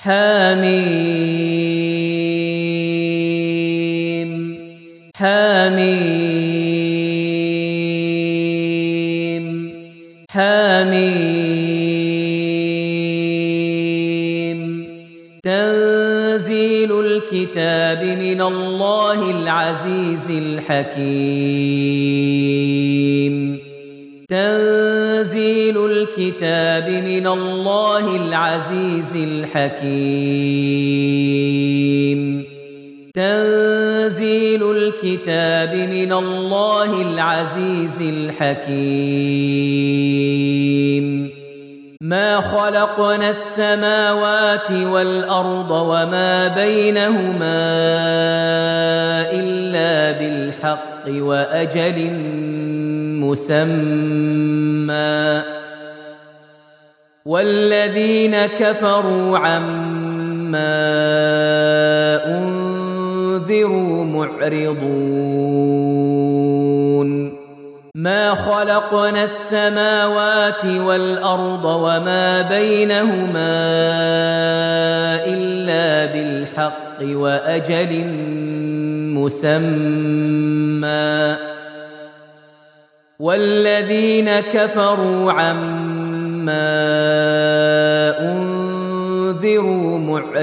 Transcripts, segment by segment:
حم حميم حميم تنزيل الكتاب من الله العزيز الحكيم تنزيل الكتاب من الله العزيز الحكيم تنزيل الكتاب من الله العزيز الحكيم ما خلقنا السماوات والأرض وما بينهما إلا بالحق وأجل مسمى والذين كفروا عما أنذروا معرضون ما خلقنا السماوات والأرض وما بينهما إلا بالحق وأجل مسمى والذين كفروا عما أنذروا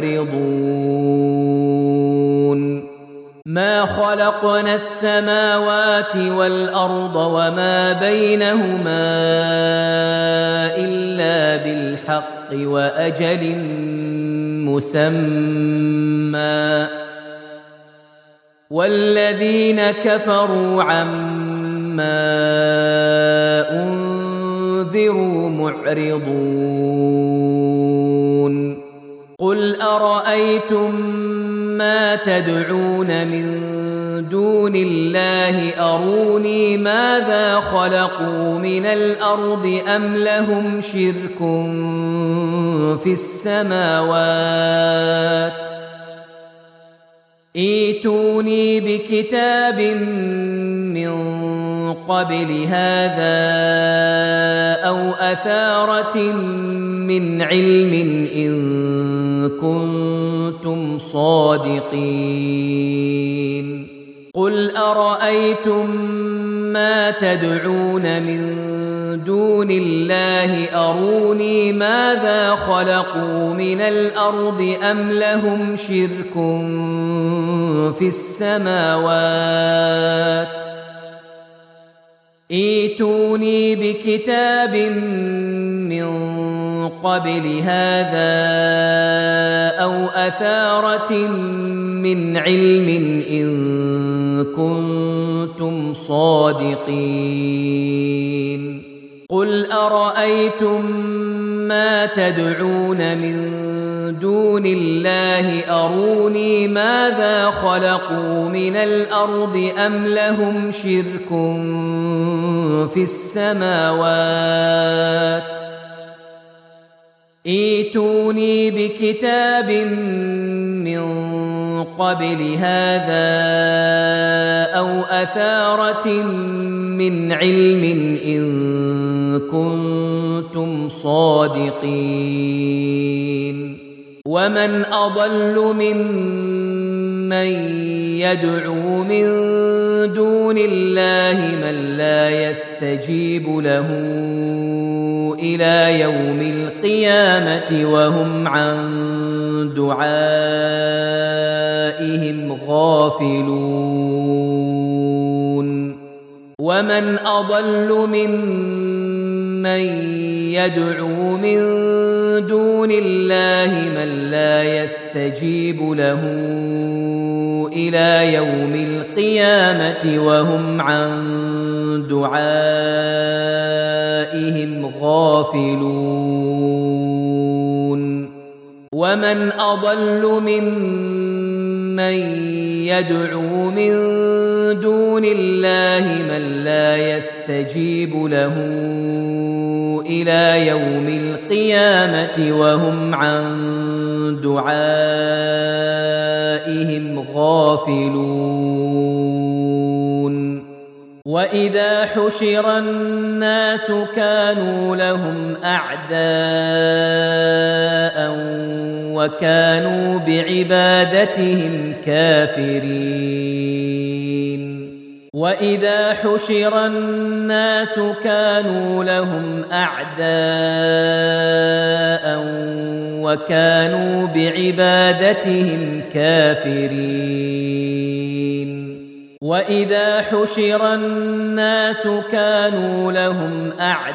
معرضون ما خلقنا السماوات والأرض وما بينهما إلا بالحق وأجل مسمى والذين كفروا عما أنذروا معرضون قل أرأيتم ما تدعون من دون الله أروني ماذا خلقوا من الأرض أم لهم شرك في السماوات ائتوني بكتاب من قبل هذا أو أثارة من علم إن كنتم صادقين قل أرأيتم ما تدعون من دون الله أروني ماذا خلقوا من الأرض أم لهم شرك في السماوات ائتوني بكتاب من قبل هذا أو أثارة من علم إن كنتم صادقين قل أرأيتم ما تدعون من دون الله أروني ماذا خلقوا من الأرض أم لهم شرك في السماوات ائتوني بكتاب من قبل هذا أو أثارة من علم إن كنتم صادقين ومن أضل ممن يدعو من دون الله من لا يستجيب له إلى يوم القيامة وهم عن دعائهم غافلون ومن أضل ممن يدعو من دون الله من لا يستجيب له إلى يوم القيامة وهم عن دعائهم غافلون ومن أضل ممن يدعو من دون الله من لا يستجيب له إلى يوم القيامة وهم عن دعائهم غافلون وإذا حشر الناس كانوا لهم أعداء وكانوا بعبادتهم كافرين وإذا حشر الناس كانوا لهم أعداء وكانوا بعبادتهم كافرين وإذا حشر الناس كانوا لهم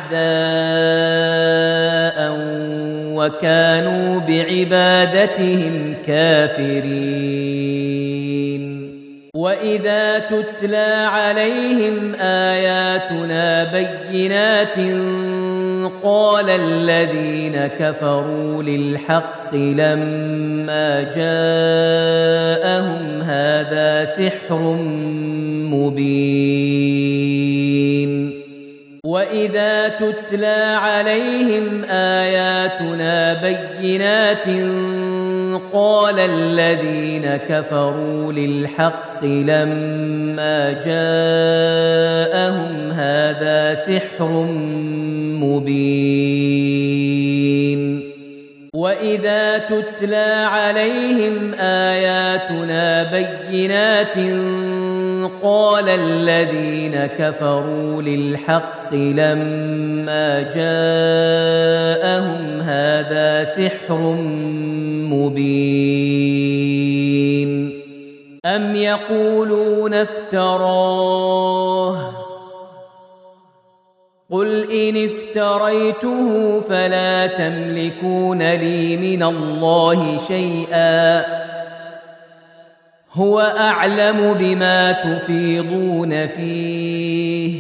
أعداء وكانوا بعبادتهم كافرين وإذا تتلى عليهم آياتنا بينات قال الذين كفروا للحق لما جاءهم هذا سحر مبين وإذا تتلى عليهم آياتنا بينات قال الذين كفروا للحق لما جاءهم هذا سحر مبين وإذا تتلى عليهم آياتنا بينات قال الذين كفروا للحق لما جاءهم هذا سحر مبين أم يقولون افتراه قل إن افتريته فلا تملكون لي من الله شيئا هو أعلم بما تفيضون فيه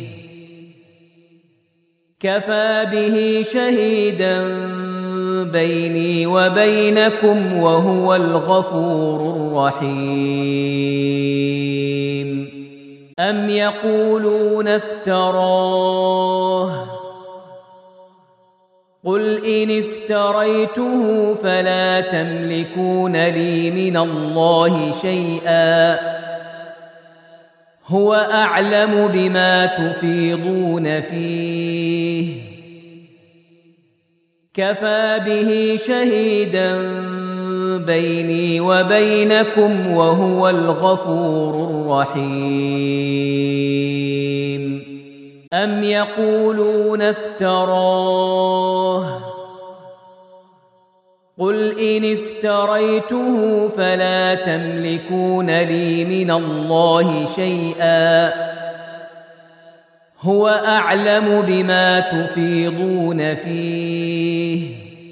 كفى به شهيدا بيني وبينكم وهو الغفور الرحيم أم يقولون افتراه قل إن افتريته فلا تملكون لي من الله شيئا هو أعلم بما تفيضون فيه كفى به شهيدا بيني وبينكم وهو الغفور الرحيم أم يقولون افتراه قل إن افتريته فلا تملكون لي من الله شيئا هو أعلم بما تفيضون فيه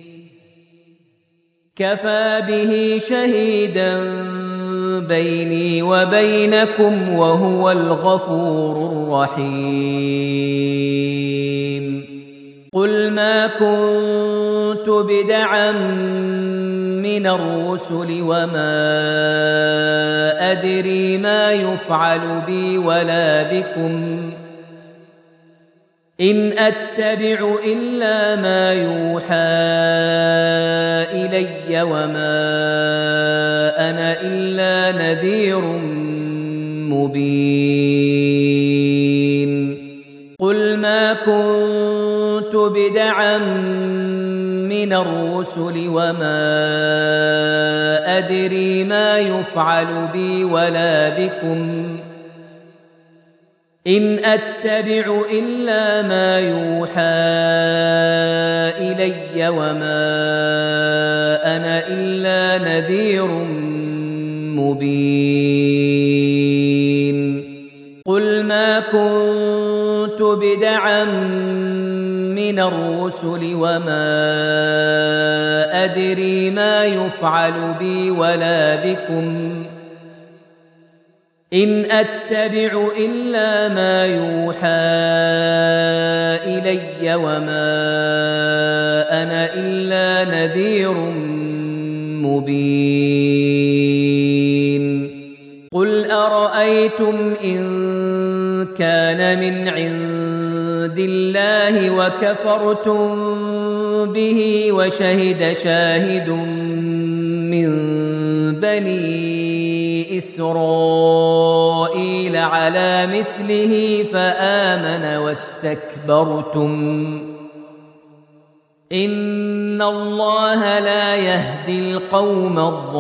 كفى به شهيدا بيني وبينكم وهو الغفور الرحيم قل ما كنت بدعا من الرسل وما أدري ما يفعل بي ولا بكم إن أتبع إلا ما يوحى إلي وما أنا إلا نذير مبين قل ما كنت بدعا من الرسل وما أدري ما يفعل بي ولا بكم إن أتبع إلا ما يوحى إلي وما أنا إلا نذير مبين قل ما كنت بدعا من الرسل وما أدري ما يفعل بي ولا بكم إن أتبع إلا ما يوحى إلي وما أنا إلا نذير مبين قل أرأيتم إن كان من عند الله وكفرتم به وشهد شاهد من بني إسرائيل على مثله فآمن واستكبرتم إن الله لا يهدي القوم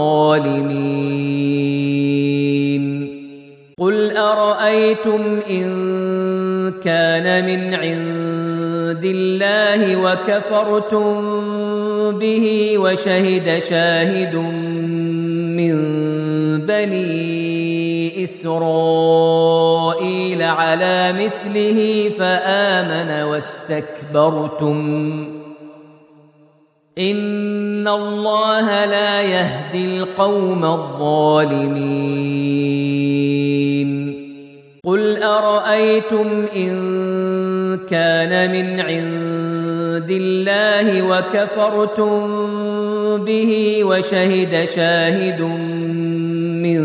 الظالمين قل أرأيتم إن كان من عند الله وكفرتم به وشهد شاهد من بني إسرائيل على مثله فآمن واستكبرتم إن الله لا يهدي القوم الظالمين قل أرأيتم إن كان من عند الله وكفرتم به وشهد شاهد من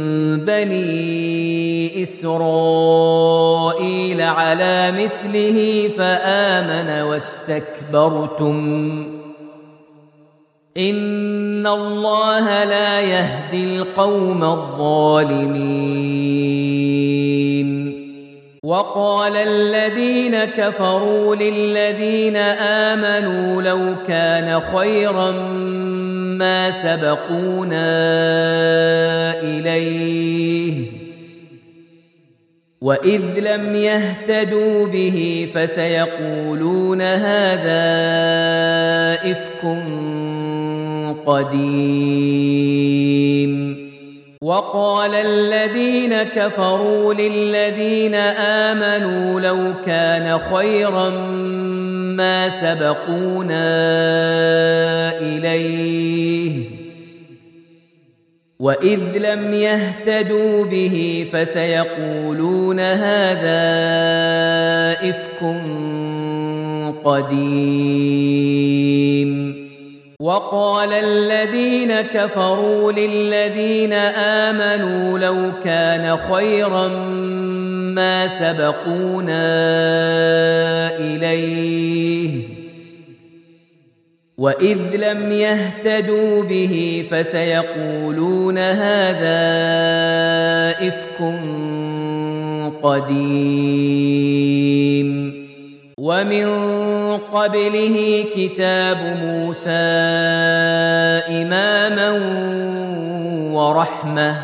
بني إسرائيل على مثله فآمن واستكبرتم إن الله لا يهدي القوم الظالمين وقال الذين كفروا للذين آمنوا لو كان خيرا ما سبقونا إليه وإذ لم يهتدوا به فسيقولون هذا إفك قديم وقال الذين كفروا للذين آمنوا لو كان خيرا ما سبقونا إليه وإذ لم يهتدوا به فسيقولون هذا إفك قديم وقال الذين كفروا للذين آمنوا لو كان خيرا ما سبقونا إليه وإذ لم يهتدوا به فسيقولون هذا إفك قديم ومن قبله كتاب موسى إماما ورحمة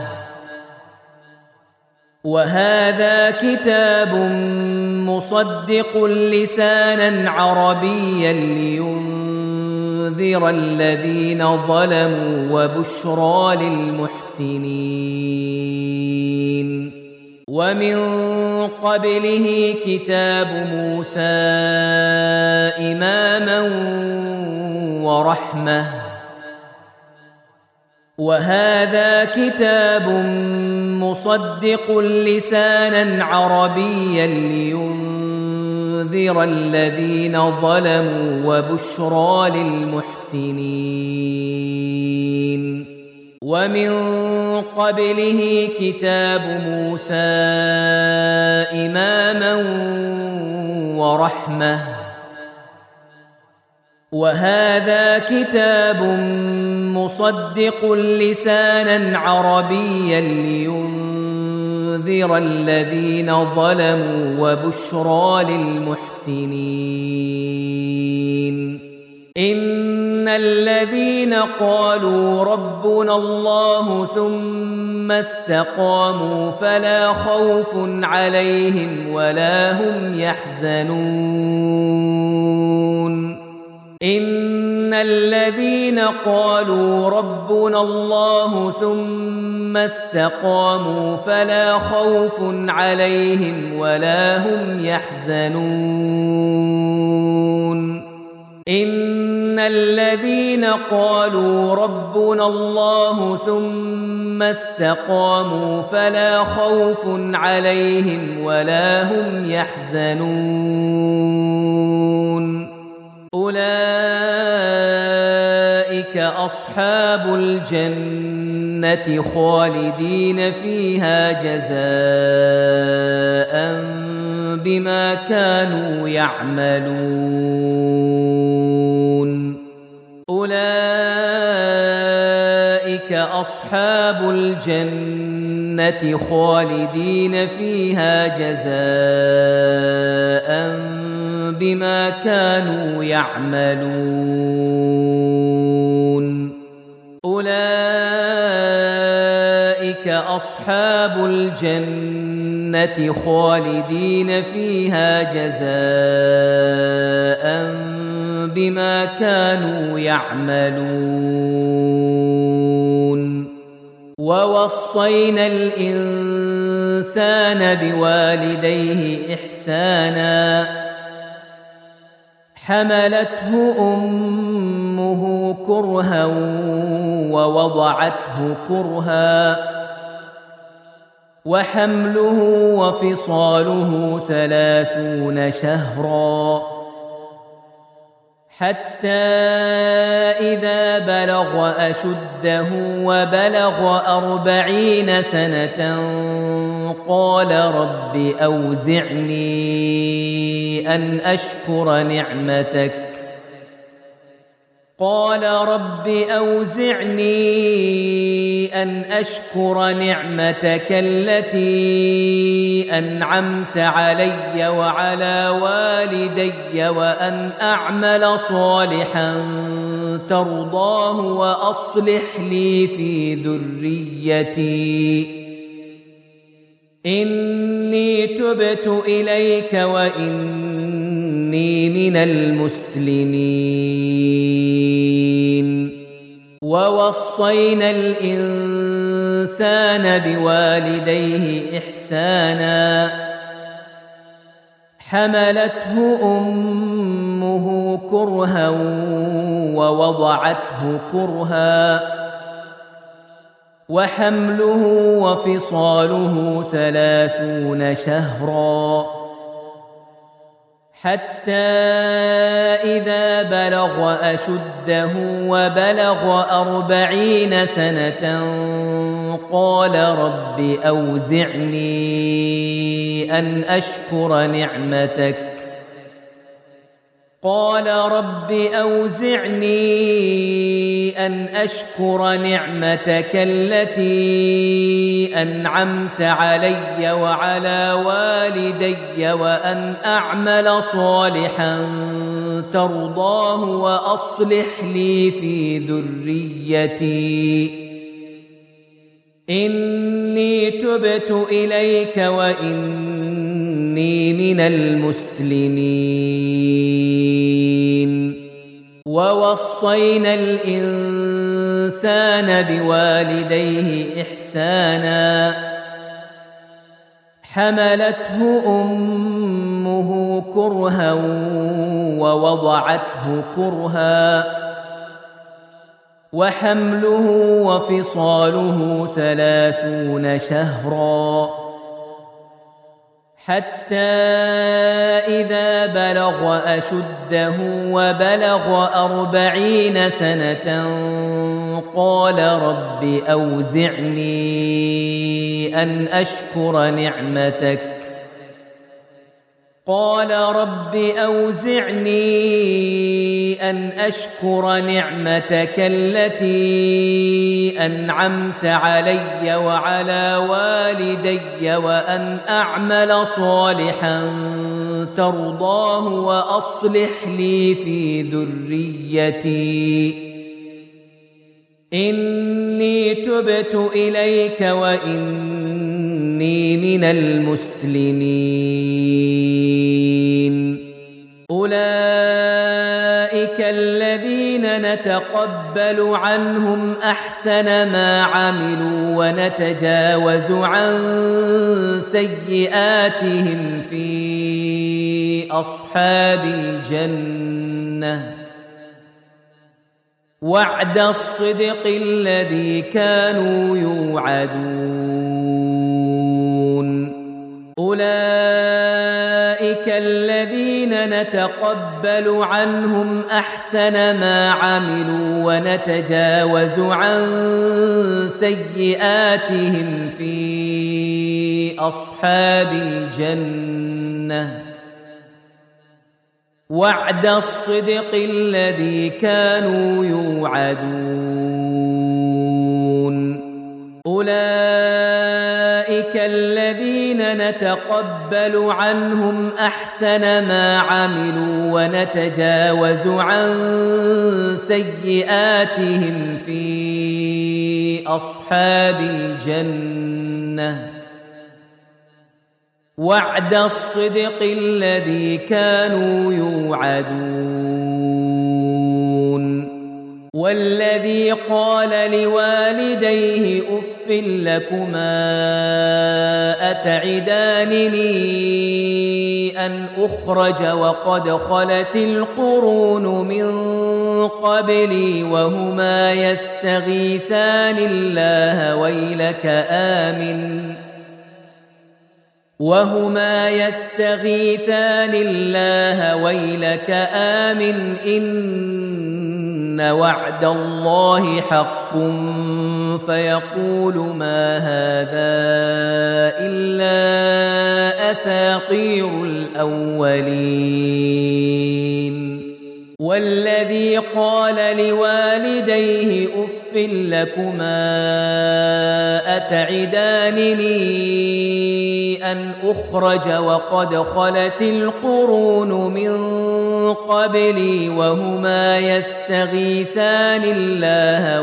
وهذا كتاب مصدق لسانا عربيا لينذر الذين ظلموا وبشرى للمحسنين ومن قبله كتاب موسى إماما ورحمة وهذا كتاب مصدق لسانا عربيا لينذر الذين ظلموا وبشرى للمحسنين ومن قبله كتاب موسى إماما ورحمة وهذا كتاب مصدق لسانا عربيا لينذر الذين ظلموا وبشرى للمحسنين إن الذين قالوا ربنا الله ثم استقاموا فلا خوف عليهم ولا هم يحزنون إن الذين قالوا ربنا الله ثم استقاموا فلا خوف عليهم ولا هم يحزنون إن الذين قالوا ربنا الله ثم استقاموا فلا خوف عليهم ولا هم يحزنون أولئك أصحاب الجنة خالدين فيها جزاء بما كانوا يعملون أولئك أصحاب الجنة خالدين فيها جزاء بما كانوا يعملون أولئك أصحاب الجنة خالدين فيها جزاء بما كانوا يعملون ووصينا الإنسان بوالديه إحسانا حملته أمه كرها ووضعته كرها وحمله وفصاله 30 شهرا حتى إذا بلغ أشده وبلغ 40 سنة قال رب أوزعني أن أشكر نعمتك التي أنعمت علي وعلى والدي وأن أعمل صالحا ترضاه وأصلح لي في ذريتي إني تبت إليك وإني من المسلمين ووصينا الإنسان بوالديه إحسانا حملته أمه كرها ووضعته كرها وحمله وفصاله 30 شهرا حتى إذا بلغ أشده وبلغ 40 سنة قال رب أوزعني أن أشكر نعمتك التي أنعمت علي وعلى والدي وأن أعمل صالحا ترضاه وأصلح لي في ذريتي إني تبت إليك وإني من المسلمين ووصينا الإنسان بوالديه إحسانا حملته أمه كرها ووضعته كرها وحمله وفصاله 30 شهرا حتى إذا بلغ أشده وبلغ 40 سنة قال رب أوزعني أن أشكر نعمتك التي أنعمت علي وعلى والدي وأن أعمل صالحا ترضاه وأصلح لي في ذريتي إني تبت إليك وإني من المسلمين أولئك الذين نتقبل عنهم أحسن ما عملوا ونتجاوز عن سيئاتهم في أصحاب الجنة وعد الصدق الذي كانوا يوعدون أولئك الذين نتقبل عنهم أحسن ما عملوا ونتجاوز عن سيئاتهم في أصحاب الجنة وعد الصدق الذي كانوا يوعدون أولئك الذين نتقبل عنهم أحسن ما عملوا ونتجاوز عن سيئاتهم في أصحاب الجنة وعد الصدق الذي كانوا يوعدون والذي قال لوالديه أف لكما أتعدانني أن أخرج وقد خلت القرون من قبلي وهما يستغيثان الله ويلك آمن إن وعد الله حق فيقول ما هذا إلا أساطير الأولين والذي قال لوالديه أف لكما أتعدانني أن أخرج وقد خلت القرون من قبلي وهما يستغيثان الله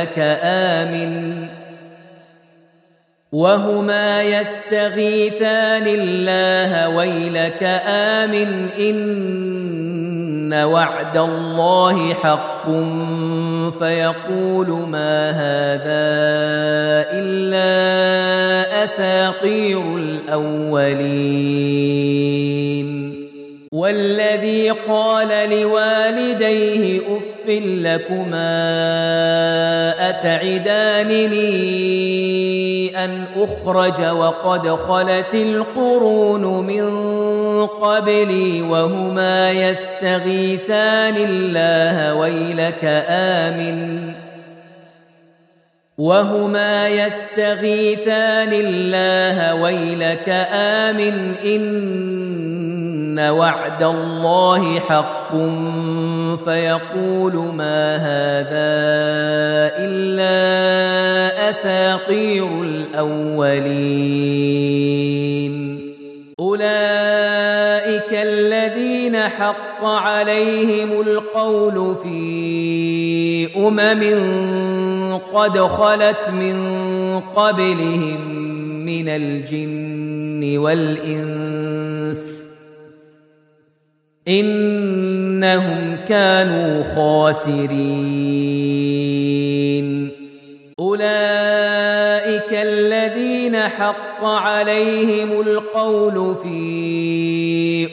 ويلك آمن إن وعد الله حق فيقول ما هذا إلا أساطير الأولين والذي قال لوالديه أف لكما أتعدانني أن أخرج وقد خلت القرون من قبلي وهما يستغيثان الله ويلك آمن إن وعد الله حق فيقول ما هذا إلا أساطير الأولين أولئك الذين حق عليهم القول في قد خلت من قبلهم من الجن والإنس إنهم كانوا خاسرين أولئك الذين حق عليهم القول في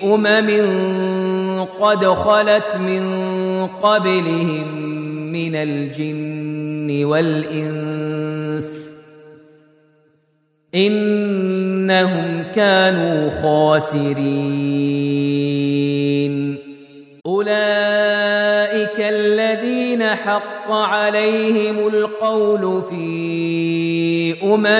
قد خلت من قبلهم من الجن والإنس إنهم كانوا خاسرين أولئك الذين حق عليهم القول في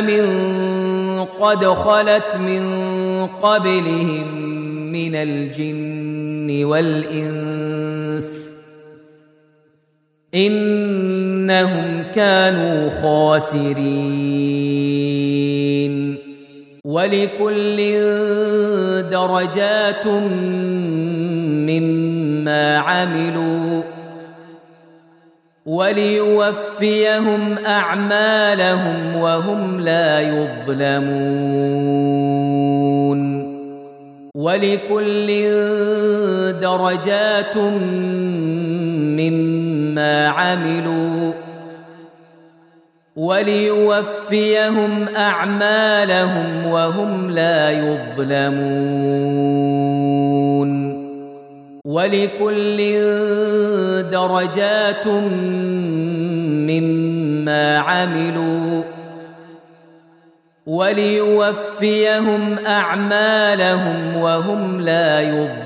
قد خلت من قبلهم من الجن والإنس إنهم كانوا خاسرين ولكل درجات مما عملوا وليوفيهم أعمالهم وهم لا يظلمون ولكل درجات مما عملوا وليوفيهم أعمالهم وهم لا يظلمون ولكل درجات مما عملوا وليوفيهم أعمالهم وهم لا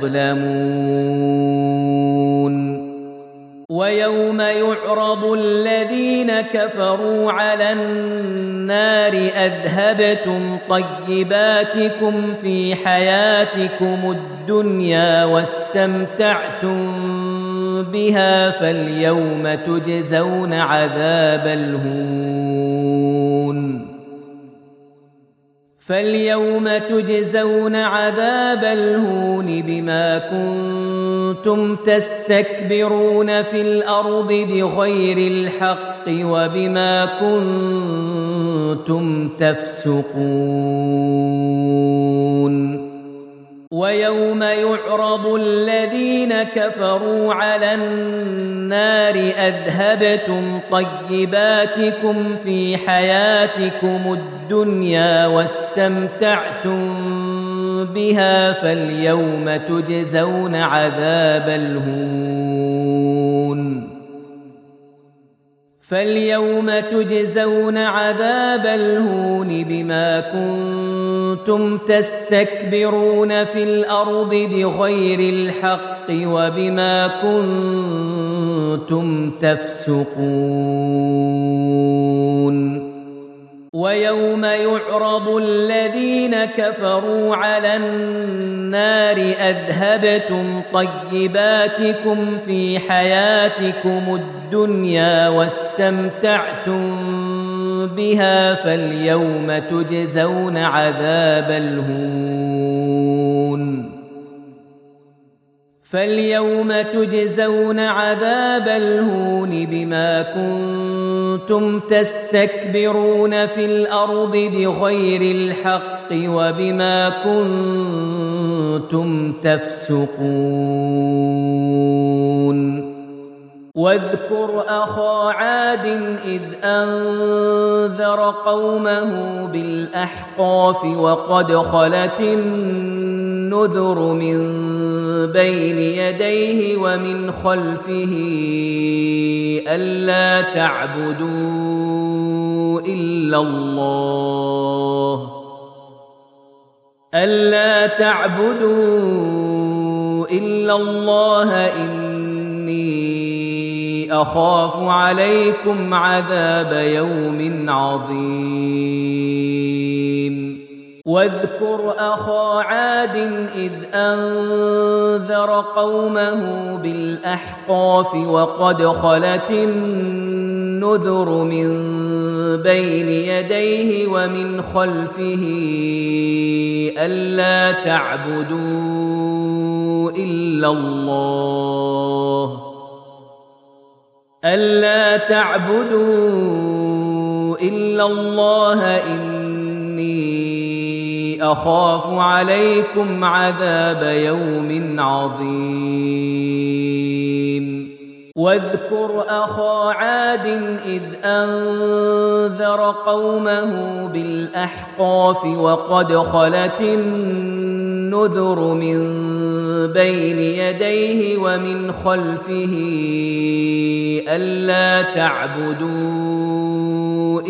يظلمون ويوم يعرض الذين كفروا على النار أذهبتم طيباتكم في حياتكم الدنيا واستمتعتم بها فاليوم تجزون عذاب الهون فاليوم تجزون عذاب الهون بما كنتم تستكبرون في الأرض بغير الحق وبما كنتم تفسقون ويوم يعرض الذين كفروا على النار أذهبتم طيباتكم في حياتكم الدنيا واستمتعتم بها فاليوم تجزون عذاب الهون بما كنتم تستكبرون في الأرض بغير الحق وبما كنتم تفسقون ويوم يعرض الذين كفروا على النار أذهبتم طيباتكم في حياتكم الدنيا واستمتعتم بها فاليوم تجزون عذاب الهون بما كنتم تستكبرون في الأرض بغير الحق وبما كنتم تفسقون واذكر أخا عاد إذ أنذر قومه بالأحقاف وقد خلت النذر من بين يديه ومن خلفه ألا تعبدوا إلا الله إني أخاف عليكم عذاب يوم عظيم واذكر أخا عاد إذ أنذر قومه بالأحقاف وقد خلت النذر من بين يديه ومن خلفه ألا تعبدوا إلا الله إني أخاف عليكم عذاب يوم عظيم واذكر أخا عاد إذ أنذر قومه بالأحقاف وقد خلت النذر من بين يديه ومن خلفه ألا تعبدوا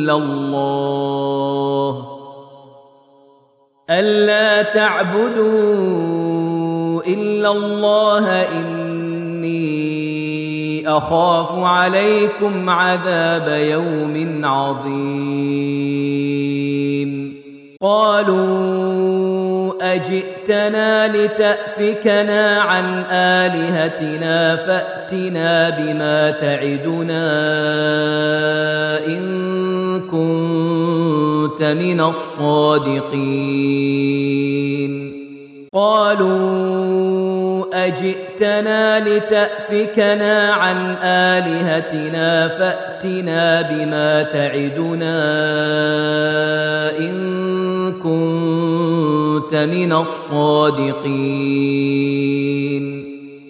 إلا الله إني أخاف عليكم عذاب يوم عظيم قالوا أجئتنا لتأفكنا عن آلهتنا فأتنا بما تعدنا إن كنت من الصادقين قالوا أجئتنا لتأفكنا عن آلهتنا فأتنا بما تعدنا إن كنت من الصادقين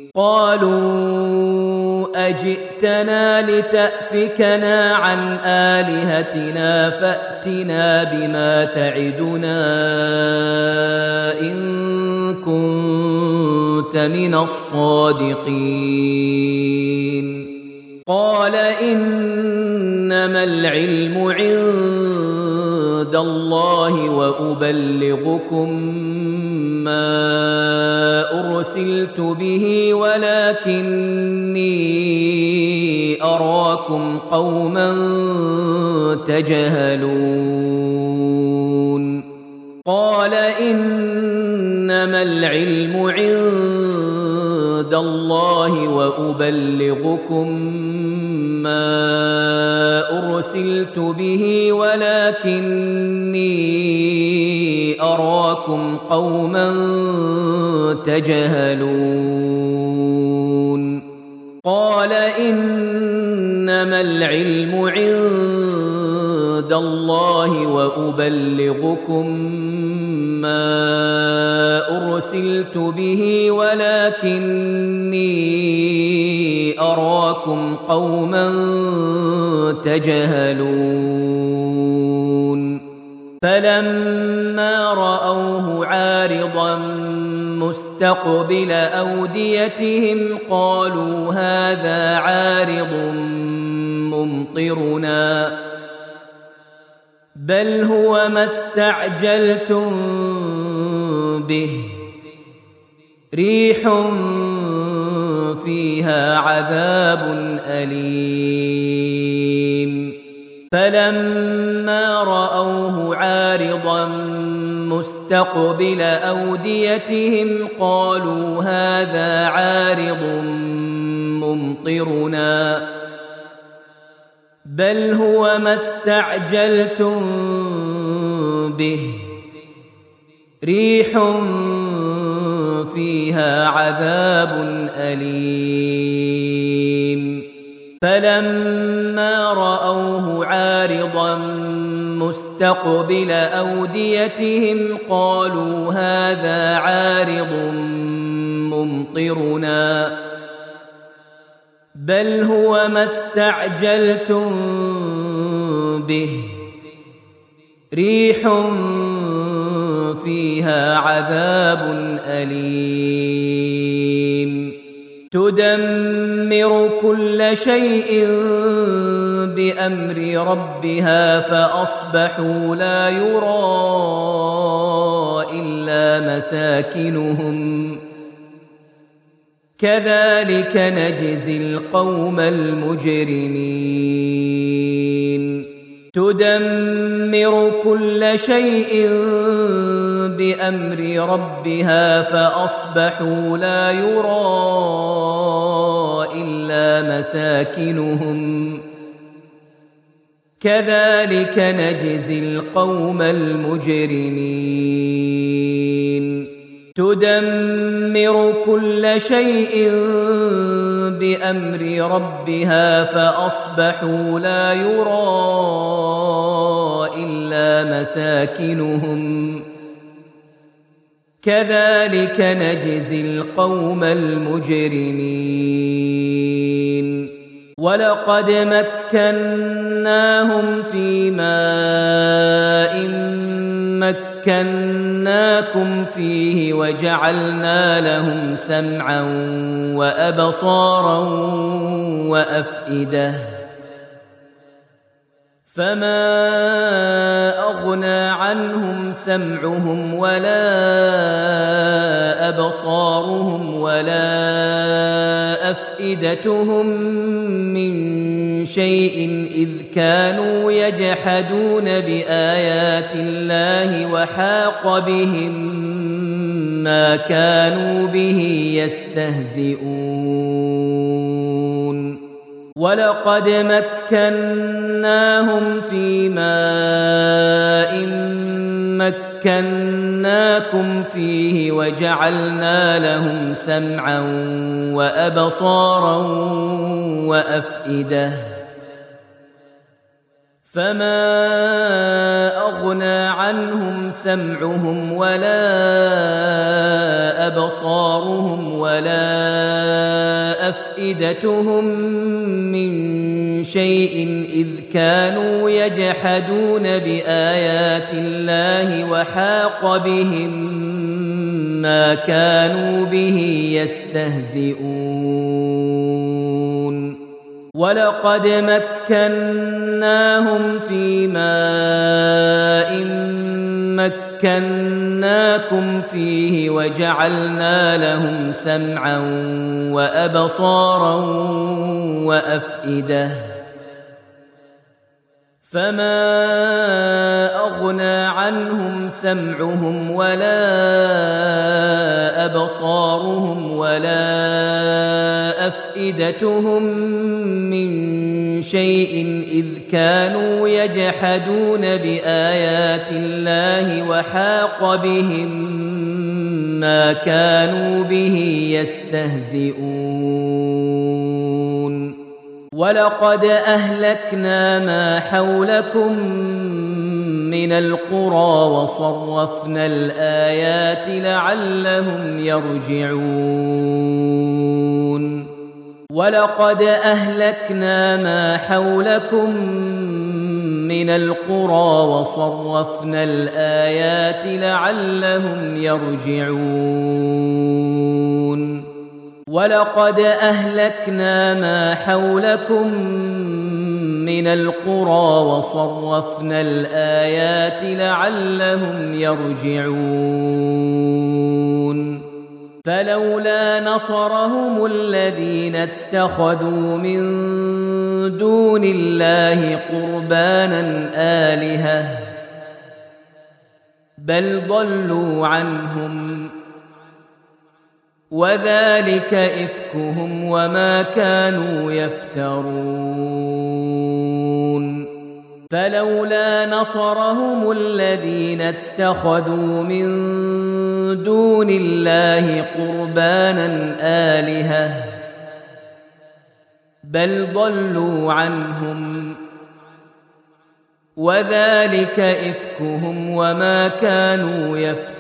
قالوا أجئتنا لتأفكنا عن آلهتنا فأتنا بما تعدنا إن كنت من الصادقين قال إنما العلم عند الله وأبلغكم ما أرسلت به ولكني أراكم قوما تجهلون قال إنما العلم عند الله وأبلغكم ما أرسلت أرسلت به ولكني أراكم قوما تجهلون قال إنما العلم عند الله وأبلغكم ما أرسلت به ولكني أراكم قوما تجهلون فلما رأوه عارضا مستقبل أوديتهم قالوا هذا عارض ممطرنا بل هو ما استعجلتم به ريح فيها عذاب أليم فلما رأوه عارضا مستقبل أوديتهم قالوا هذا عارض ممطرنا بل هو ما استعجلتم به ريح فيها عذاب أليم فلما رأوه عارضا مستقبل أوديتهم قالوا هذا عارض ممطرنا بل هو ما استعجلتم به ريح فيها عذاب أليم تدمر كل شيء بأمر ربها فأصبحوا لا يرى إلا مساكنهم كذلك نجزي القوم المجرمين تدمر كل شيء بأمر ربها فأصبحوا لا يرى إلا مساكنهم كذلك نجزي القوم المجرمين تدمر كل شيء بأمر ربها فأصبحوا لا يرى إلا مساكنهم كذلك نجزي القوم المجرمين ولقد مكناهم في ماء مكناكم فيه وجعلنا لهم سمعا وأبصارا وأفئدة فما أغنى عنهم سمعهم ولا أبصارهم ولا أفئدتهم من شيء إذ كانوا يجحدون بآيات الله وحاق بهم ما كانوا به يستهزئون ولقد مكناهم في ماء مكناكم فيه وجعلنا لهم سمعا وأبصارا وأفئدة فما أغنى عنهم سمعهم ولا أبصارهم ولا أفئدتهم من شيء إذ كانوا يجحدون بآيات الله وحاق بهم ما كانوا به يستهزئون ولقد مكناهم في ماء مكناكم فيه وجعلنا لهم سمعا وأبصارا وأفئدة فما أغنى عنهم سمعهم ولا أبصارهم ولا أفئدتهم من شيء إذ كانوا يجحدون بآيات الله وحاق بهم ما كانوا به يستهزئون ولقد أهلكنا ما حولكم من القرى وصرفنا الآيات لعلهم يرجعون ولقد أهلكنا ما حولكم من القرى وصرفنا الآيات لعلهم يرجعون ولقد أهلكنا ما حولكم من القرى وصرفنا الآيات لعلهم يرجعون فلولا نصرهم الذين اتخذوا من دون الله قربانا آلهة بل ضلوا عنهم وذلك إفكهم وما كانوا يفترون فلولا نصرهم الذين اتخذوا من دون الله قربانا آلهة بل ضلوا عنهم وذلك إفكهم وما كانوا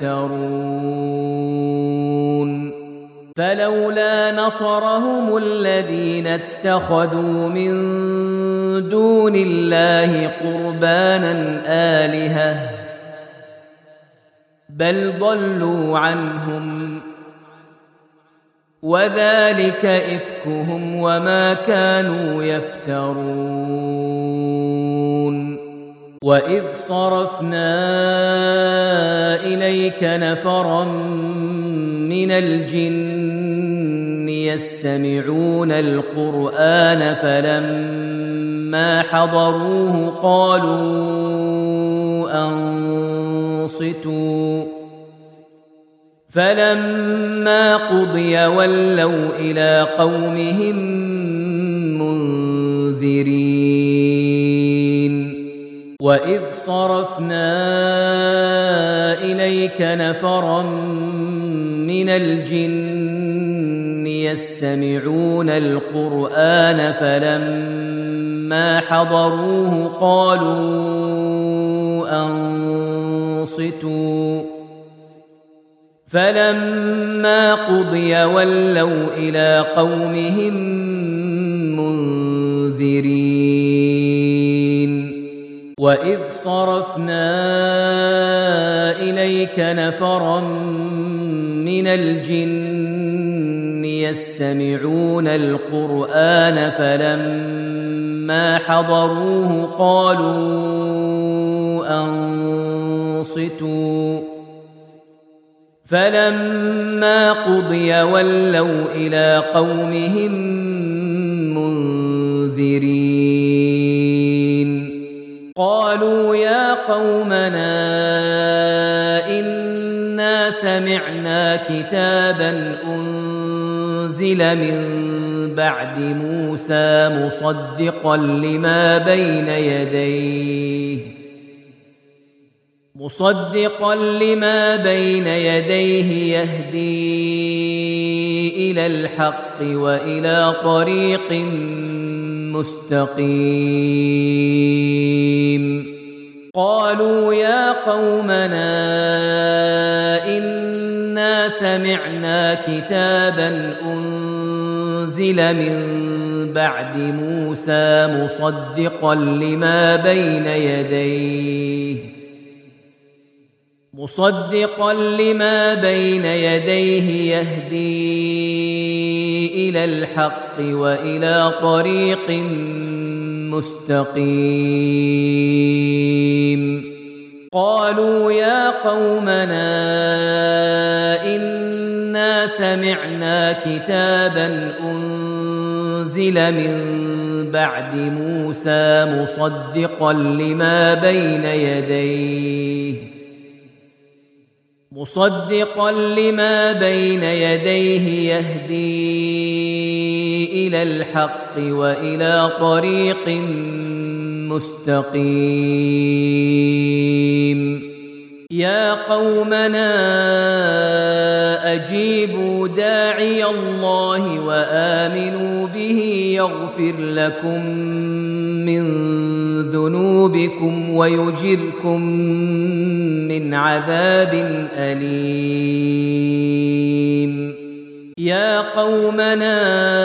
يفترون فلولا نصرهم الذين اتخذوا من دون الله قربانا آلهة بل ضلوا عنهم وذلك إفكهم وما كانوا يفترون وإذ صرفنا إليك نفرا من الجن يستمعون القرآن فلما حضروه قالوا أنصتوا فلما قضي ولوا إلى قومهم منذرين وإذ صرفنا إليك نفرا من الجن يستمعون القرآن فلما حضروه قالوا أنصتوا فلما قضي ولوا إلى قومهم منذرين وإذ صرفنا إليك نفرا من الجن يستمعون القرآن فلما حضروه قالوا أنصتوا فلما قضي ولوا إلى قومهم منذرين قالوا يا قومنا إنا سمعنا كتابا أنزل من بعد موسى مصدقا لما بين يديه يهدي إلى الحق وإلى طريق مستقيم قالوا يا قومنا إنا سمعنا كتابا أنزل من بعد موسى مصدقا لما بين يديه يهدي إلى الحق وإلى طريق مستقيم قالوا يا قومنا إنا سمعنا كتابا أنزل من بعد موسى مصدقا لما بين يديه يهدي إلى الحق وإلى طريق مستقيم. يا قومنا أجيبوا داعي الله وآمنوا به يغفر لكم من ذنوبكم ويجركم من عذاب أليم. يا قومنا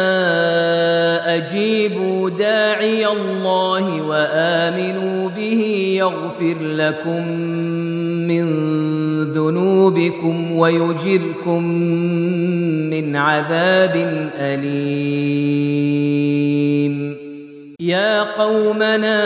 أجيبوا داعي الله وآمنوا به يغفر لكم من ذنوبكم ويجركم من عذاب أليم. يا قومنا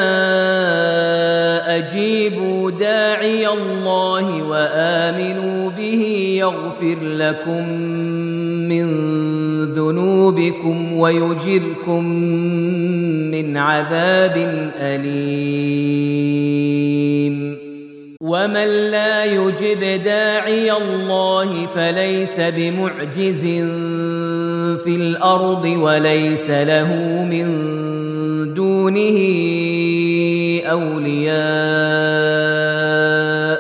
أجيبوا داعي الله وآمنوا به يغفر لكم من ذنوبكم ويجركم من عذاب أليم. ومن لا يجب داعي الله فليس بمعجز في الأرض وليس له من دونه أولياء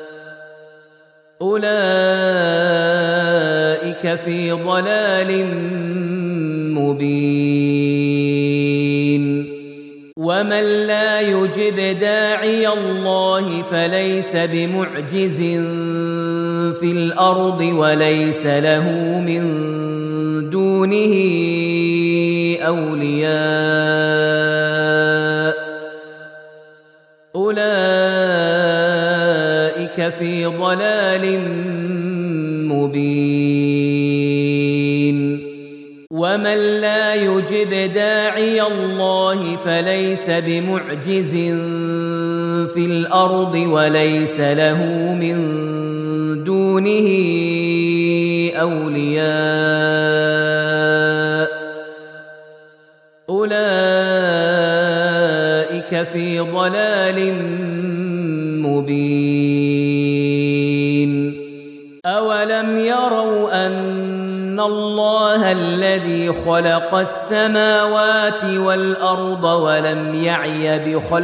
أولئك في ضلال مبين. ومن لا يجب داعي الله فليس بمعجز في الأرض وليس له من دونه أولياء أولئك في ضلال مبين. ومن لا يجب داعي الله فليس بمعجز في الأرض وليس له من دونه أولياء أولئك في ضلال مبين. أولم يروا أن الله الذي خلق السماوات والأرض ولم يعي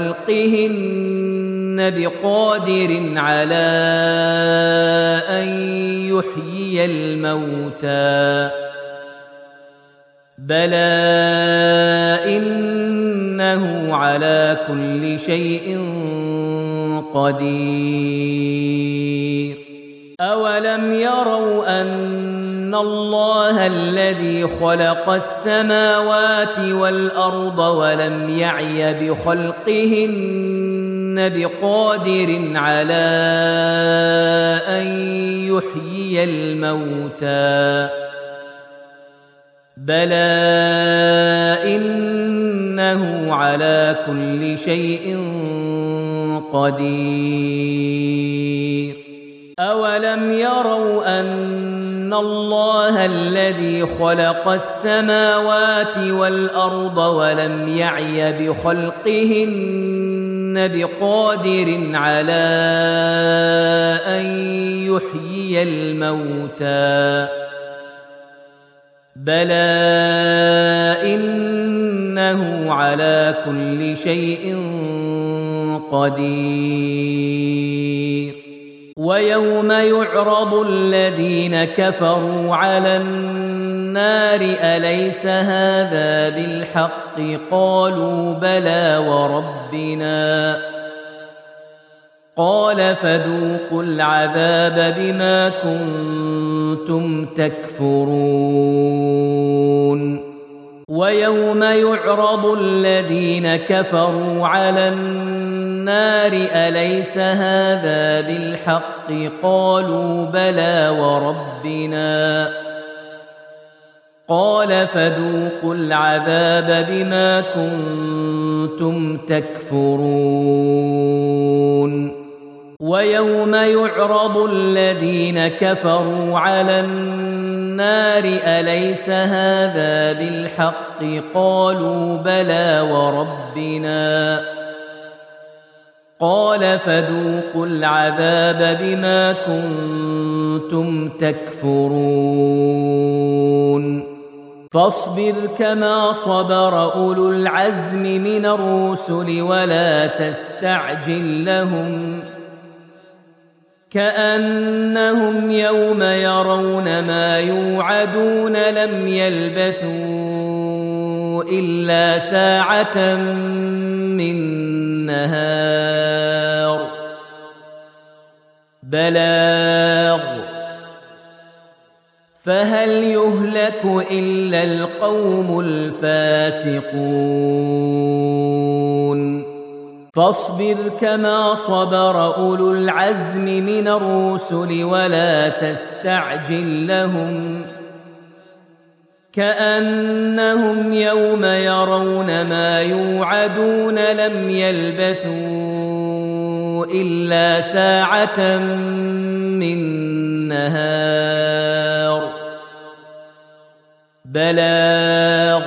بخلقهن بقادر على أن يحيي الموتى بلى إنه على كل شيء قدير. أولم يروا أن الله الذي خلق السماوات والأرض ولم يعي بخلقهن بقادر على أن يحيي الموتى بلى إنه على كل شيء قدير. أولم يروا أن الله الذي خلق السماوات والأرض ولم يعي بخلقهن بقادر على أن يحيي الموتى بلى إنه على كل شيء قدير. ويوم يعرض الذين كفروا على النار أليس هذا بالحق قالوا بلى وربنا قال فذوقوا العذاب بما كنتم تكفرون. ويوم يعرض الذين كفروا على النار أليس هذا بالحق قالوا بلى وربنا قال فذوقوا العذاب بما كنتم تكفرون. ويوم يعرض الذين كفروا على النار أليس هذا بالحق قالوا بلى وربنا قال فذوقوا العذاب بما كنتم تكفرون. فاصبر كما صبر أولو العزم من الرسل ولا تستعجل لهم كأنهم يوم يرون ما يوعدون لم يلبثوا إلا ساعة من نهار بلاغ فهل يهلك إلا القوم الفاسقون فاصبر كما صبر أولو العزم من الرسل ولا تستعجل لهم كأنهم يوم يرون ما يوعدون لم يلبثوا إلا ساعة من نهار بلاغ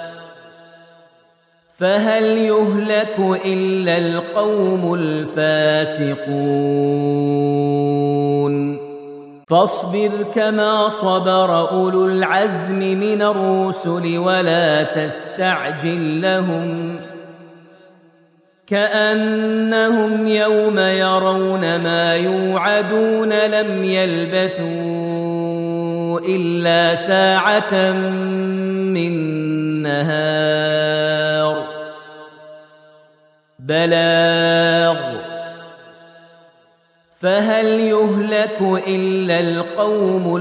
فهل يهلك إلا القوم الفاسقون فاصبر كما صبر أولو العزم من الرسل ولا تستعجل لهم كأنهم يوم يرون ما يوعدون لم يلبثوا إلا ساعة من نهار بلاغ فهل يهلك إلا القوم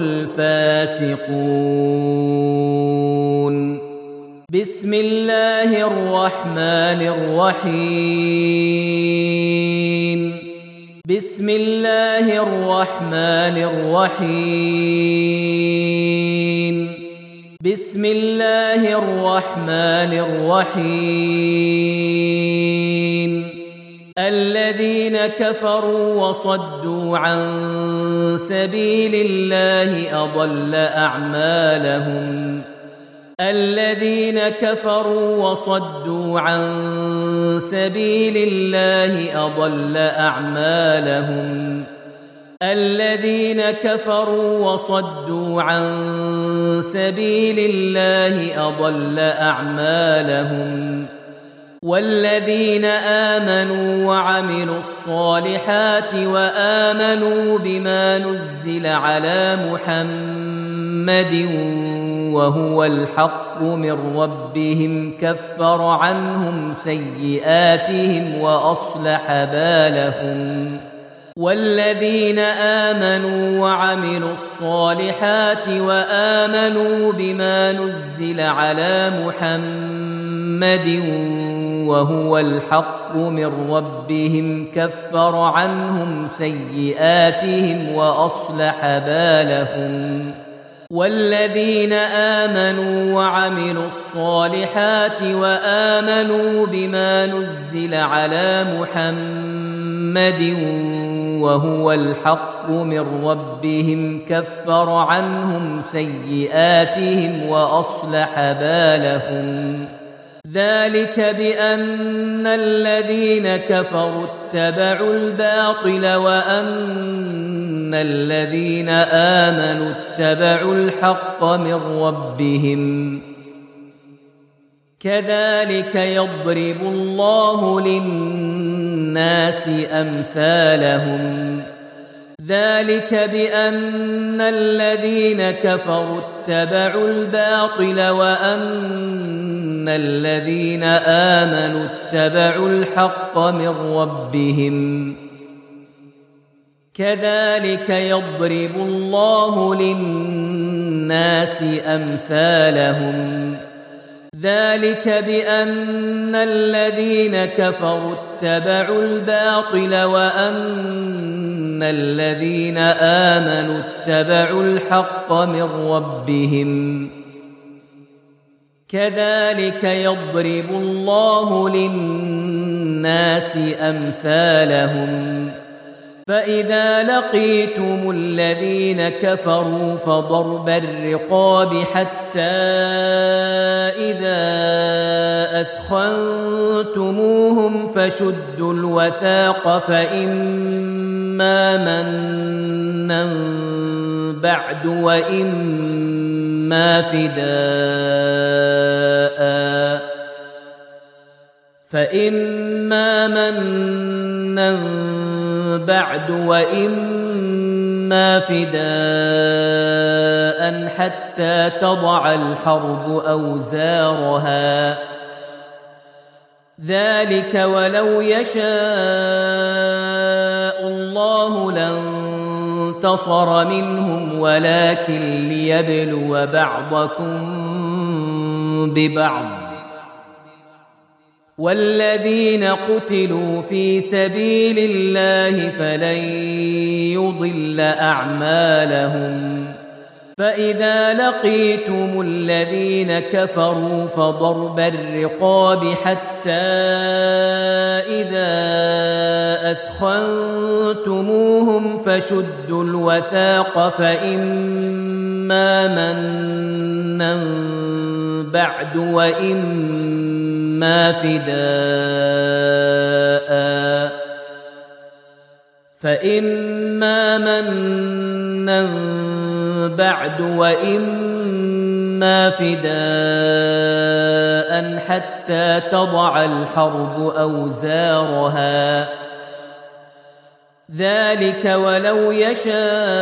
الفاسقون بسم الله الرحمن الرحيم بسم الله الرحمن الرحيم بسم الله الرحمن الرحيم الذين كفروا وصدوا عن سبيل الله أضل أعمالهم الذين كفروا وصدوا عن سبيل الله أضل أعمالهم الذين كفروا وصدوا عن سبيل الله أضل أعمالهم والذين آمنوا وعملوا الصالحات وآمنوا بما نزل على محمد وهو الحق من ربهم كفر عنهم سيئاتهم وأصلح بالهم والذين آمنوا وعملوا الصالحات وآمنوا بما نزل على محمد وهو الحق من ربهم كفر عنهم سيئاتهم وأصلح بالهم والذين آمنوا وعملوا الصالحات وآمنوا بما نزل على محمد وهو الحق من ربهم كفر عنهم سيئاتهم وأصلح بالهم ذلك بأن الذين كفروا اتبعوا الباطل وأن الذين آمنوا اتبعوا الحق من ربهم كذلك يضرب الله للناس أمثالهم ذلك بأن الذين كفروا اتبعوا الباطل وأن الذين آمنوا اتبعوا الحق من ربهم كذلك يضرب الله للناس أمثالهم ذلك بأن الذين كفروا اتبعوا الباطل وأن الذين آمنوا اتبعوا الحق من ربهم كذلك يضرب الله للناس أمثالهم فإذا لقيتم الذين كفروا فضرب الرقاب حتى إذا أثخنتموهم فشدوا الوثاق فإما منا بعد وإما وإما فداء فإما منا بعد وإما فداء حتى تضع الحرب أوزارها ذلك ولو يشاء الله لانتصر منهم ولكن ليبلو بعضكم ببعض والذين قتلوا في سبيل الله فلن يضل أعمالهم فإذا لقيتم الذين كفروا فضرب الرقاب حتى إذا أثخنتموهم فشدوا الوثاق فإما منا بعد وإما فداء حتى تضع الحرب أوزارها ذلك ولو يشاء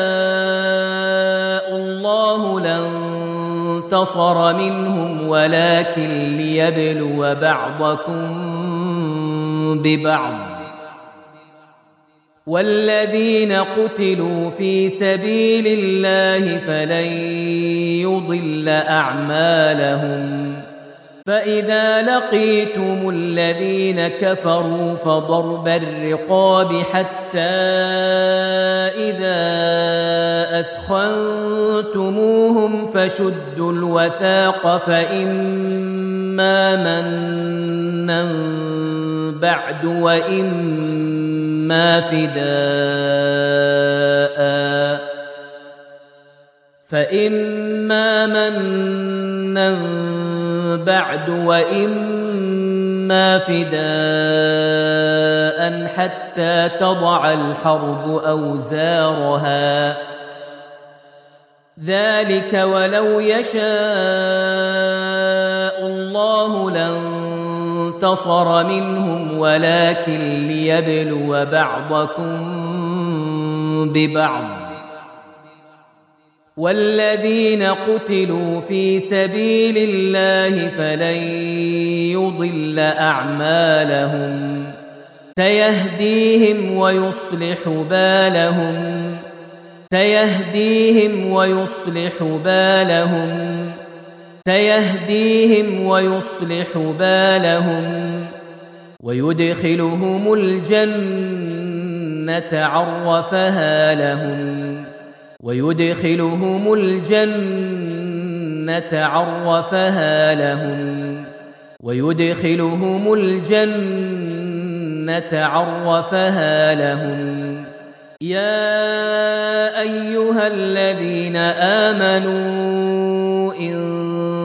الله لانتصر منهم ولكن ليبلو بعضكم ببعض والذين قتلوا في سبيل الله فلن يضل أعمالهم فإذا لقيتم الذين كفروا فضرب الرقاب حتى إذا أثخنتموهم فشدوا الوثاق فإما منا بعد وإما فداء حتى تضع الحرب أوزارها ذلك ولو يشاء الله لانتصر منهم ولكن ليبلو بعضكم ببعض والذين قتلوا في سبيل الله فلن يضل أعمالهم سيهديهم ويصلح بالهم ويدخلهم الجنة عرفها لهم يا أيها الذين آمنوا إن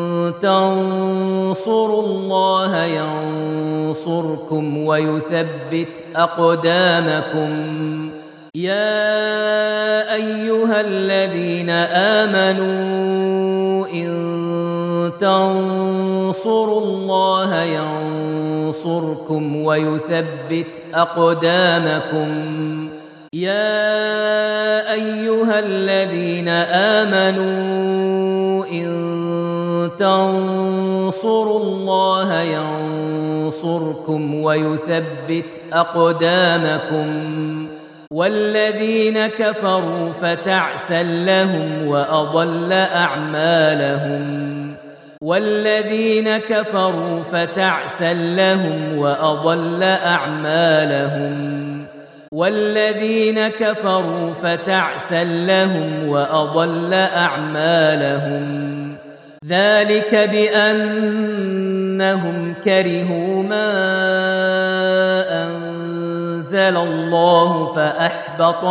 تنصروا الله ينصركم ويثبت أقدامكم يا أيها الذين آمنوا إن تنصروا الله ينصركم ويثبت أقدامكم يا أيها الذين آمنوا إن تنصروا الله ينصركم ويثبت أقدامكم والذين كفروا فتعسا لهم وأضل أعمالهم ذلك بأنهم كرهوا ما أنزل الله فأحبط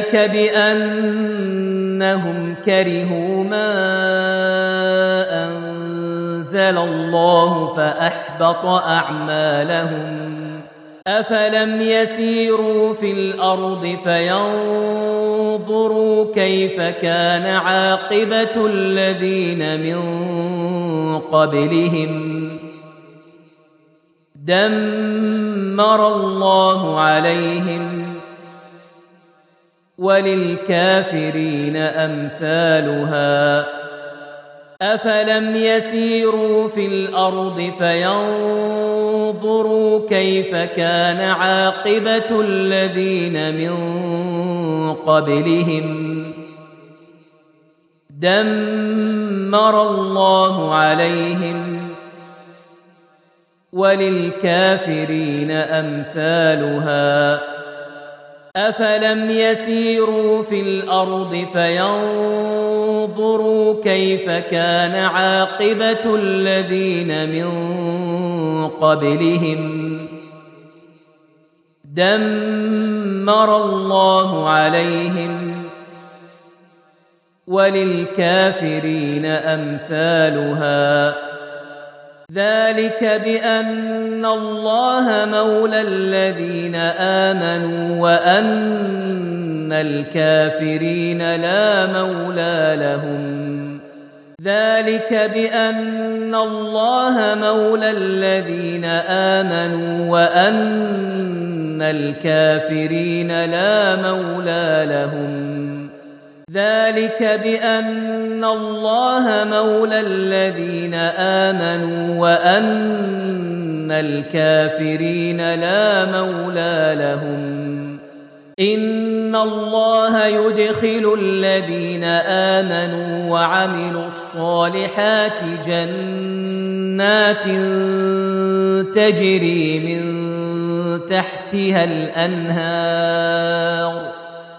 أعمالهم أنزل الله فأحبط أعمالهم أفلم يسيروا في الأرض فينظروا كيف كان عاقبة الذين من قبلهم دمر الله عليهم وللكافرين أمثالها أفلم يسيروا في الأرض فينظروا كيف كان عاقبة الذين من قبلهم دمر الله عليهم وللكافرين أمثالها أفلم يسيروا في الأرض فينظروا كيف كان عاقبة الذين من قبلهم دمر الله عليهم وللكافرين أمثالها ذلك بأن الله مولى الذين آمنوا وأن الكافرين لا مولى لهم ذلك بأن الله مولى الذين آمنوا وأن الكافرين لا مولى لهم ذلك بأن الله مولى الذين آمنوا وأن الكافرين لا مولى لهم إن الله يدخل الذين آمنوا وعملوا الصالحات جنات تجري من تحتها الأنهار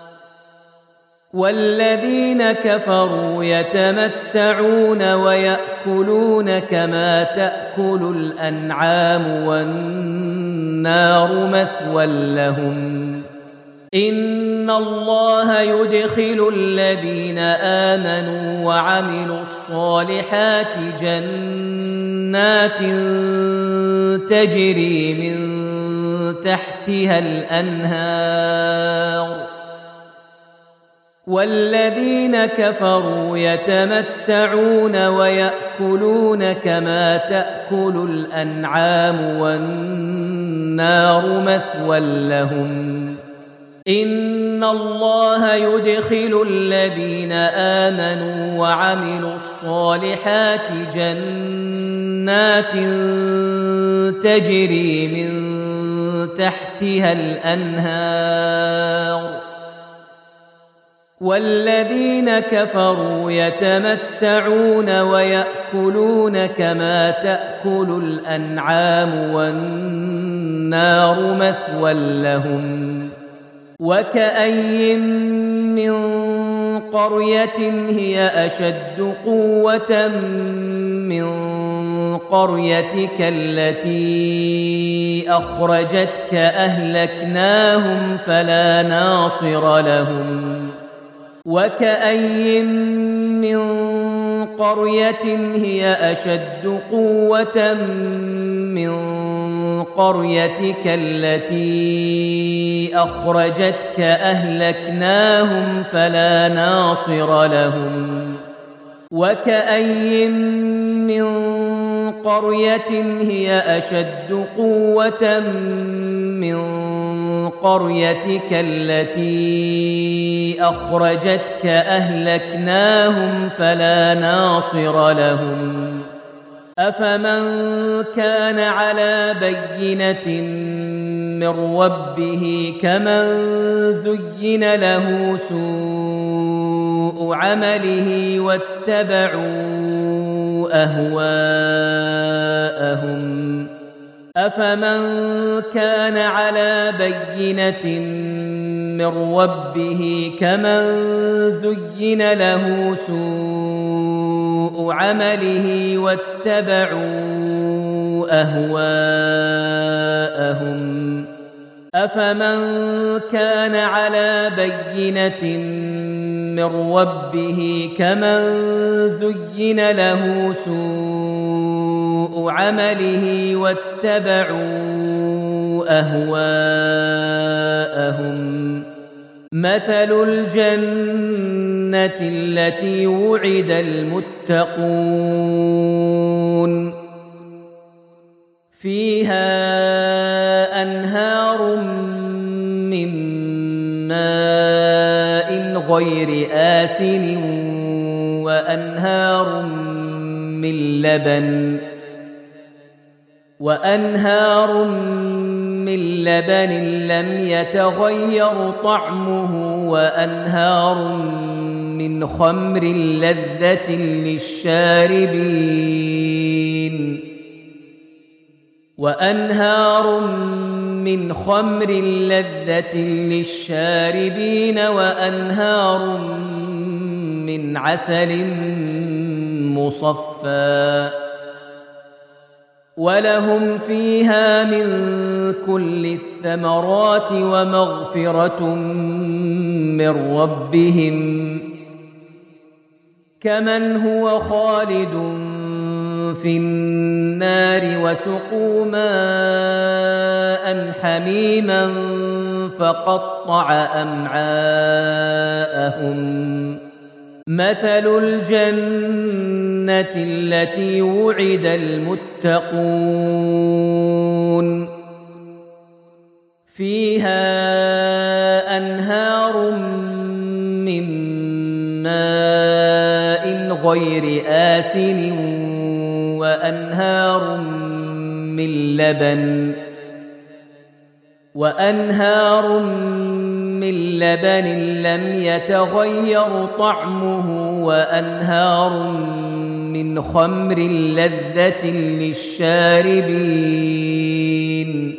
والذين كفروا يتمتعون ويأكلون كما تأكل الأنعام والنار مثوى لهم إن الله يدخل الذين آمنوا وعملوا الصالحات جنات تجري من تحتها الأنهار والذين كفروا يتمتعون ويأكلون كما تأكل الأنعام والنار مثوى لهم إن الله يدخل الذين آمنوا وعملوا الصالحات جنات تجري من تحتها الأنهار والذين كفروا يتمتعون ويأكلون كما تأكل الأنعام والنار مثوى لهم وكأين من قرية هي أشد قوة من قريتك التي أخرجتك أهلكناهم فلا ناصر لهم وكأين من قرية هي أشد قوة من قريتك التي أخرجتك أهلكناهم فلا ناصر لهم وكأين من قرية هي أشد قوة من قريتك التي أخرجتك أهلكناهم فلا ناصر لهم أفمن كان على بينة من ربه كمن زين له سوء عمله واتبعوا أهواءهم أفمن كان على بينة من ربه كمن زين له سوء عمله واتبعوا أهواءهم أفمن كان على بينة من ربه كمن زين له سوء عمله واتبعوا أهواءهم مثل الجنة التي وعد المتقون فيها أنهار من ماء غير آسن وأنهار من لبن لم يتغير طعمه وأنهار من خمر لذة للشاربين وأنهار من عسل مصفى ولهم فيها من كل الثمرات ومغفرة من ربهم كمن هو خالد في النار وسقوا ماء حميما فقطع أمعاءهم مثل الجنة التي وعد المتقون فيها أنهار من ماء غير آسن وأنهار من لبن لم يتغير طعمه وأنهار من خمر لذة للشاربين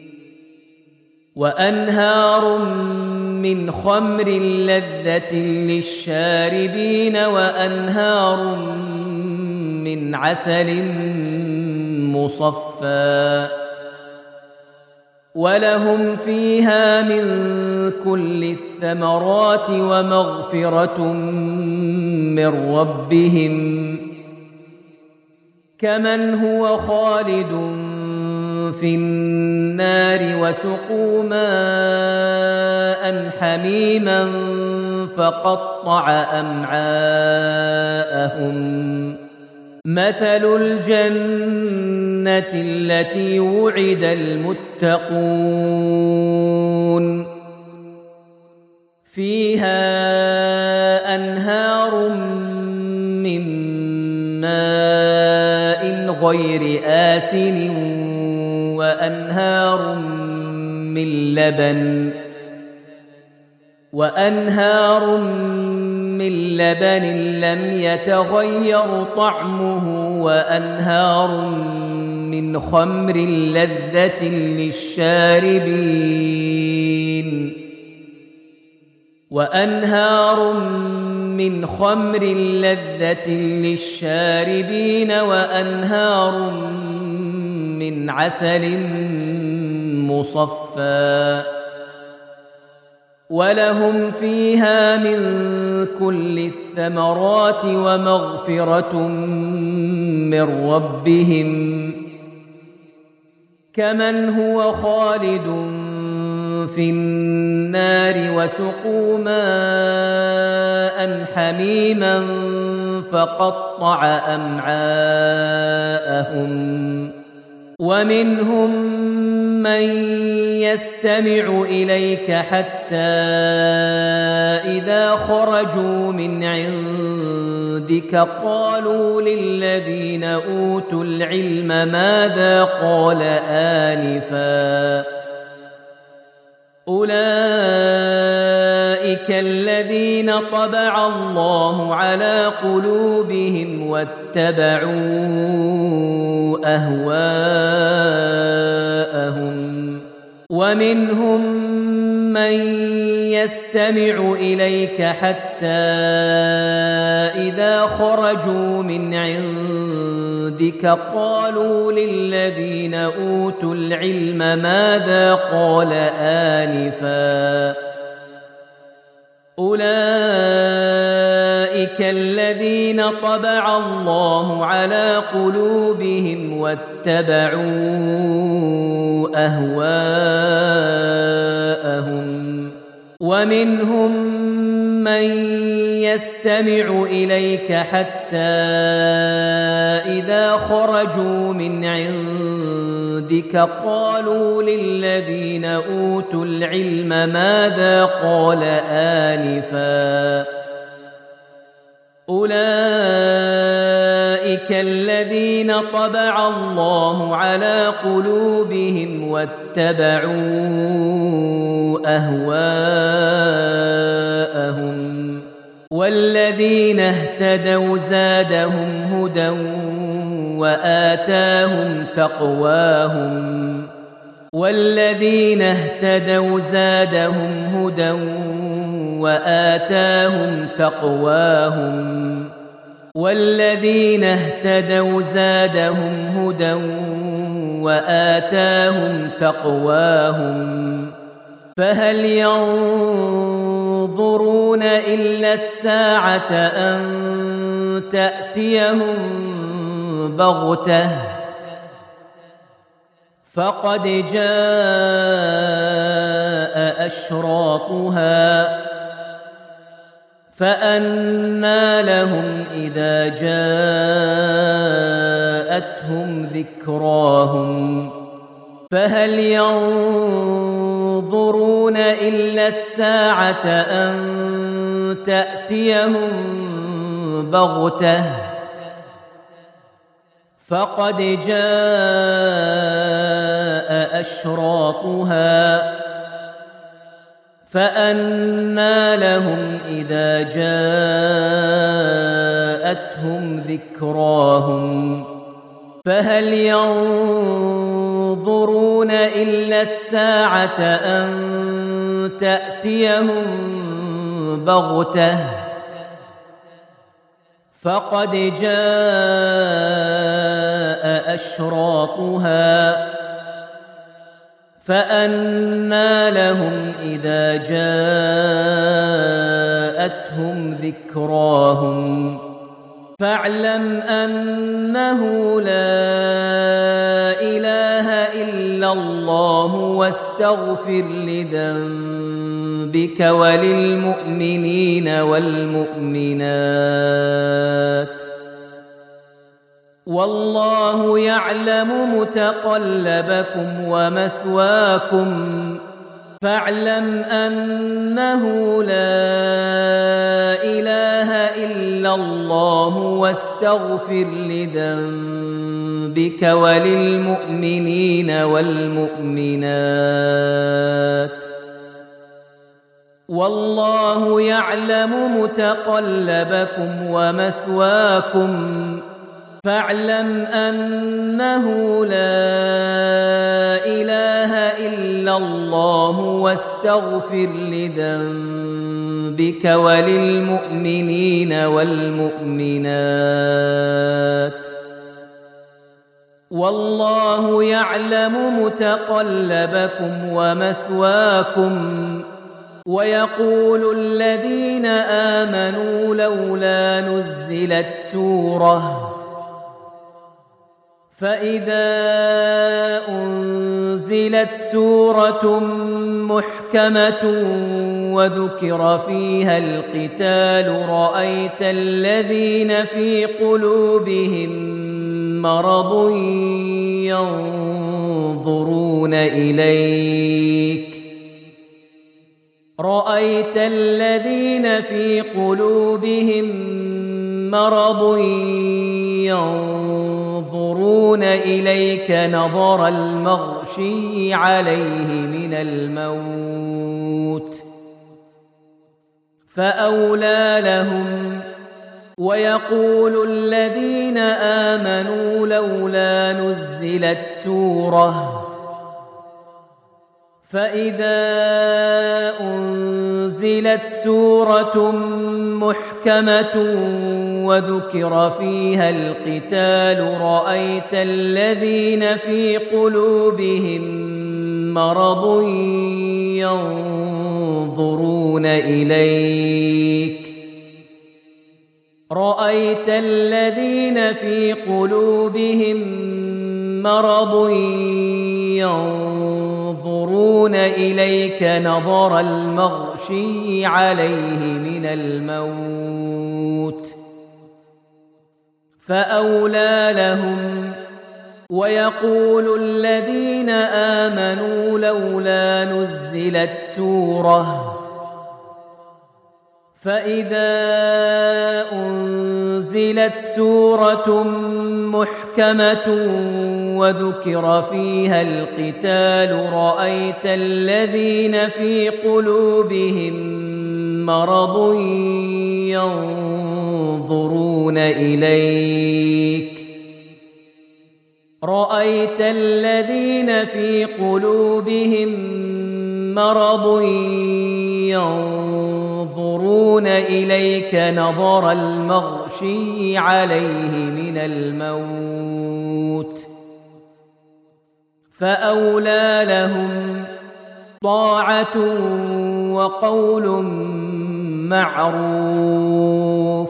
وأنهار من عسل مصفى ولهم فيها من كل الثمرات ومغفرة من ربهم كمن هو خالد في النار وسقوا ماء حميما فقطع أمعاءهم مثل الجنة التي وعد المتقون فيها أنهار من ماء غير آسن وأنهار من لبن لم يتغير طعمه وأنهار من خمر لذة للشاربين وأنهار من عسل مصفى ولهم فيها من كل الثمرات ومغفرة من ربهم كمن هو خالد في النار وسقوا ماء حميما فقطع أمعاءهم ومنهم من يستمع إليك حتى إذا خرجوا من عندك قالوا للذين أوتوا العلم ماذا قال آنفا أولئك الذين طبع الله على قلوبهم واتبعوا أهواءهم ومنهم من يستمع إليك حتى إذا خرجوا من عندك قالوا للذين أوتوا العلم ماذا قال آنفا أولئك أولئك الذين طبع الله على قلوبهم واتبعوا أهواءهم ومنهم من يستمع إليك حتى إذا خرجوا من عندك قالوا للذين أوتوا العلم ماذا قال آنفا أولئك الذين طبع الله على قلوبهم واتبعوا أهواءهم والذين اهتدوا زادهم هدى وآتاهم تقواهم والذين اهتدوا زادهم هدى وآتاهم تقواهم والذين اهتدوا زادهم هدى وآتاهم تقواهم فهل ينظرون إلا الساعة أن تأتيهم بغتة فقد جاء أشراطها فأنى لهم إذا جاءتهم ذكراهم فهل ينظرون إلا الساعة أن تأتيهم بغتة فقد جاء أشراطها فأنى لهم إذا جاءتهم ذكراهم فهل ينظرون إلا الساعة أن تأتيهم بغتة فقد جاء أشراطها فأنى لهم إذا جاءتهم ذكراهم فاعلم أنه لا إله إلا الله واستغفر لذنبك وللمؤمنين والمؤمنات والله يعلم متقلبكم ومثواكم فاعلم أنه لا إله إلا الله واستغفر لذنبك وللمؤمنين والمؤمنات والله يعلم متقلبكم ومثواكم فاعلم أنه لا إله إلا الله واستغفر لذنبك وللمؤمنين والمؤمنات والله يعلم متقلبكم ومثواكم ويقول الذين آمنوا لولا نزلت سورة فإذا أنزلت سورة محكمة وذكر فيها القتال رأيت الذين في قلوبهم مرض ينظرون إليك رأيت الذين في قلوبهم مرض ينظرون إليك نظر المغشي عليه من الموت فأولى لهم ويقول الذين آمنوا لولا نزلت سورة فإذا أنزلت سورة محكمة وذكر فيها القتال رأيت الذين في قلوبهم مرض ينظرون إليك رأيت الذين في قلوبهم مرض ينظرون إليك نظر المغشي عليه من الموت فأولى لهم. ويقول الذين آمنوا لولا نزلت سورة فإذا أنزلت سورة محكمة وذكر فيها القتال رأيت الذين في قلوبهم مرض ينظرون إليك رأيت الذين في قلوبهم مرض ينظرون إليك نظر المغشي عليه من الموت فأولى لهم طاعة وقول معروف.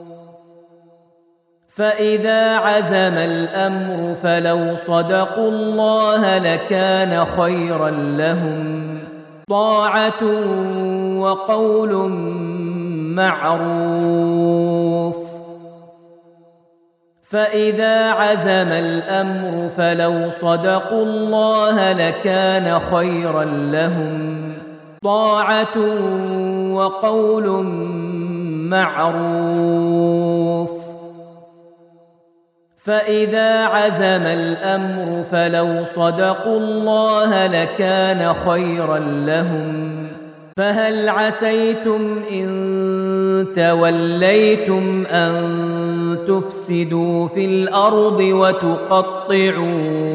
فإذا عزم الأمر فلو صدقوا الله لكان خيرا لهم طاعة وقول معروف. فإذا عزم الأمر فلو صدقوا الله لكان خيرا لهم طاعة وقول معروف. فإذا عزم الأمر فلو صدقوا الله لكان خيرا لهم. فهل عسيتم إن توليتم أن تفسدوا في الأرض وتقطعوا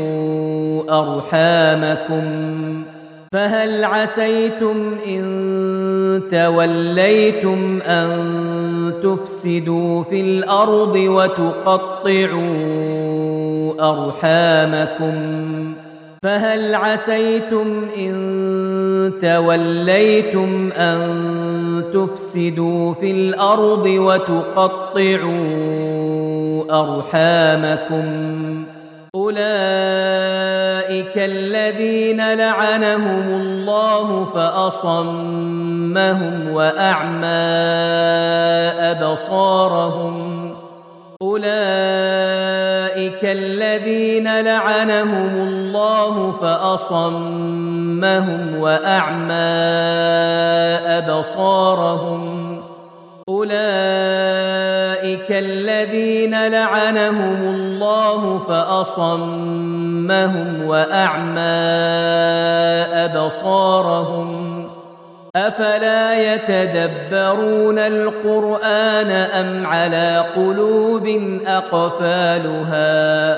أرحامكم فهل عسيتم إن توليتم أن تفسدوا في الأرض وتقطعوا أرحامكم فهل عسيتم إن توليتم أن تفسدوا في الأرض وتقطعوا أرحامكم أولئك الذين لعنهم الله فأصمهم وأعمى أبصارهم أولئك الذين لعنهم الله فأصمهم وأعمى أبصارهم أولئك الذين لعنهم الله فأصمهم وأعمى أبصارهم أفلا يتدبرون القرآن أم على قلوب أقفالها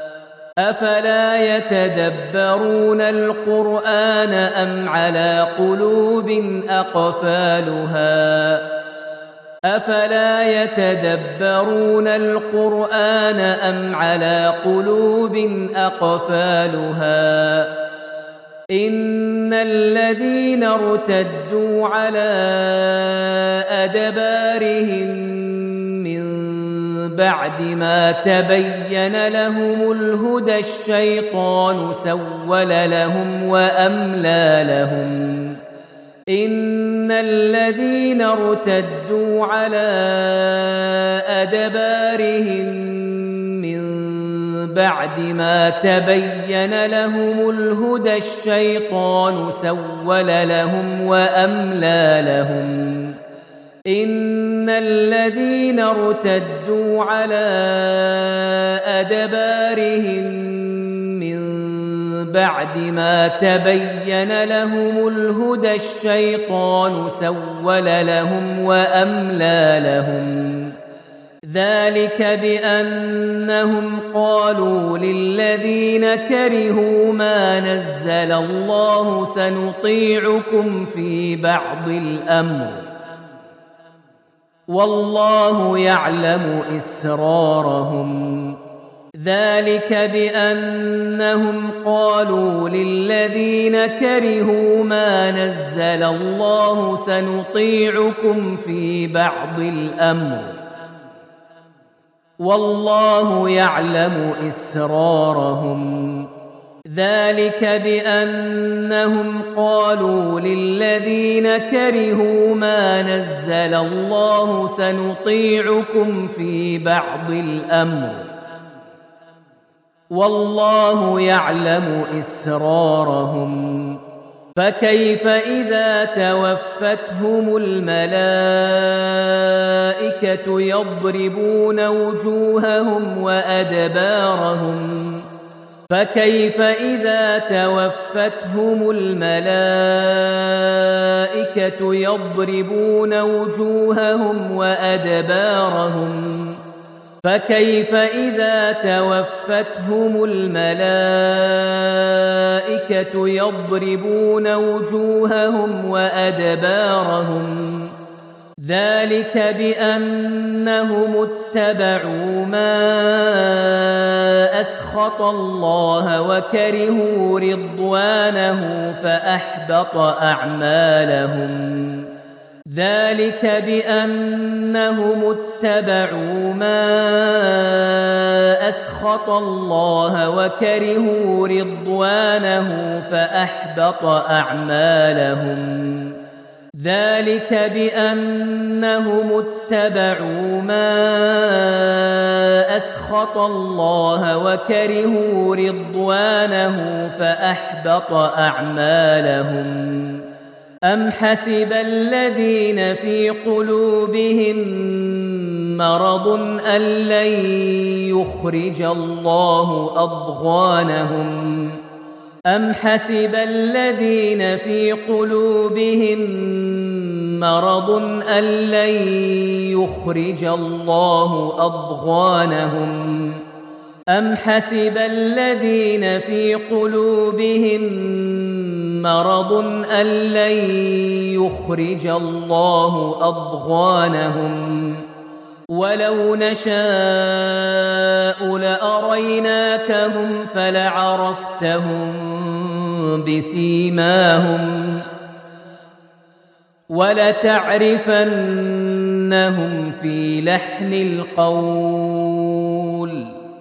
أفلا يتدبرون القرآن أم على قلوب أقفالها أفلا يتدبرون القرآن أم على قلوب أقفالها إن الذين ارتدوا على أدبارهم من بعد ما تبين لهم الهدى الشيطان سول لهم وأملى لهم إن الذين ارتدوا على أدبارهم من بعد ما تبين لهم الهدى الشيطان سول لهم وأملى لهم إن الذين ارتدوا على أدبارهم من بعد ما تبين لهم الهدى الشيطان سول لهم وأملى لهم ذلك بأنهم قالوا للذين كرهوا ما نزل الله سنطيعكم في بعض الأمر والله يعلم إسرارهم ذلك بأنهم قالوا للذين كرهوا ما نزل الله سنطيعكم في بعض الأمر والله يعلم إسرارهم ذلك بأنهم قالوا للذين كرهوا ما نزل الله سنطيعكم في بعض الأمر والله يعلم إسرارهم فكيف إذا توفتهم الملائكة يضربون وجوههم وأدبارهم فكيف إذا توفتهم الملائكة يضربون وجوههم وأدبارهم فكيف إذا توفتهم الملائكة يضربون وجوههم وأدبارهم ذلك بأنهم اتبعوا ما أسخط الله وكرهوا رضوانه فأحبط أعمالهم ذلك بأنهم اتبعوا ما أسخط الله وكرهوا رضوانه فأحبط أعمالهم ذلك بأنهم اتبعوا ما أسخط الله وكرهوا رضوانه فأحبط أعمالهم أم حسب الذين في قلوبهم مرض أن لن يخرج الله أضغانهم أم حسب الذين في قلوبهم مرض أن لن يخرج الله أضغانهم أم حسب الذين في قلوبهم مرض أن لن يخرج الله أضغانهم ولو نشاء لأريناكهم فلعرفتهم بسيماهم ولتعرفنهم في لحن القول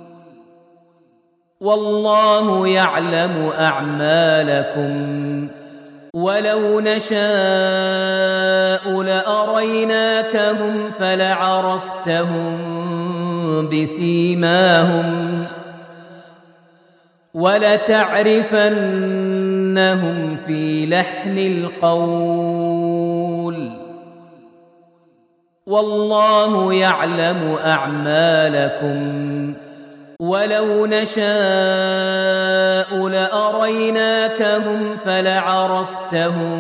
والله يعلم أعمالكم ولو نشاء لأريناكهم فلعرفتهم بسيماهم ولتعرفنهم في لحن القول والله يعلم أعمالكم ولو نشاء لأريناكهم فلعرفتهم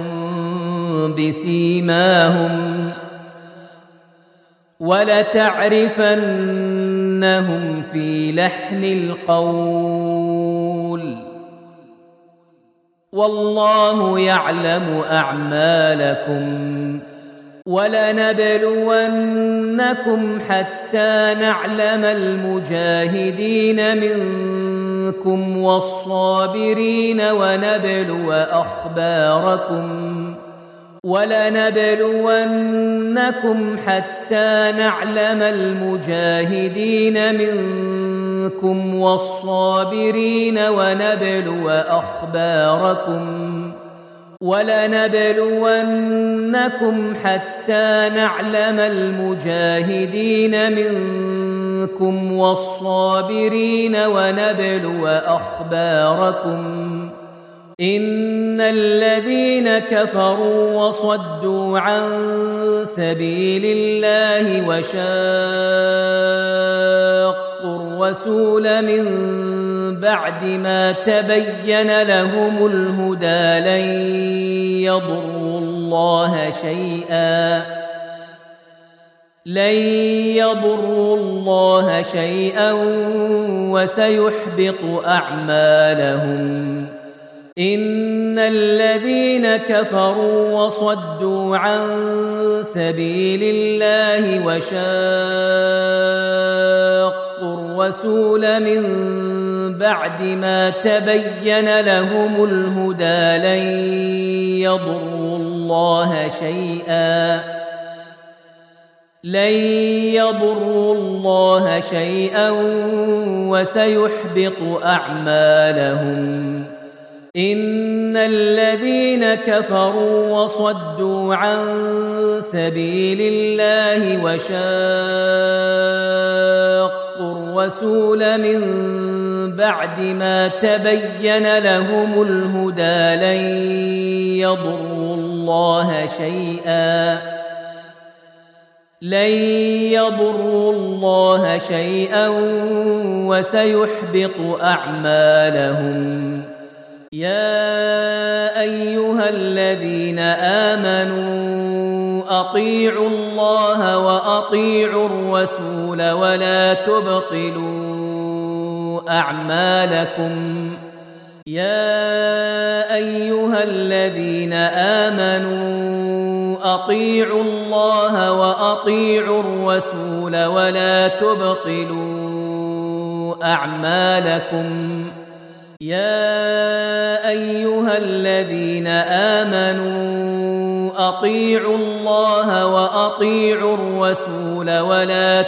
بسيماهم ولتعرفنهم في لحن القول والله يعلم أعمالكم ولنبلونكم حتى نعلم المجاهدين منكم والصابرين ونبلو أخباركم ولنبلونكم حتى نعلم المجاهدين منكم والصابرين ونبلو أخباركم ولنبلونكم حتى نعلم المجاهدين منكم والصابرين ونبلو أخباركم إن الذين كفروا وصدوا عن سبيل الله وشاقوا الرسول من بعد ما تبين لهم الهدى لن يضروا الله شيئا وسيحبط أعمالهم إن الذين كفروا وصدوا عن سبيل الله وشاقوا الرسول من بعد ما تبين لهم الهدى لن لن يضروا الله شيئا وسيحبط أعمالهم إن الذين كفروا وصدوا عن سبيل الله وشاقوا الرسول من بعد ما تبين لهم الهدى لن يضروا الله شيئا وسيحبط أعمالهم يا أيها الذين آمنوا أطيعوا الله وأطيعوا الرسول ولا تبطلوا أعمالكم يا أيها الذين آمنوا أطيعوا الله وأطيعوا الرسول ولا تبطلوا أعمالكم يا أيها الذين آمنوا أطيعوا الله وأطيعوا الرسول ولا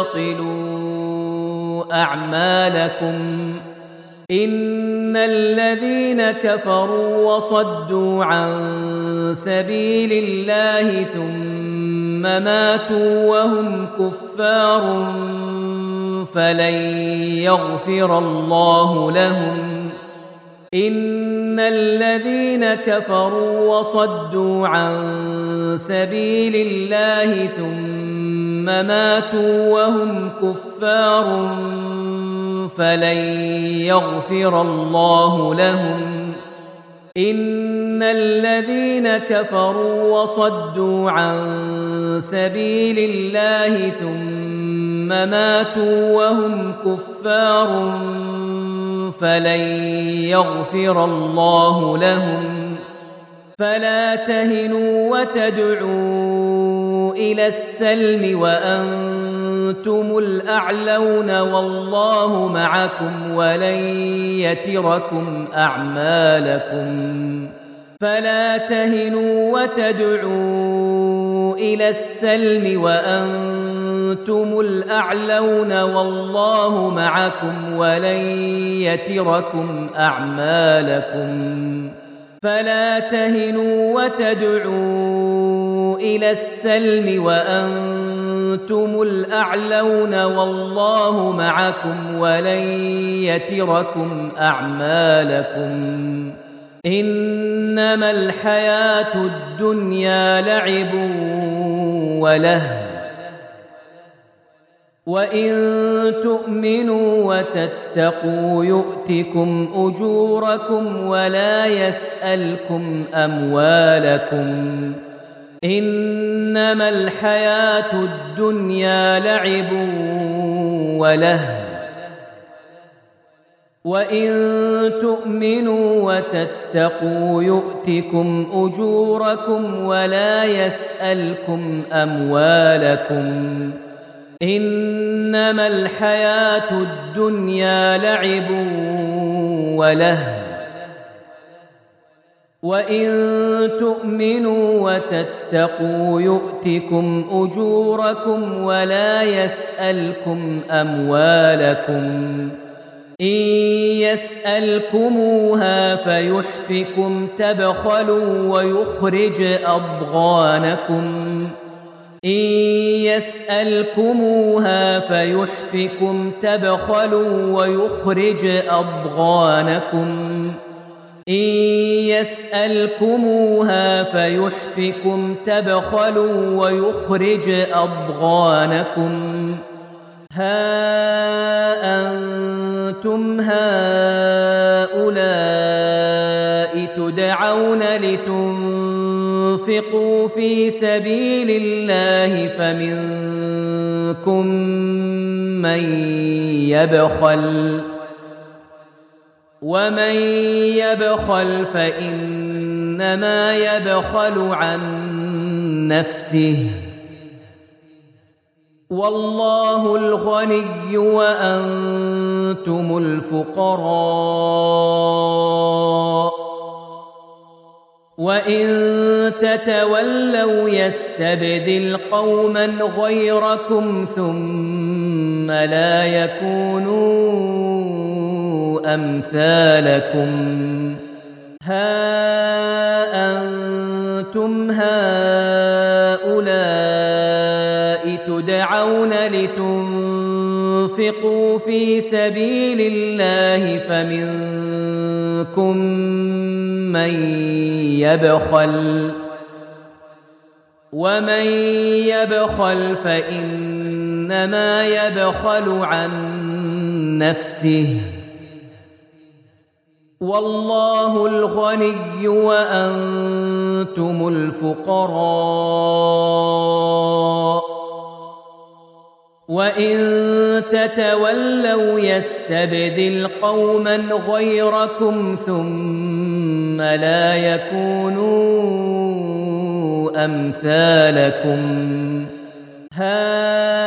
تبطلوا أعمالكم إن الذين كفروا وصدوا عن سبيل الله ثم ماتوا وهم كفار فلن يغفر الله لهم إن الذين كفروا وصدوا عن سبيل الله ثم ماتوا وهم كفار فلن يغفر الله لهم إن الذين كفروا وصدوا عن سبيل الله ثم ماتوا وهم كفار فلن يغفر الله لهم فلا تهنوا وتدعوا إلى السلم وأنتم الأعلون والله معكم ولن يتركم أعمالكم فلا تهنوا وتدعوا إلى السلم وأنتم الأعلون والله معكم ولن يتركم أعمالكم فلا تهنوا وتدعوا إلى السلم وأنتم الأعلون والله معكم ولن يتركم أعمالكم إنما الحياة الدنيا لعب ولهو وإن تؤمنوا وتتقوا يؤتكم أجوركم ولا يسألكم أموالكم إنما الحياة الدنيا لعب ولهو وإن تؤمنوا وتتقوا يؤتكم أجوركم ولا يسألكم أموالكم إنما الحياة الدنيا لعب ولهو وإن تؤمنوا وتتقوا يؤتكم أجوركم ولا يسألكم أموالكم إن يسألكموها فيحفكم تبخلوا ويخرج أضغانكم إن يسألكموها فيحفكم تبخلوا ويخرج أضغانكم إن يسألكموها فيحفكم تبخلوا ويخرج أضغانكم ها أنتم هؤلاء تدعون لتنفقوا في سبيل الله فمنكم من يبخل ومن يبخل فإنما يبخل عن نفسه والله الغني وأنتم الفقراء وإن تتولوا يستبدل قوما غيركم ثم لا يكونوا أمثالكم ها أنتم هؤلاء تدعون لتنفقوا في سبيل الله فمنكم من يبخل ومن يبخل فإنما يبخل عن نفسه والله الغني وأنتم الفقراء وإن تتولوا يستبدل قوما غيركم ثم لا يكونوا أمثالكم ها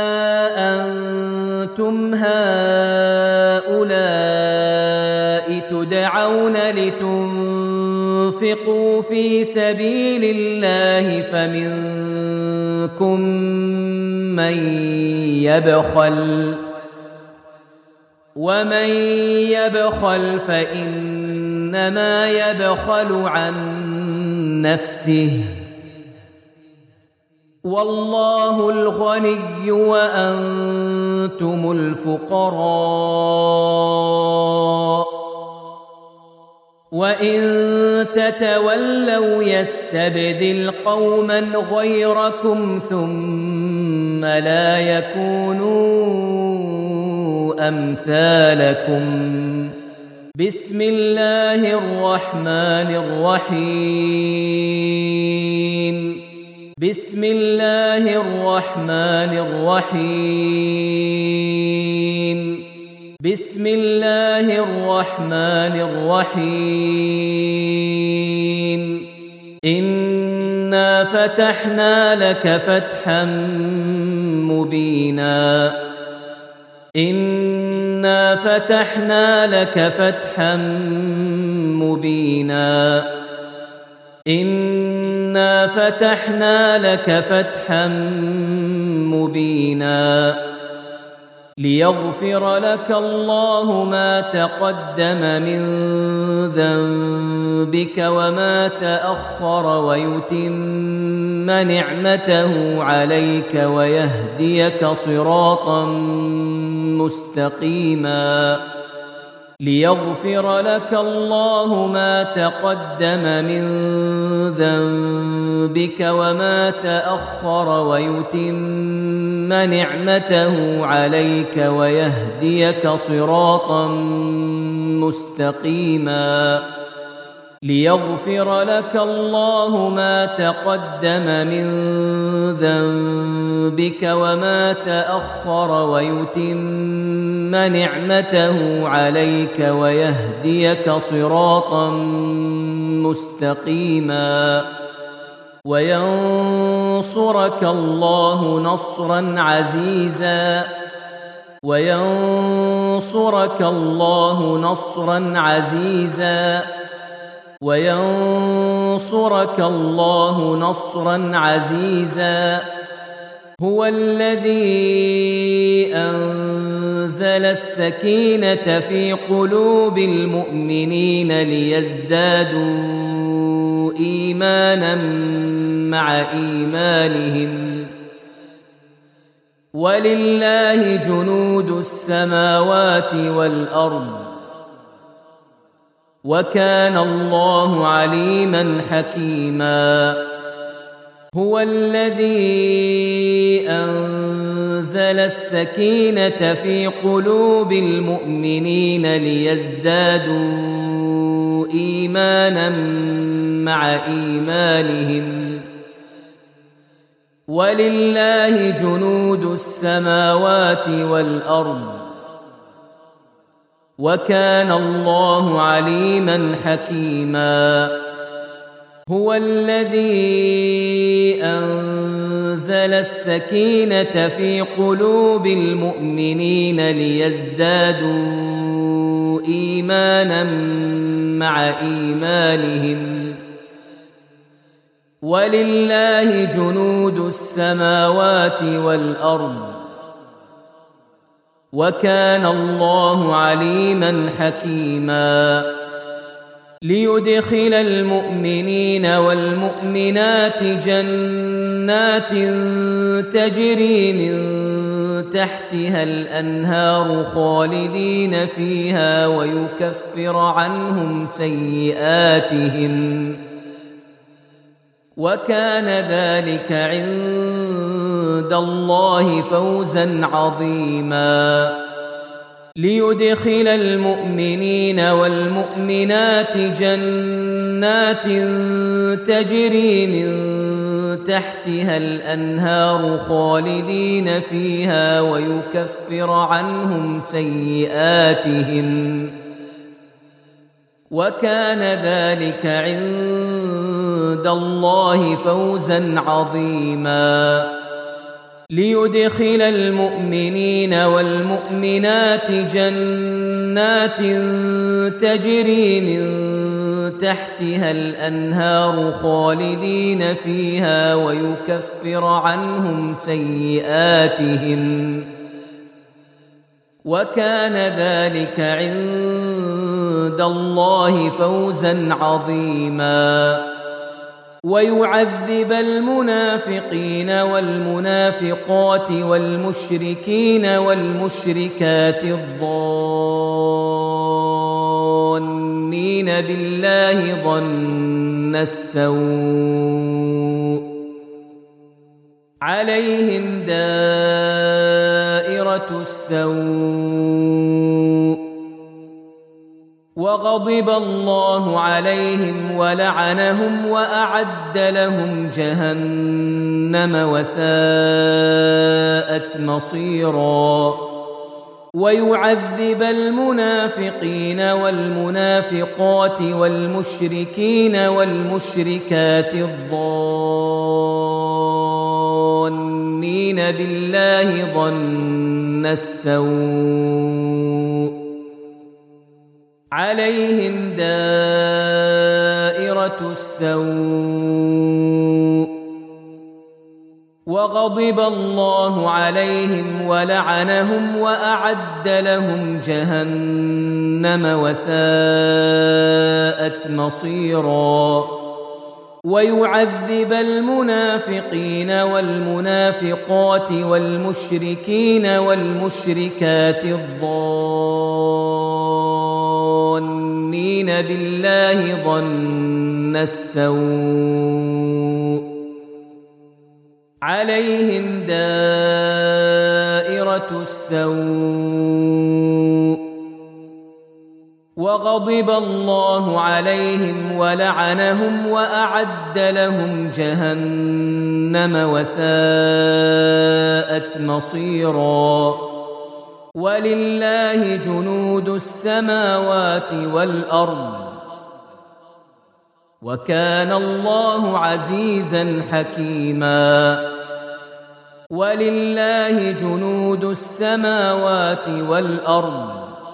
أنتم هؤلاء تدعون لتنفقوا في سبيل الله فمنكم من يبخل ومن يبخل فإنما يبخل عن نفسه والله الغني وأنتم الفقراء وإن تتولوا يستبدل قوما غيركم ثم لا يكونوا أمثالكم بسم الله الرحمن الرحيم بسم الله الرحمن الرحيم بسم الله الرحمن الرحيم إنا فتحنا لك فتحا مبينا إنا فتحنا لك فتحا مبينا إنا فتحنا لك فتحا مبينا ليغفر لك الله ما تقدم من ذنبك وما تأخر ويتم نعمته عليك ويهديك صراطا مستقيما ليغفر لك الله ما تقدم من ذنبك وما تأخر ويتم نعمته عليك ويهديك صراطا مستقيما ليغفر لك الله ما تقدم من ذنبك وما تأخر ويتم نعمته عليك ويهديك صراطا مستقيما وينصرك الله نصرا عزيزا وينصرك الله نصرا عزيزا وينصرك الله نصرا عزيزا هو الذي أنزل السكينة في قلوب المؤمنين ليزدادوا إيمانا مع إيمانهم ولله جنود السماوات والأرض وكان الله عليما حكيما هو الذي أنزل السكينة في قلوب المؤمنين ليزدادوا إيمانا مع إيمانهم ولله جنود السماوات والأرض وكان الله عليما حكيما هو الذي أنزل السكينة في قلوب المؤمنين ليزدادوا إيمانا مع إيمانهم ولله جنود السماوات والأرض وكان الله عليما حكيما ليدخل المؤمنين والمؤمنات جنات تجري من تحتها الأنهار خالدين فيها ويكفر عنهم سيئاتهم وكان ذلك عند الله فوزا عظيما ليدخل المؤمنين والمؤمنات جنات تجري من تحتها الأنهار خالدين فيها ويكفر عنهم سيئاتهم وكان ذلك عند الله فوزا عظيما ليدخل المؤمنين والمؤمنات جنات تجري من تحتها الأنهار خالدين فيها ويكفر عنهم سيئاتهم وكان ذلك عند الله فوزا عظيما ويعذب المنافقين والمنافقات والمشركين والمشركات الظانين بالله ظن السوء عليهم دائرة السوء وغضب الله عليهم ولعنهم وأعد لهم جهنم وساءت مصيرا ويعذب المنافقين والمنافقات والمشركين والمشركات الظانين بالله ظن السوء عليهم دائرة السوء وغضب الله عليهم ولعنهم وأعد لهم جهنم وساءت مصيرا ويعذب المنافقين والمنافقات والمشركين والمشركات الظانين بالله ظن السوء عليهم دائرة السوء وغضب الله عليهم ولعنهم وأعد لهم جهنم وساءت مصيرا ولله جنود السماوات والأرض وكان الله عزيزا حكيما ولله جنود السماوات والأرض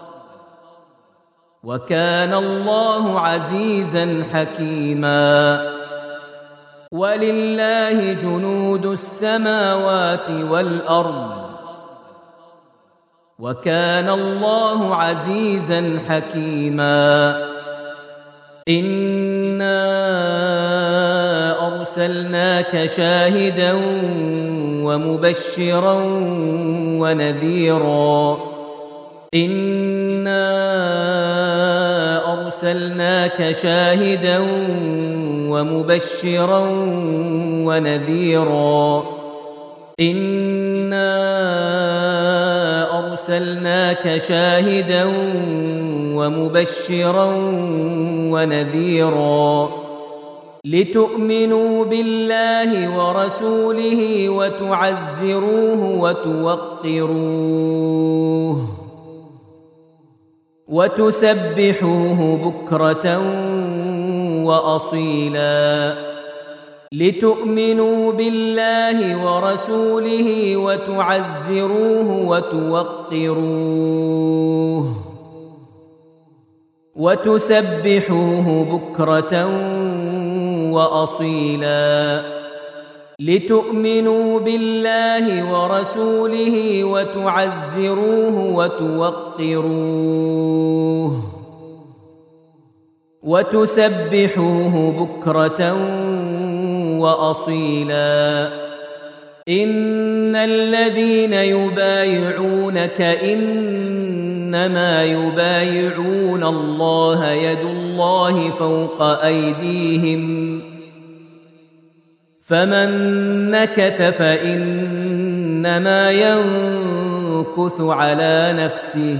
وكان الله عزيزا حكيما ولله جنود السماوات والأرض وكان الله عزيزا حكيما إنا أرسلناك شاهدا ومبشرا ونذيرا إنا أرسلناك شاهدا ومبشرا ونذيرا إنا أرسلناك شاهدا ومبشرا ونذيرا لتؤمنوا بالله ورسوله وتعزروه وتوقروه وتسبحوه بكرة وأصيلا لتؤمنوا بالله ورسوله وتعزروه وتوقروه وتسبحوه بكرة وأصيلا لتؤمنوا بالله ورسوله وتعزروه وتوقروه وتسبحوه بكرة وأصيلا إن الذين يبايعونك إنما يبايعون الله يد الله فوق أيديهم فمن نكث فإنما ينكث على نفسه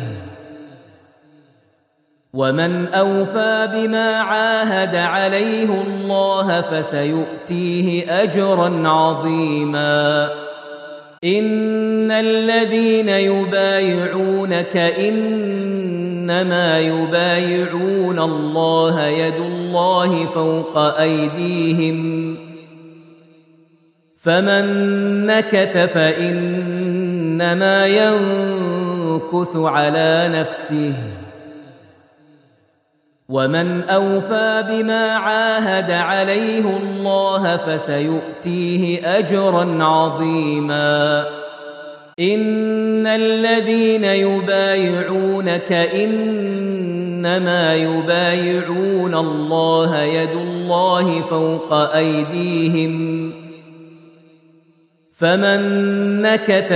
ومن أوفى بما عاهد عليه الله فسيؤتيه أجرا عظيما إن الذين يبايعونك إنما يبايعون الله يد الله فوق أيديهم فمن نكث فإنما ينكث على نفسه ومن أوفى بما عاهد عليه الله فسيؤتيه أجرا عظيما إن الذين يبايعونك إنما يبايعون الله يد الله فوق أيديهم فمن نكث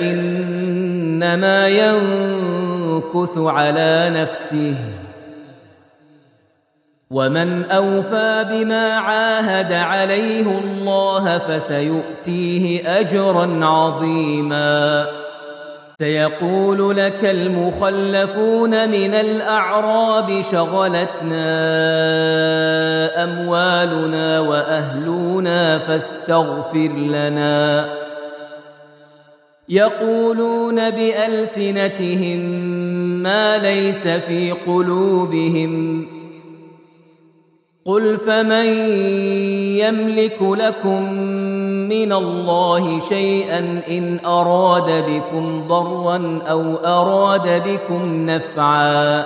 فإنما ينكث على نفسه ومن أوفى بما عاهد عليه الله فسيؤتيه أجرا عظيما سيقول لك المخلفون من الأعراب شغلتنا أموالنا وأهلنا فاستغفر لنا يقولون بألسنتهم ما ليس في قلوبهم قل فمن يملك لكم من الله شيئا إن أراد بكم ضرا أو أراد بكم نفعا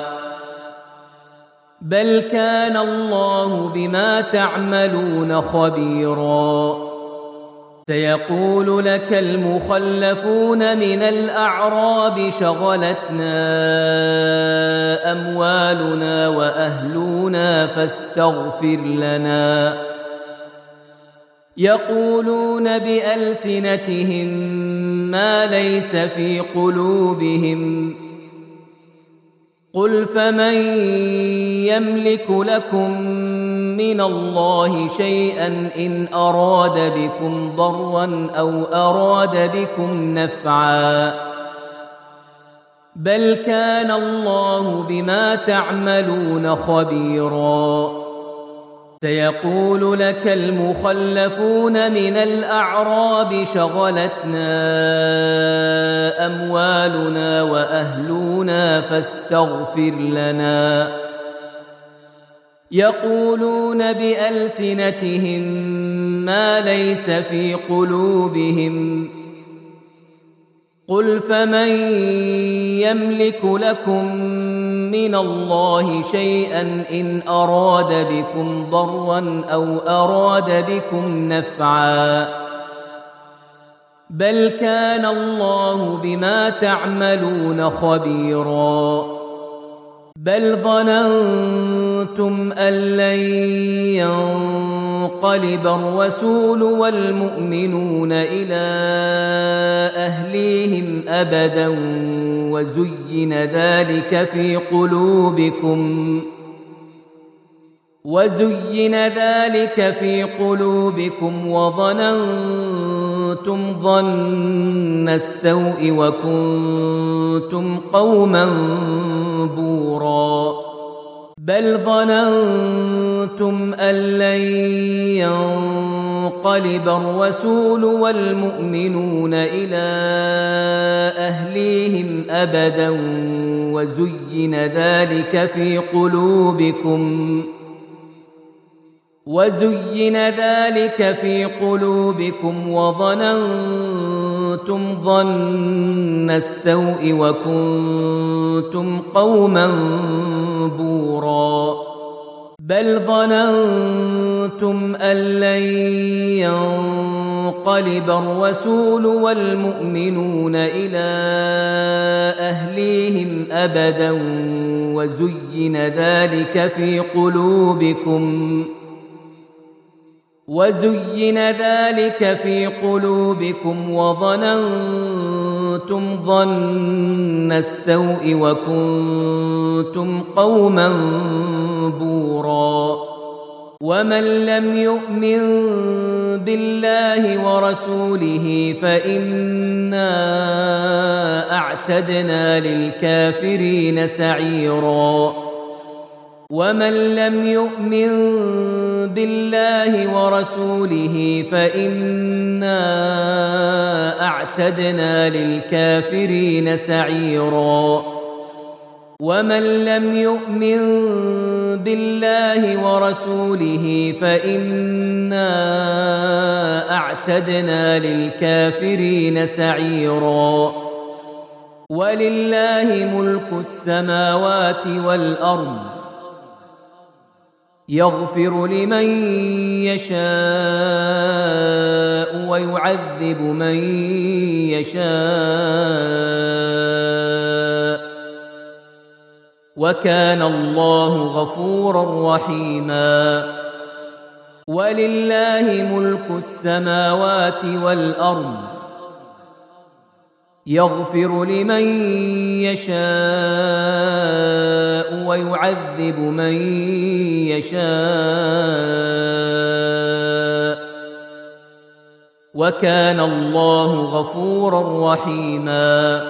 بل كان الله بما تعملون خبيرا سيقول لك المخلفون من الأعراب شغلتنا أموالنا وأهلنا فاستغفر لنا يقولون بألسنتهم ما ليس في قلوبهم قل فمن يملك لكم من الله شيئا إن أراد بكم ضرا أو أراد بكم نفعا بل كان الله بما تعملون خبيرا سيقول لك المخلفون من الأعراب شغلتنا أموالنا وأهلنا فاستغفر لنا يقولون بألسنتهم ما ليس في قلوبهم قل فمن يملك لكم من الله شيئا إن أراد بكم ضرا أو أراد بكم نفعا بل كان الله بما تعملون خبيرا بل ظننتم أن لن ينقلب الرسول والمؤمنون إلى أهليهم أبدا وزين ذلك في قلوبكم وظننتم ظن السوء وكنتم قوما بورا بل ظننتم أن لن ينقلب الرسول والمؤمنون إلى أهليهم أبدا وزين ذلك في قلوبكم وظننتم ظن السوء وكنتم قوما بورا بل ظننتم أن لن ينقلب الرسول والمؤمنون إلى أهليهم أبدا وزين ذلك في قلوبكم وظننتم ظن السوء وكنتم قوما بورا ومن لم يؤمن بالله ورسوله فإنا أعتدنا للكافرين سعيرا ومن لم يؤمن بالله ورسوله فإنا أعتدنا للكافرين سعيرا ومن لم يؤمن بالله ورسوله فإنا أعتدنا للكافرين سعيرا ولله ملك السماوات والأرض يغفر لمن يشاء ويعذب من يشاء وكان الله غفورا رحيما ولله ملك السماوات والأرض يغفر لمن يشاء ويعذب من يشاء وكان الله غفورا رحيما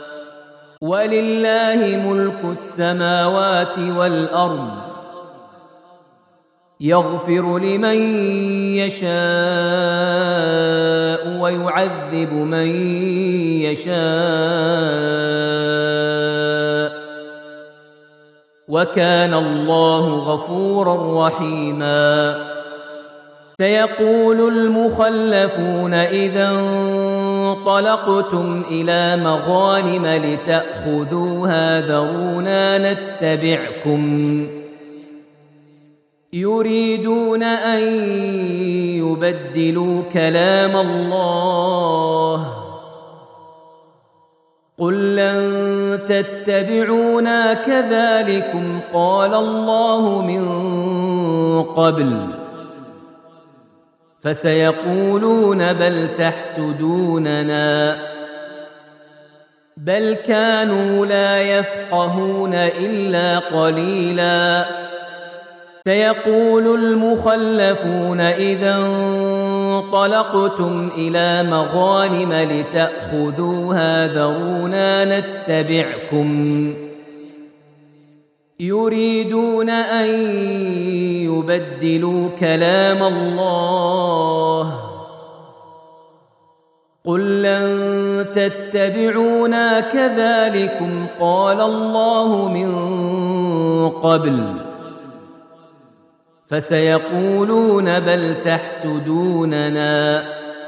ولله ملك السماوات والأرض يغفر لمن يشاء ويعذب من يشاء وكان الله غفورا رحيما سيقول المخلفون إذا انطلقتم إلى مغانم لتأخذوها ذرونا نتبعكم يريدون أن يبدلوا كلام الله قل لن تتبعونا كذلكم قال الله من قبل فسيقولون بل تحسدوننا بل كانوا لا يفقهون إلا قليلا سيقول المخلفون إذا انطلقتم إلى مغانم لتأخذوها ذرونا نتبعكم يريدون أن يبدلوا كلام الله قل لن تتبعونا كذلكم قال الله من قبل فسيقولون بل تحسدوننا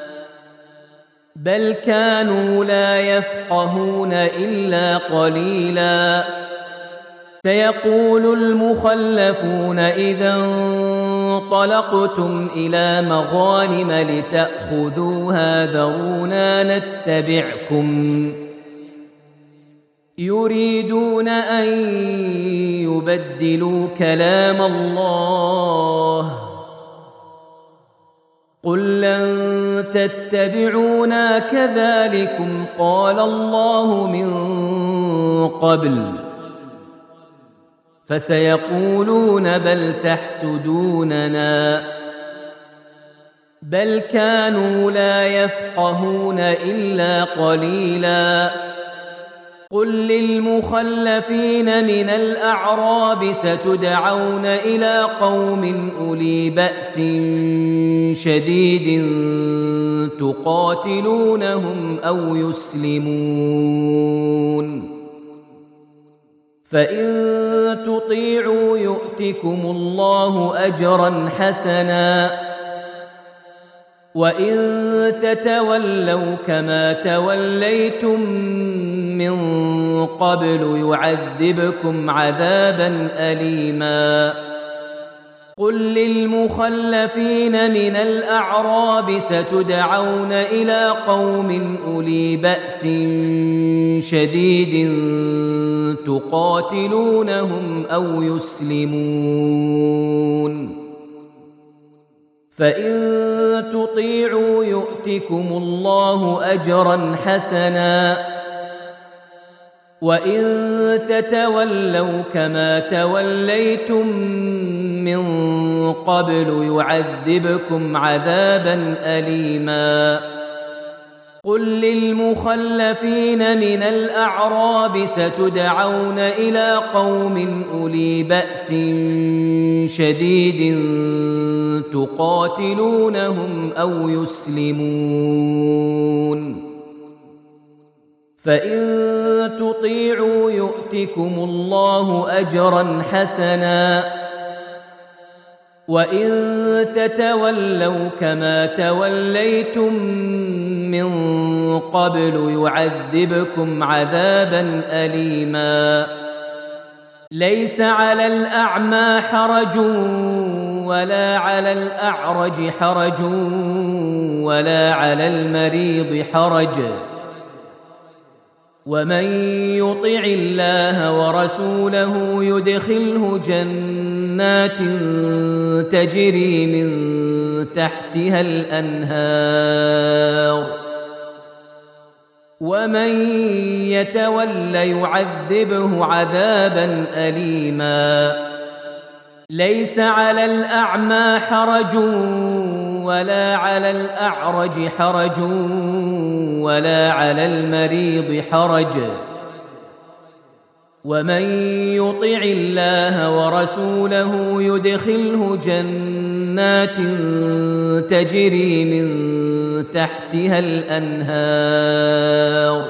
بل كانوا لا يفقهون إلا قليلا سيقول المخلفون إذا انطلقتم إلى مغانم لتأخذوها ذرونا نتبعكم يريدون أن يبدلوا كلام الله قل لن تتبعونا كذلكم قال الله من قبل فسيقولون بل تحسدوننا بل كانوا لا يفقهون إلا قليلا قل للمخلفين من الأعراب ستدعون إلى قوم أولي بأس شديد تقاتلونهم أو يسلمون فإن تطيعوا يؤتكم الله أجرا حسنا وإن تتولوا كما توليتم من قبل يعذبكم عذابا أليما قل للمخلفين من الأعراب ستدعون إلى قوم أولي بأس شديد تقاتلونهم أو يسلمون فإن تطيعوا يؤتكم الله أجرا حسنا وإن تتولوا كما توليتم من قبل يعذبكم عذابا أليما قل للمخلفين من الأعراب ستدعون إلى قوم أولي بأس شديد تقاتلونهم أو يسلمون فإن تطيعوا يؤتكم الله أجرا حسنا وإن تتولوا كما توليتم من قبل يعذبكم عذابا أليما ليس على الأعمى حرج ولا على الأعرج حرج ولا على المريض حرج ومن يطع الله ورسوله يدخله جنات تجري من تحتها الأنهار ومن يتول يعذبه عذابا أليما ليس على الأعمى حرج ولا على الأعرج حرج ولا على المريض حرج ومن يطع الله ورسوله يدخله جنات تجري من تحتها الأنهار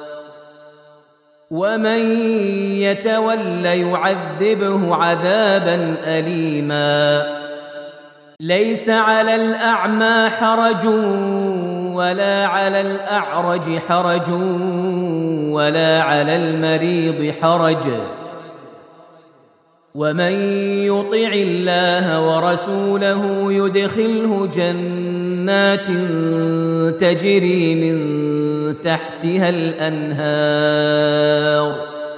ومن يتول يعذبه عذابا أليما ليس على الأعمى حرج ولا على الأعرج حرج ولا على المريض حرج ومن يطع الله ورسوله يدخله جنات تجري من تحتها الأنهار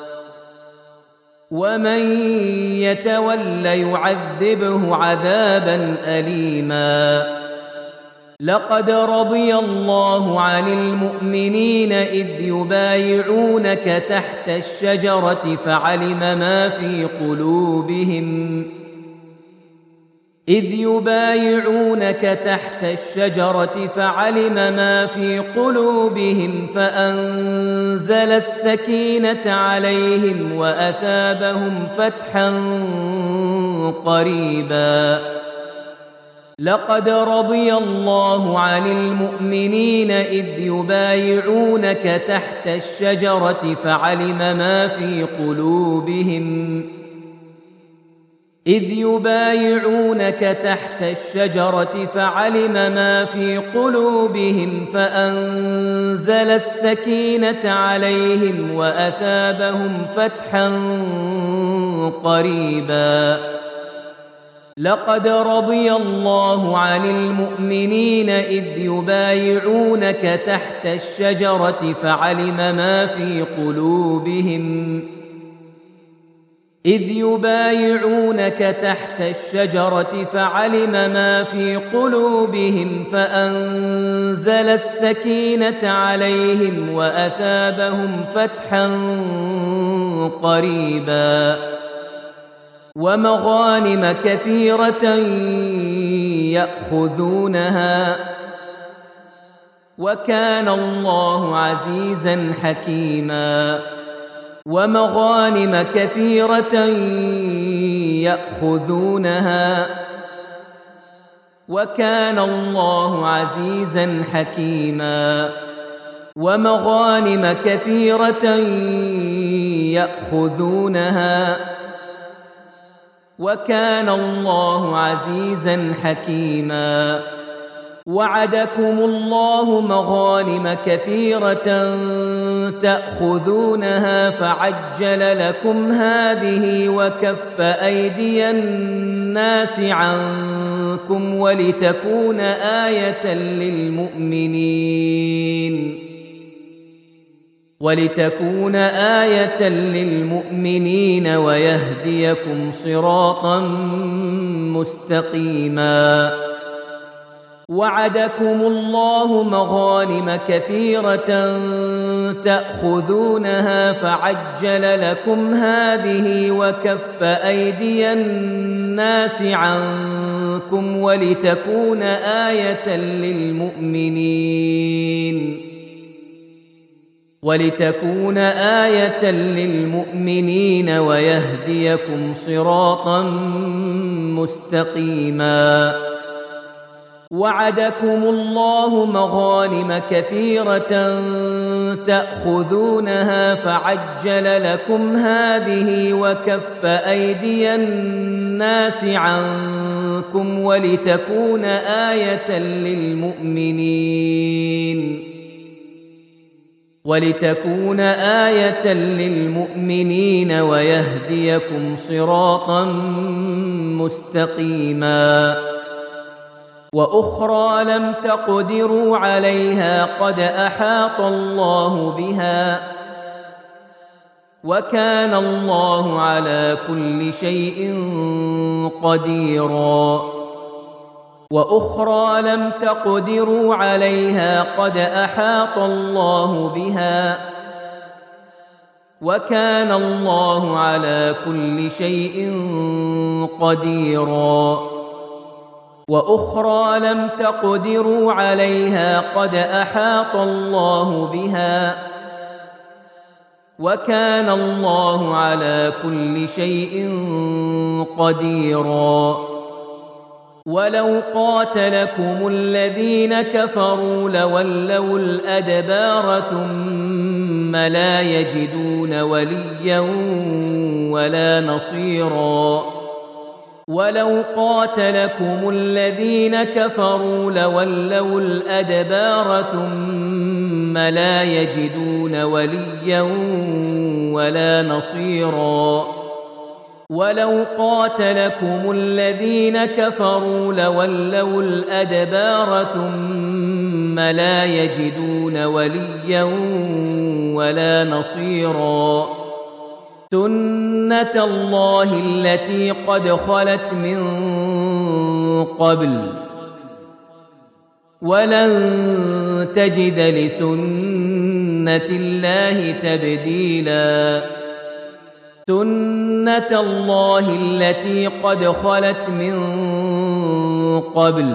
ومن يتول يعذبه عذابا أليما لقد رضي الله عن المؤمنين إذ يبايعونك تحت الشجرة فعلم ما في قلوبهم فأنزل السكينة عليهم وأثابهم فتحا قريبا لقد رضي الله عن المؤمنين إذ يبايعونك تحت الشجرة فعلم ما في قلوبهم فأنزل السكينة عليهم وأثابهم فتحا قريبا لقد رضي الله عن المؤمنين إذ يبايعونك تحت الشجرة فعلم ما في قلوبهم فأنزل السكينة عليهم وأثابهم فتحا قريبا ومغانم كثيرة يأخذونها وكان الله عزيزا حكيما ومغانم كثيرة يأخذونها وكان الله عزيزا حكيما ومغانم كثيرة يأخذونها وكان الله عزيزا حكيما وعدكم الله مغانم كثيرة تأخذونها فعجل لكم هذه وكف أيدي الناس عنكم ولتكون آية للمؤمنين ويهديكم صراطا مستقيما. وعدكم الله مغانم كثيرة تأخذونها فعجل لكم هذه وكف أيدي الناس عنكم ولتكون آية للمؤمنين ويهديكم صراطا مستقيما. وعدكم الله مغانم كثيرة تأخذونها فعجل لكم هذه وكف أيدي الناس عنكم ولتكون آية للمؤمنين ويهديكم صراطا مستقيما. وأخرى لم تقدروا عليها قد أحاط الله بها وكان الله على كل شيء قديرا. وأخرى لم تقدروا عليها قد أحاط الله بها وكان الله على كل شيء قديرا. وأخرى لم تقدروا عليها قد أحاط الله بها وكان الله على كل شيء قديرا. ولو قاتلكم الذين كفروا لولوا الأدبار ثم لا يجدون وليا ولا نصيرا. ولو قاتلكم الذين كفروا لولوا الأدبار ثم لا يجدون وليا ولا نصيرا. ولو قاتلكم الذين كفروا لولوا الأدبار ثم لا يجدون وليا ولا نصيرا. سنة الله التي قد خلت من قبل ولن تجد لسنة الله تبديلا. سنة الله التي قد خلت من قبل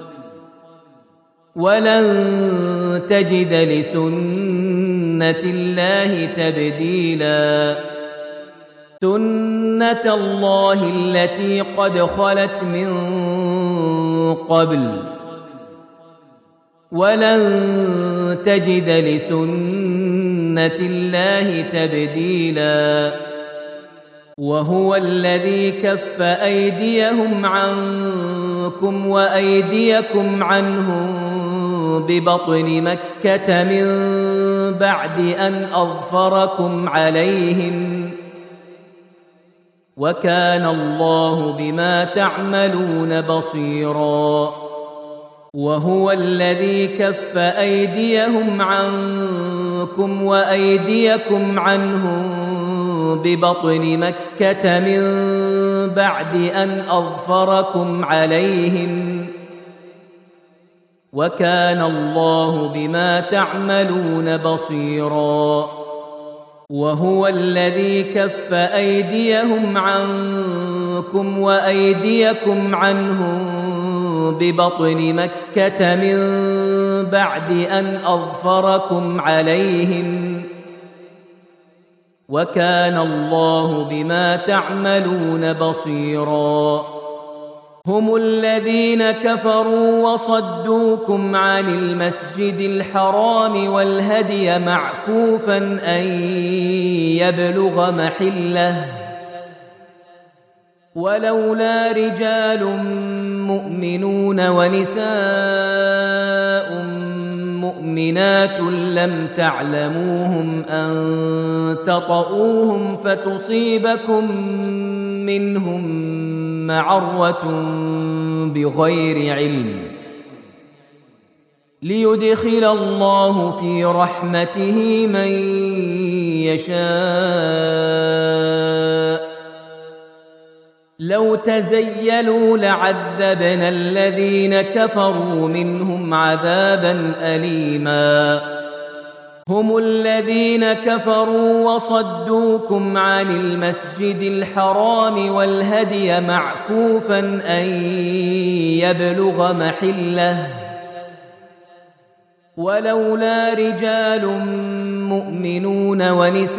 ولن تجد لسنة الله تبديلا. سنة الله التي قد خلت من قبل ولن تجد لسنة الله تبديلا. وهو الذي كف أيديهم عنكم وأيديكم عنهم ببطن مكة من بعد أن أظفركم عليهم وكان الله بما تعملون بصيرا. وهو الذي كف أيديهم عنكم وأيديكم عنهم ببطن مكة من بعد أن أظفركم عليهم وكان الله بما تعملون بصيرا. وهو الذي كف أيديهم عنكم وأيديكم عنهم ببطن مكة من بعد أن أظفركم عليهم وكان الله بما تعملون بصيرا. هم الذين كفروا وصدوكم عن المسجد الحرام والهدي معكوفا أن يبلغ محله ولولا رجال مؤمنون ونساء مؤمنات لم تعلموهم أن تطؤوهم فتصيبكم منهم معرة بغير علم ليدخل الله في رحمته من يشاء لو تزيلوا لعذبنا الذين كفروا منهم عذابا أليما هم الذين كفروا وصدوكم عن المسجد الحرام والهدي معكوفا أن يبلغ محله ولولا رجال مؤمنون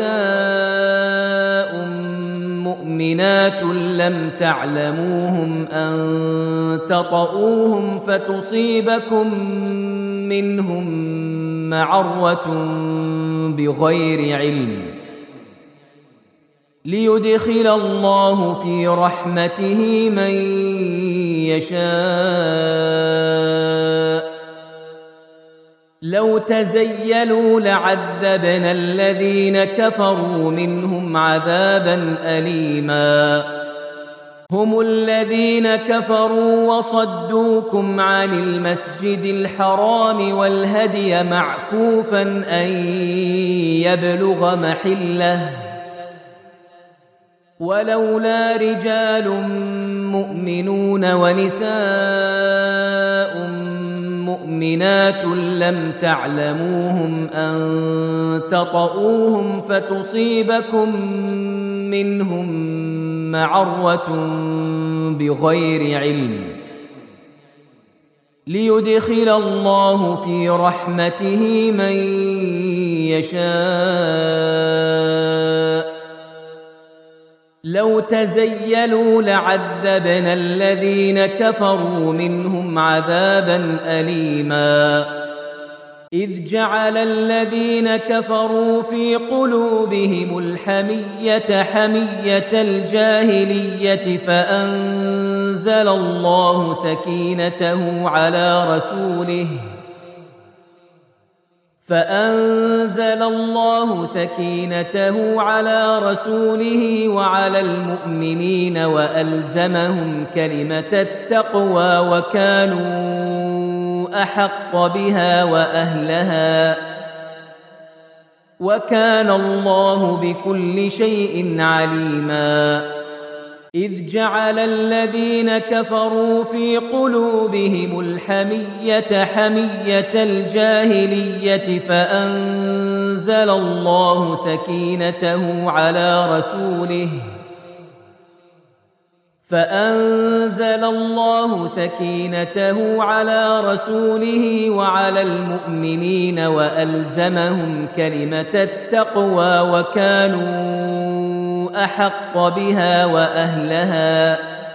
ونساء مؤمنات لم تعلموهم أن تطؤوهم فتصيبكم منهم معرة بغير علم ليدخل الله في رحمته من يشاء لو تزيلوا لعذبنا الذين كفروا منهم عذابا أليما هم الذين كفروا وصدوكم عن المسجد الحرام والهدي معكوفا أن يبلغ محله ولولا رجال مؤمنون ونساء مؤمنات لم تعلموهم أن تطؤوهم فتصيبكم منهم معرة بغير علم ليدخل الله في رحمته من يشاء لو تزيلوا لعذبنا الذين كفروا منهم عذابا أليما إذ جعل الذين كفروا في قلوبهم الحمية حمية الجاهلية فأنزل الله سكينته على رسوله وعلى المؤمنين وألزمهم كلمة التقوى وكانوا أحق بها وأهلها وكان الله بكل شيء عليما إذ جعل الذين كفروا في قلوبهم الحمية حمية الجاهلية فأنزل الله سكينته على رسوله وعلى المؤمنين وألزمهم كلمة التقوى وكانوا أحق بها وأهلها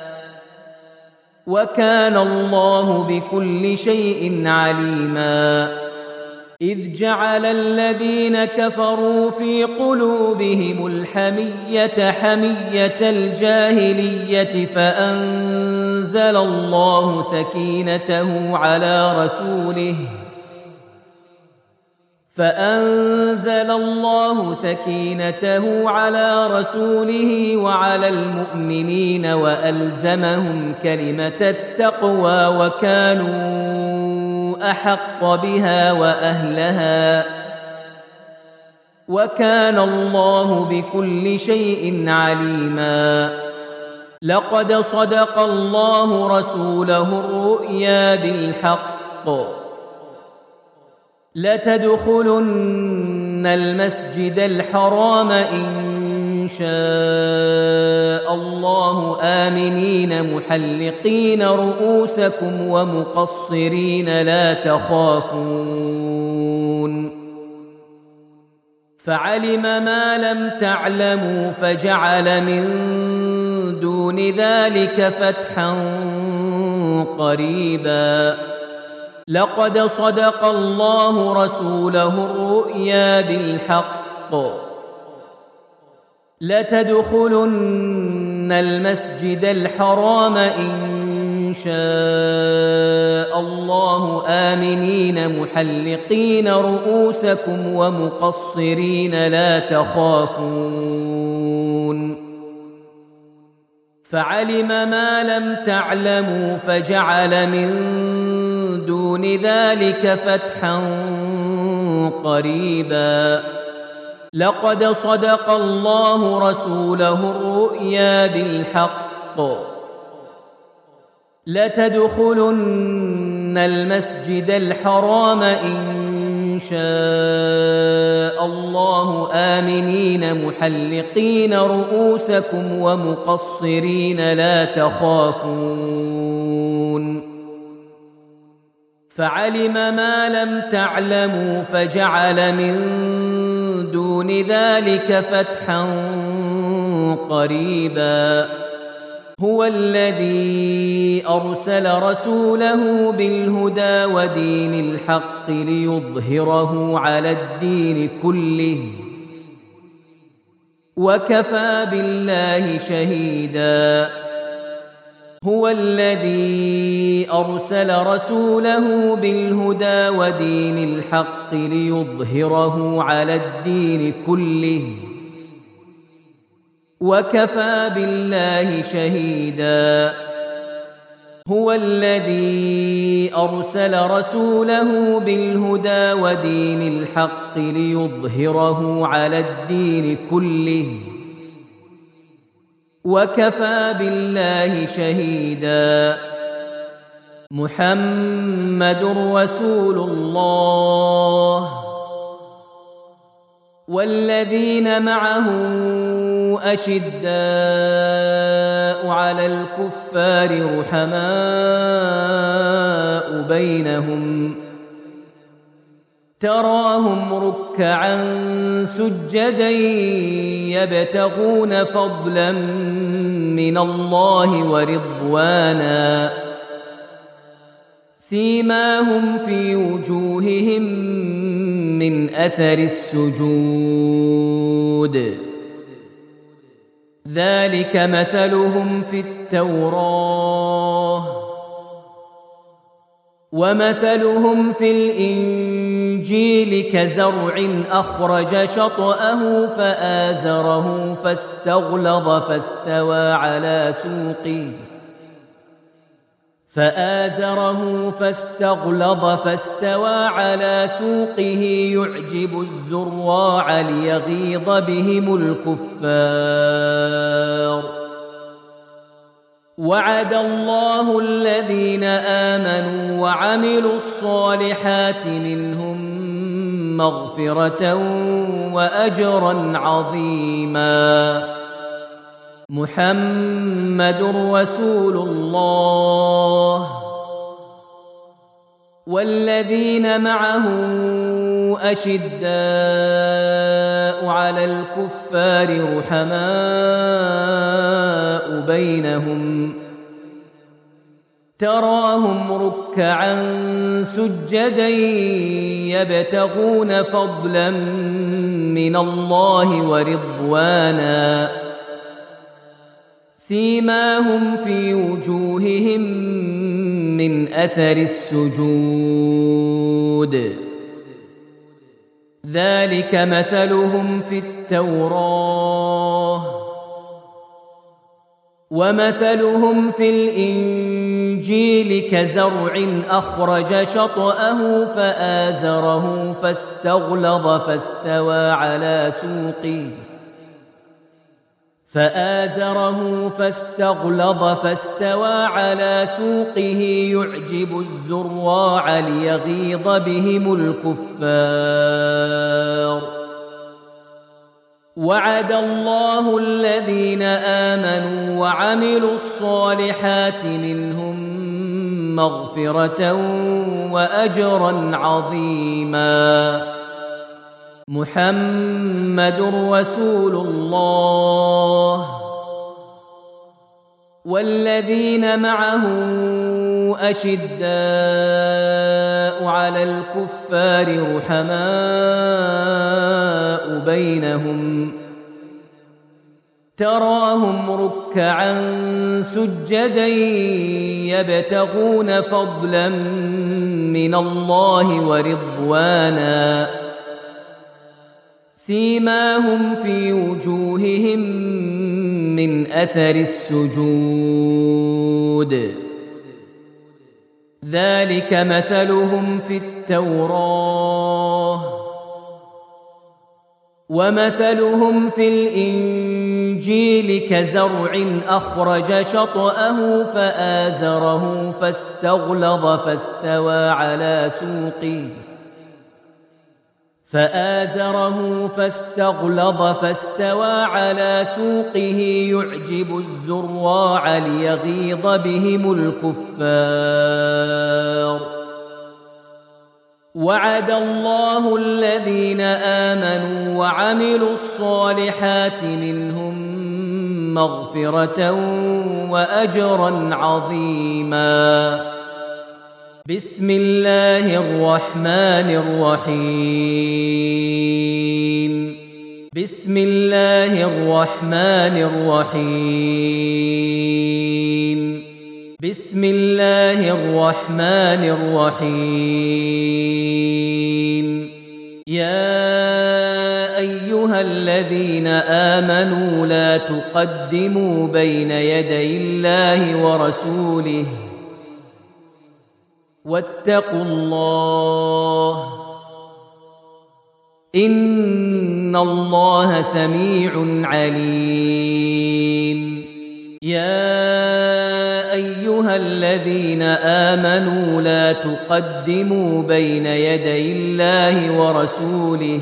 وكان الله بكل شيء عليما إذ جعل الذين كفروا في قلوبهم الحمية حمية الجاهلية فأنزل الله سكينته على رسوله وعلى المؤمنين وألزمهم كلمة التقوى وكانوا أحق بها وأهلها وكان الله بكل شيء عليما لقد صدق الله رسوله الرؤيا بالحق لتدخلن المسجد الحرام إن شاء الله آمنين محلقين رؤوسكم ومقصرين لا تخافون فعلم ما لم تعلموا فجعل من دون ذلك فتحا قريبا لقد صدق الله رسوله الرؤيا بالحق لتدخلن المسجد الحرام إن شاء الله آمنين محلقين رؤوسكم ومقصرين لا تخافون فعلم ما لم تعلموا فجعل من دون ذلك فتحا قريبا لقد صدق الله رسوله الرؤيا بالحق لتدخلن المسجد الحرام إن شاء الله آمنين محلقين رؤوسكم ومقصرين لا تخافون فعلم ما لم تعلموا فجعل من دون ذلك فتحا قريبا هو الذي أرسل رسوله بالهدى ودين الحق ليظهره على الدين كله وكفى بالله شهيدا هو الذي أرسل رسوله بالهدى ودين الحق ليظهره على الدين كله وكفى بالله شهيدا هو الذي أرسل رسوله بالهدى ودين الحق ليظهره على الدين كله وكفى بالله شهيدا محمد رسول الله والذين معه أشداء على الكفار رحماء بينهم تراهم ركعا سجدا يبتغون فضلا من الله ورضوانا سيماهم في وجوههم من أثر السجود ذلك مثلهم في التوراة ومثلهم في الإنجيل كزرع أخرج شطأه فآزره فاستغلظ فاستوى على سوقه يعجب الزراع ليغيظ بهم الكفار وعد الله الذين آمنوا وعملوا الصالحات منهم مغفرة وأجرا عظيما محمد رسول الله والذين معه أشداء على الكفار رحماء بينهم تراهم ركعا سجدا يبتغون فضلا من الله ورضوانا سيماهم في وجوههم من أثر السجود ذلك مثلهم في التوراة ومثلهم في الإنجيل كزرع أخرج شطأه فآزره فاستغلظ فاستوى على سوقه يعجب الزراع ليغيظ بهم الكفار وعد الله الذين آمنوا وعملوا الصالحات منهم مغفرة وأجرا عظيما محمد رسول الله والذين معه أشداء على الكفار رحماء بينهم تراهم ركعا سجدا يبتغون فضلا من الله ورضوانا سيماهم في وجوههم من أثر السجود ذلك مثلهم في التوراة ومثلهم في الإنجيل كزرع أخرج شطأه فآزره فاستغلظ فاستوى على سوقه يعجب الزراع ليغيظ بهم الكفار وعد الله الذين آمنوا وعملوا الصالحات منهم مغفرة وأجرا عظيما بسم الله الرحمن الرحيم بسم الله الرحمن الرحيم بسم الله الرحمن الرحيم يا أيها الذين آمنوا لا تقدموا بين يدي الله ورسوله واتقوا الله إن الله سميع عليم يا أيها الذين آمنوا لا تقدموا بين يدي الله ورسوله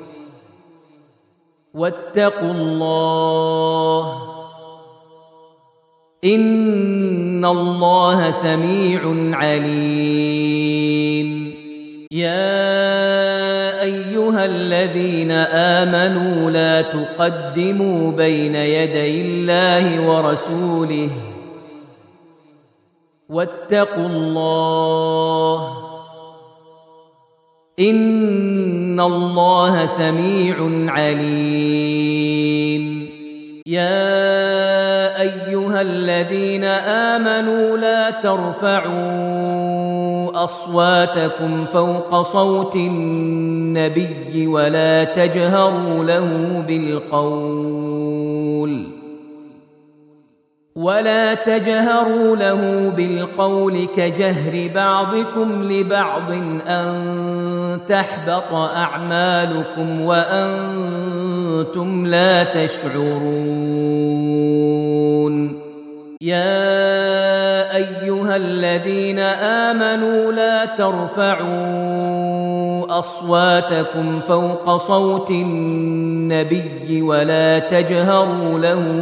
واتقوا الله إن الله سميع عليم يا أيها الذين آمنوا لا تقدموا بين يدي الله ورسوله واتقوا الله إن الله سميع عليم يا أيها الذين آمنوا لا ترفعوا أصواتكم فوق صوت النبي ولا تجهروا له بالقول كجهر بعضكم لبعض أن تحبط أعمالكم وأنتم لا تشعرون يا أيها الذين آمنوا لا ترفعوا أصواتكم فوق صوت النبي ولا تجهروا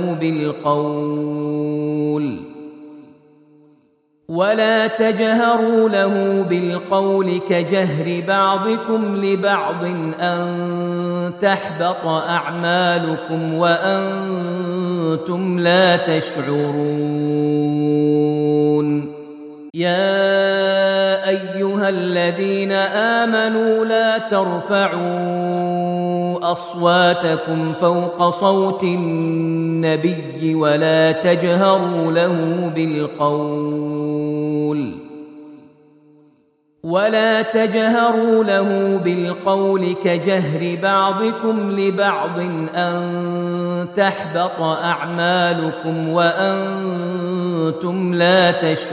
له بالقول كجهر بعضكم لبعض أن تحبط أعمالكم وأنتم لا تشعرون يا أيها الذين آمنوا لا ترفعوا أصواتكم فوق صوت النبي ولا تجهروا له بالقول كجهر بعضكم لبعض أن تحبط أعمالكم وأنتم لا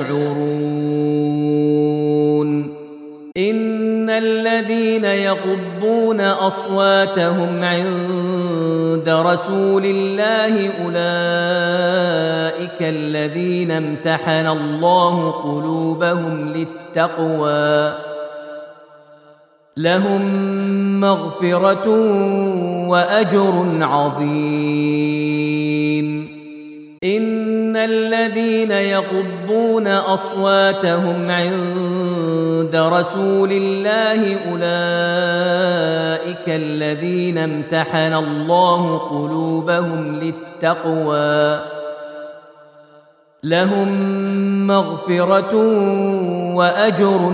تشعرون إن الذين يغضون أصواتهم عند رسول الله أولئك الذين امتحن الله قلوبهم للتقوى لهم مغفرة وأجر عظيم إن الذين يغضون أصواتهم عند رسول الله أولئك الذين امتحن الله قلوبهم للتقوى لهم مغفرة وأجر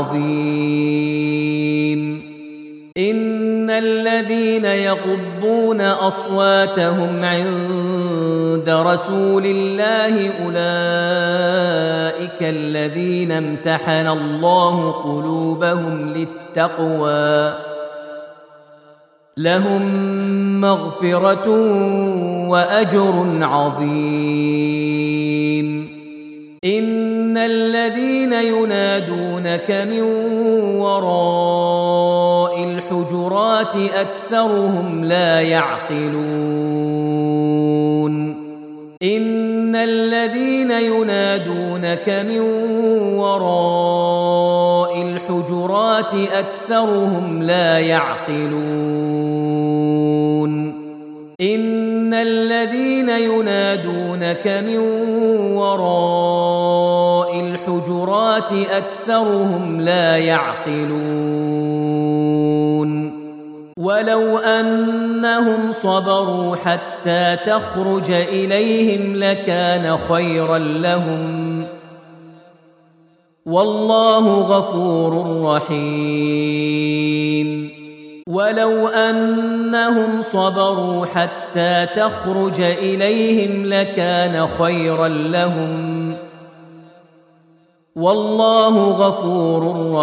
عظيم إن الذين يغضون أصواتهم عند رسول الله أولئك الذين امتحن الله قلوبهم للتقوى لهم مغفرة وأجر عظيم. إن الذين ينادونك من وراء الحجرات أكثرهم لا يعقلون. إن الذين ينادونك من وراء الحجرات أكثرهم لا يعقلون. إن الذين ينادونك من وراء الحجرات أكثرهم لا يعقلون. ولو أنهم صبروا حتى تخرج إليهم لكان خيرا لهم والله غفور رحيم. ولو أنهم صبروا حتى تخرج إليهم لكان خيرا لهم والله غفور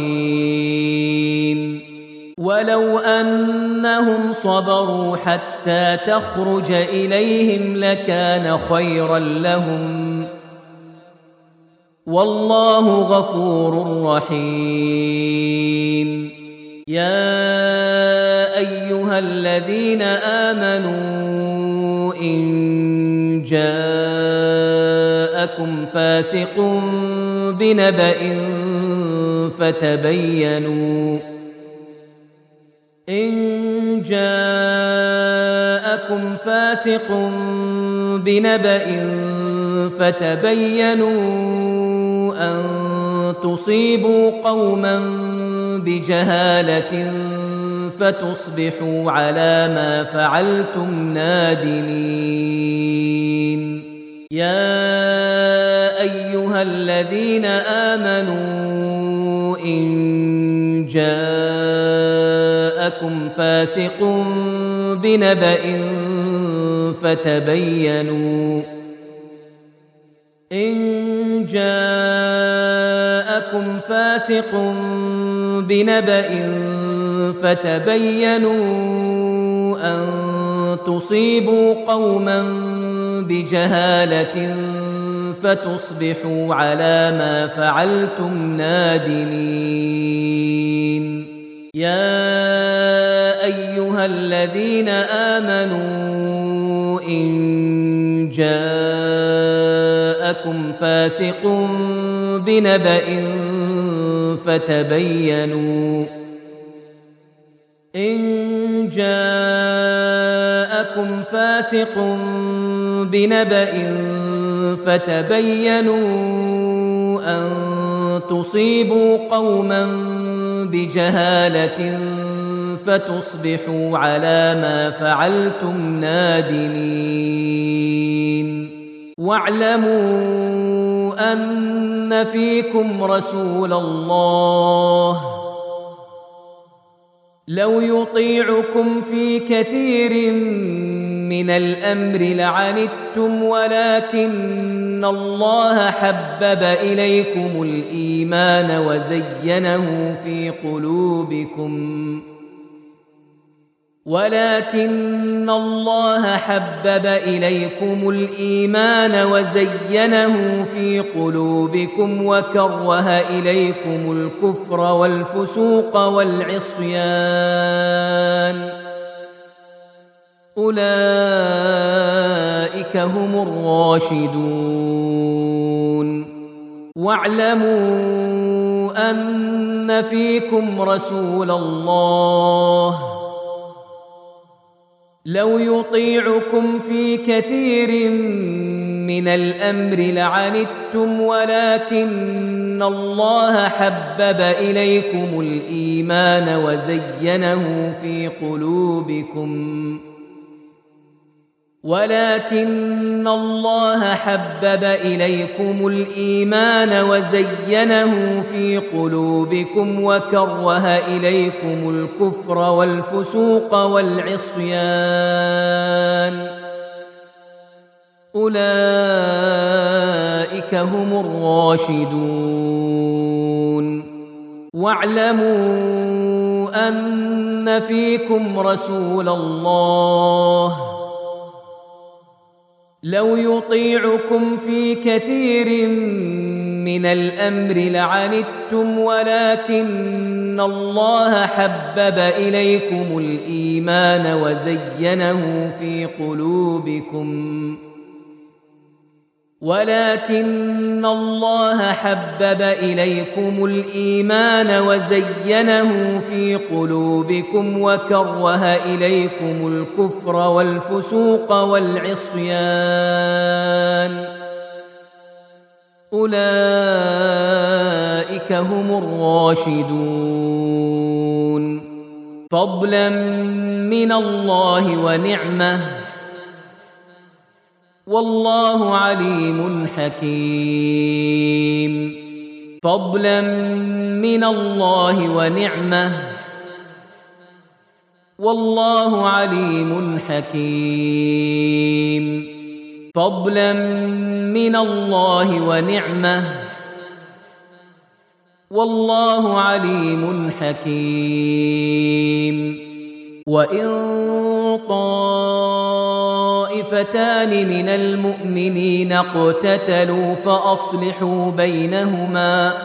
رحيم. ولو أنهم صبروا حتى تخرج إليهم لكان خيرا لهم والله غفور رحيم. يا أيها الذين آمنوا إن جاءكم فاسق بنبأ فتبينوا أن تصيبوا قوما بجهالة فتصبحوا على ما فعلتم نادمين. يا أيها الذين آمنوا إن جاءكم فاسق بنبأ فتبينوا أن تصيبوا قوما بجهالة فتصبحوا على ما فعلتم نادمين. يا أيها الذين آمنوا إن جاءكم فاسق بنبأ فتبينوا أن تصيبوا قوما بجهالة فتصبحوا على ما فعلتم نادمين. واعلموا أن فيكم رسول الله لو يطيعكم في كثير من الأمر لعنتم ولكن الله حبب إليكم الإيمان وزينه في قلوبكم وكره إليكم الكفر والفسوق والعصيان أولئك هم الراشدون. واعلموا أن فيكم رسول الله لو يطيعكم في كثير من الأمر لعنتم ولكن الله حبب إليكم الإيمان وزينه في قلوبكم وكره إليكم الكفر والفسوق والعصيان أولئك هم الراشدون. واعلموا أن فيكم رسول الله لو يطيعكم في كثير من الأمر لعنتم ولكن الله حبب إليكم الإيمان وزينه في قلوبكم وكره إليكم الكفر والفسوق والعصيان أولئك هم الراشدون فضلا من الله ونعمة والله عليم حكيم فضلا من الله ونعمة والله عليم حكيم فضلا من الله ونعمة والله عليم حكيم وإن طائفتان من المؤمنين اقتتلوا فأصلحوا بينهما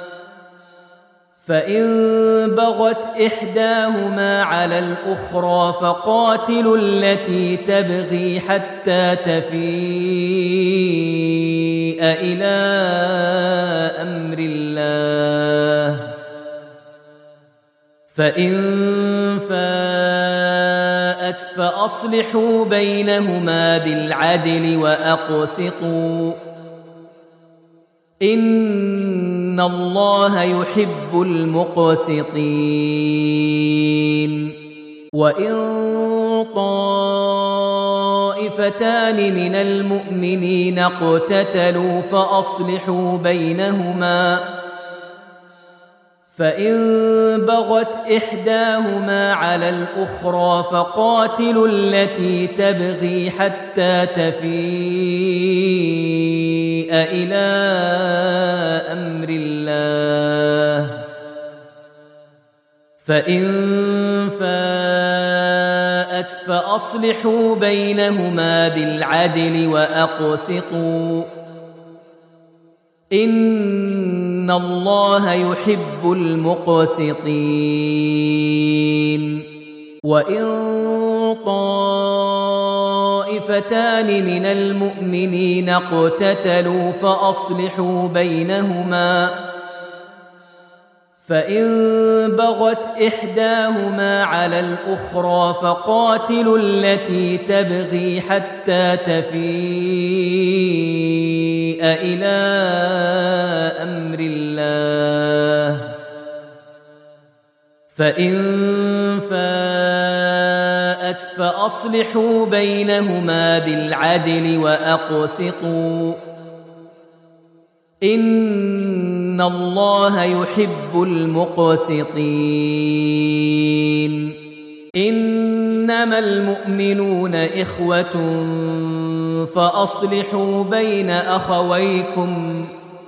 فإن بغت إحداهما على الأخرى فقاتلوا التي تبغي حتى تفيء إلى أمر الله فإن فاءت فأصلحوا بينهما بالعدل وأقسطوا إن الله يحب المقسطين وإن طائفتان من المؤمنين اقتتلوا فأصلحوا بينهما فإن بغت إحداهما على الأخرى فقاتلوا التي تبغي حتى تفيء إلى أمر الله فإن فاءت فأصلحوا بينهما بالعدل وأقسطوا إن الله يحب المقسطين وإن طائفتان من المؤمنين اقتتلوا فأصلحوا بينهما فإن بغت إحداهما على الأخرى فقاتلوا التي تبغي حتى تفيء إلى أمر الله فإن فاءت فأصلحوا بينهما بالعدل وأقسطوا إن الله يحب المقسطين إنما المؤمنون إخوة فأصلحوا بين أخويكم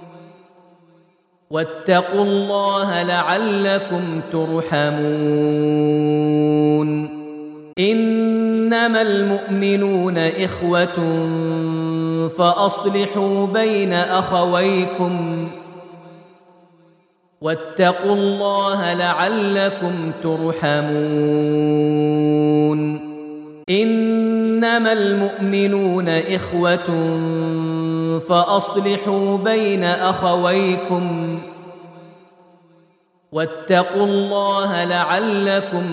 واتقوا الله لعلكم ترحمون إنما المؤمنون إخوة فأصلحوا بين أخويكم واتقوا الله لعلكم ترحمون إنما المؤمنون إخوة فأصلحوا بين أخويكم واتقوا الله لعلكم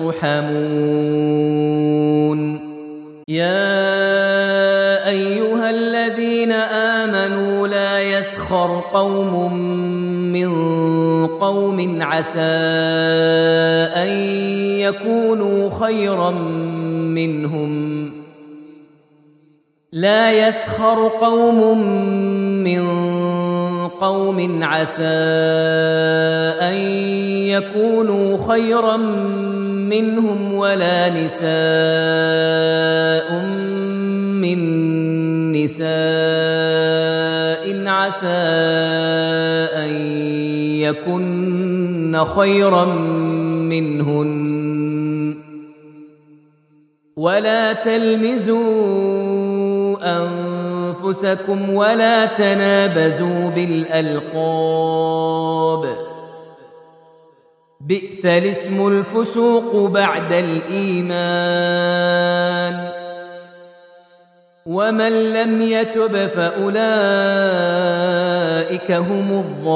ترحمون يا أيها الذين آمنوا لا يسخر قوم من قوم عسى أن يكونوا خيرا منهم لا يسخر قوم من قوم عسى أن يكونوا خيرا منهم ولا نساء من نساء عسى أن يكن خيرا منهن ولا تلمزوا أنفسكم ولا تنابزوا بالألقاب بئس الاسم الفسوق بعد الإيمان ومن لم يتب فأولئك هم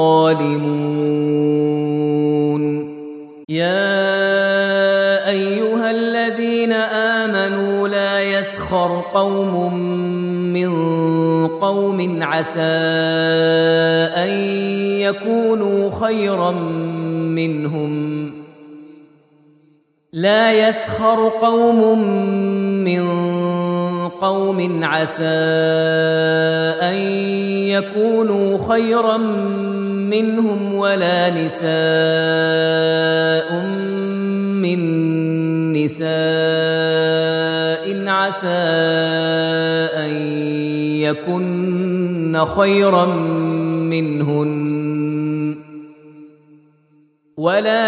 الظالمون يا أيها الذين آمنوا لا يسخر قوم من قوم عسى أن يكونوا خيرا منهم لا يسخر قوم من قوم عسى أن يكونوا خيرا منهم ولا نساء من نساء عسى أن يكن خيرا منهن ولا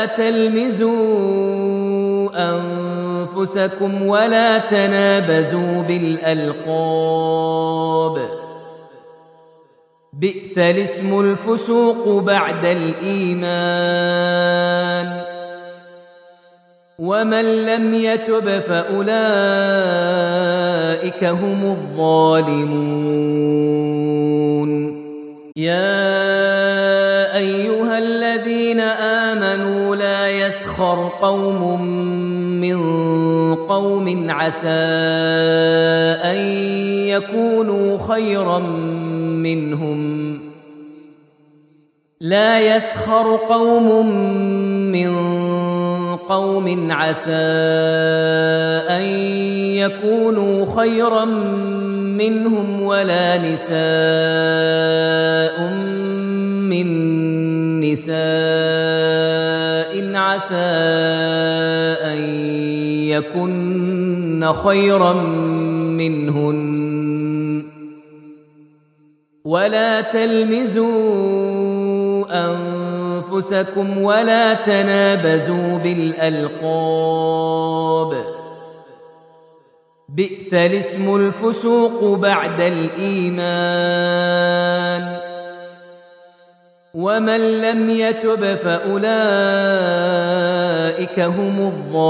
تلمزوا أنفسكم ولا تنابزوا بالألقاب بئس الاسم الفسوق بعد الإيمان ومن لم يتب فأولئك هم الظالمون يا أيها الذين آمنوا لا يسخر قوم من قوم عسى أن يكونوا خيرا منهم لا يسخر قوم من قوم عسى أن يكونوا خيرا منهم ولا نساء من نساء عسى أن يكن خيرا منهن ولا تلمزوا أنفسكم ولا تنابزوا بالألقاب بئس الاسم الفسوق بعد الإيمان ومن لم يتب فأولئك هم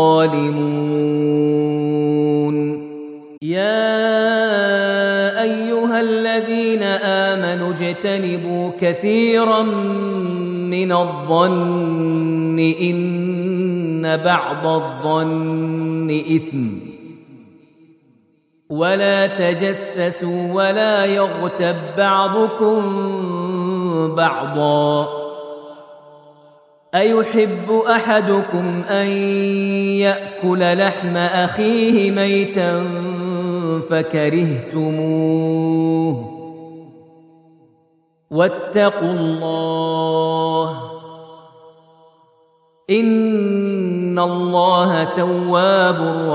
الظالمون يا أيها الذين آمنوا اجتنبوا كثيرا من الظن إن بعض الظن إثم ولا تجسسوا ولا يغتب بعضكم بعضا أيحب أحدكم أن يأكل لحم أخيه ميتا فكرهتموه واتقوا الله إن الله تواب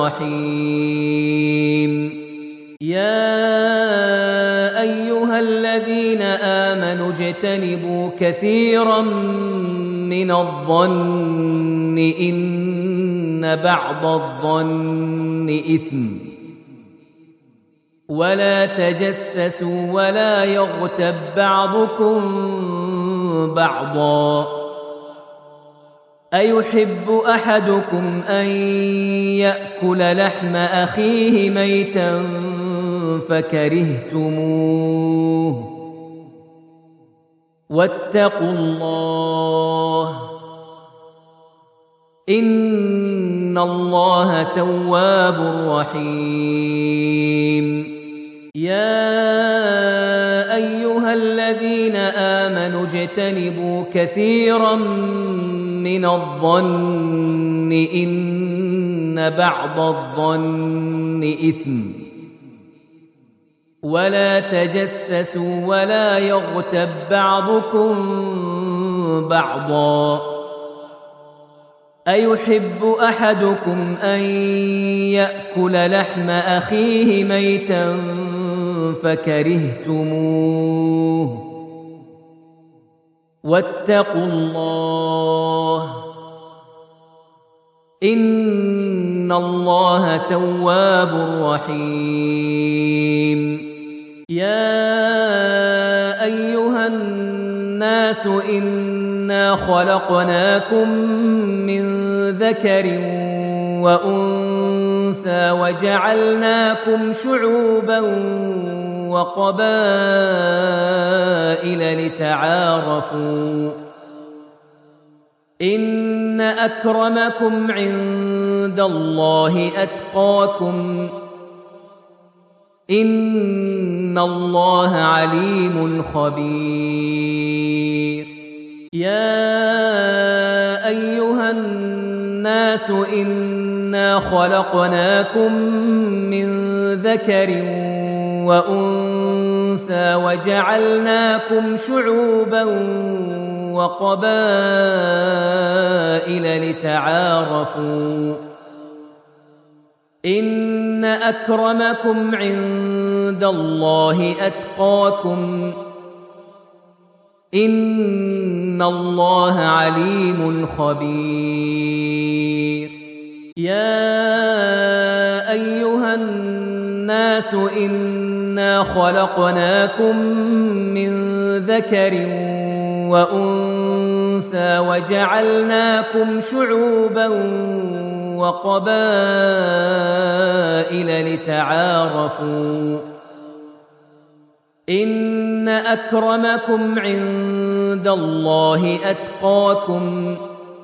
رحيم يا أيها الذين آمنوا اجتنبوا كثيرا من الظن إن بعض الظن إثم ولا تجسسوا ولا يغتب بعضكم بعضا أيحب أحدكم أن يأكل لحم أخيه ميتا فكرهتموه واتقوا الله إن الله تواب رحيم يا أيها الذين آمنوا اجتنبوا كثيرا من الظن إن بعض الظن إثم ولا تجسسوا ولا يغتب بعضكم بعضا أيحب أحدكم أن يأكل لحم أخيه ميتا فكرهتموه واتقوا الله إن الله تواب رحيم يا أيها الناس إنا خلقناكم من ذكر وأنثى وجعلناكم شعوبا وقبائل لتعارفوا إن أكرمكم عند الله أتقاكم إن الله عليم خبير يا أيها الناس إنا خلقناكم من ذكر وأنثى وجعلناكم شعوبا وقبائل لتعارفوا إن أكرمكم عند الله أتقاكم إن الله عليم خبير يا أيها الناس إنا خلقناكم من ذكر وأنثى وجعلناكم شعوبا وقبائل لتعارفوا إن أكرمكم عند الله أتقاكم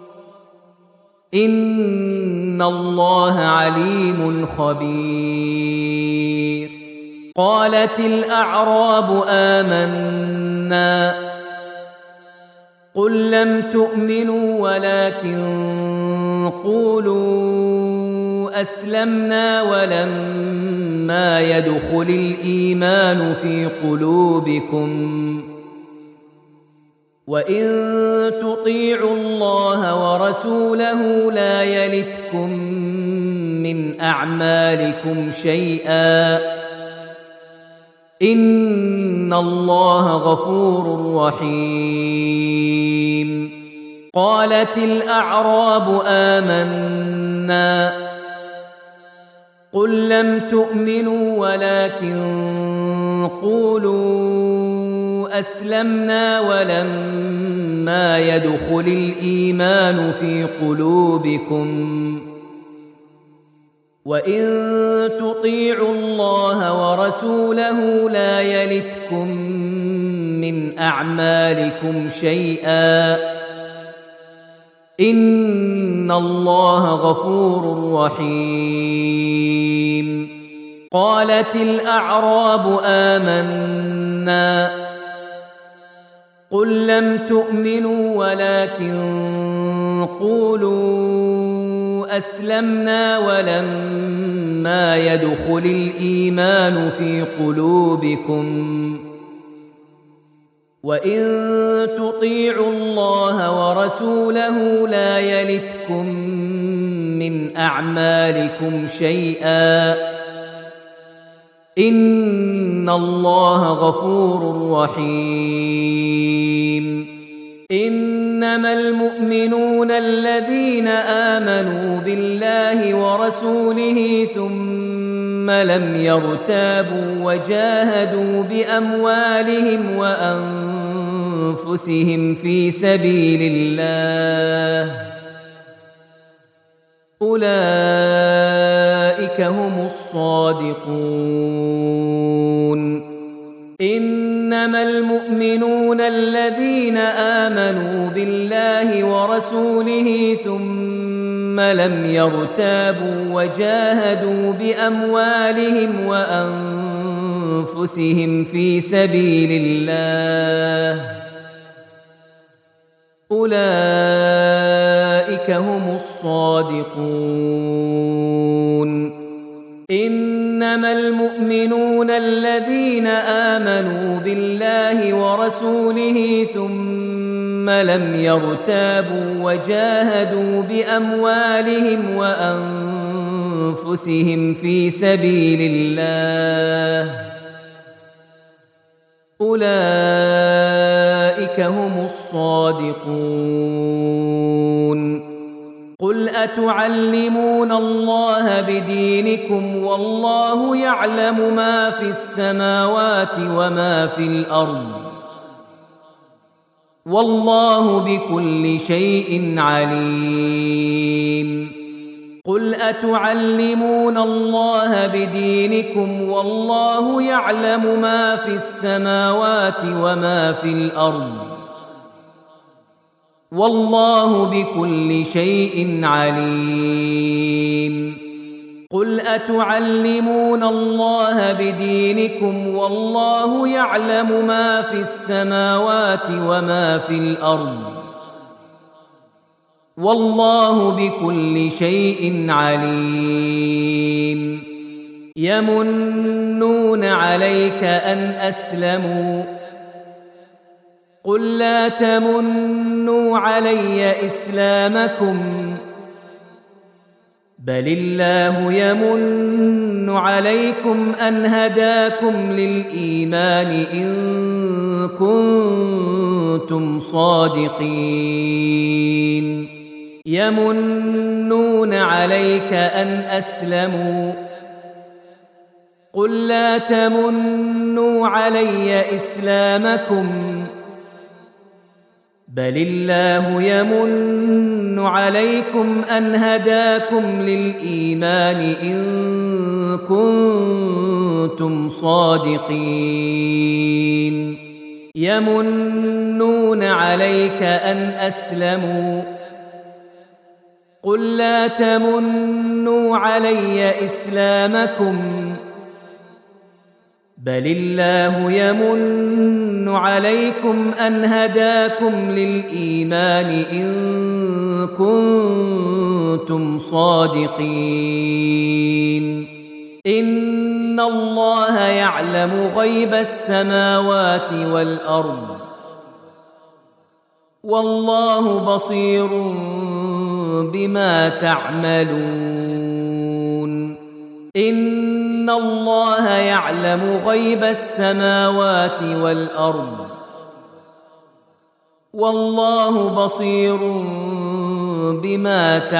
إن الله عليم خبير قالت الأعراب آمنا قل لم تؤمنوا ولكن قولوا أسلمنا ولما يدخل الإيمان في قلوبكم وإن تطيعوا الله ورسوله لا يلتكم من أعمالكم شيئا إن الله غفور رحيم قالت الأعراب آمنا قل لم تؤمنوا ولكن قولوا أسلمنا ولما يدخل الإيمان في قلوبكم وإن تطيعوا الله ورسوله لا يلتكم من أعمالكم شيئا إن الله غفور رحيم قالت الأعراب آمنا قل لم تؤمنوا ولكن قولوا أسلمنا ولما يدخل الإيمان في قلوبكم وإن تطيعوا الله ورسوله لا يلتكم من أعمالكم شيئا إن الله غفور رحيم إنما المؤمنون الذين آمنوا بالله ورسوله ثم لم يرتابوا وجاهدوا بأموالهم وأنفسهم في سبيل الله أولئك هم الصادقون إنما المؤمنون الذين آمنوا بالله ورسوله ثم لم يرتابوا وجاهدوا بأموالهم وأنفسهم في سبيل الله أولئك هم الصادقون إنما المؤمنون الذين آمنوا بالله ورسوله ثم لم يرتابوا وجاهدوا بأموالهم وأنفسهم في سبيل الله أولئك هم الصادقون قل أتعلمون الله بدينكم والله يعلم ما في السماوات وما في الأرض والله بكل شيء عليم قل أتعلمون الله بدينكم والله يعلم ما في السماوات وما في الأرض والله بكل شيء عليم قل أتعلمون الله بدينكم والله يعلم ما في السماوات وما في الأرض والله بكل شيء عليم يمنون عليك أن أسلموا قل لا تمنوا علي إسلامكم بل الله يمن عليكم أن هداكم للإيمان إن كنتم صادقين يمنون عليك أن أسلموا قل لا تمنوا علي إسلامكم بل الله يمن عليكم أن هداكم للإيمان إن كنتم صادقين يمنون عليك أن أسلموا قل لا تمنوا علي إسلامكم بل الله يمن عليكم أن هداكم للإيمان إن كنتم صادقين إن الله يعلم غيب السماوات والأرض والله بصير بما تعملون إن الله يعلم غيب السماوات والأرض والله بصير بما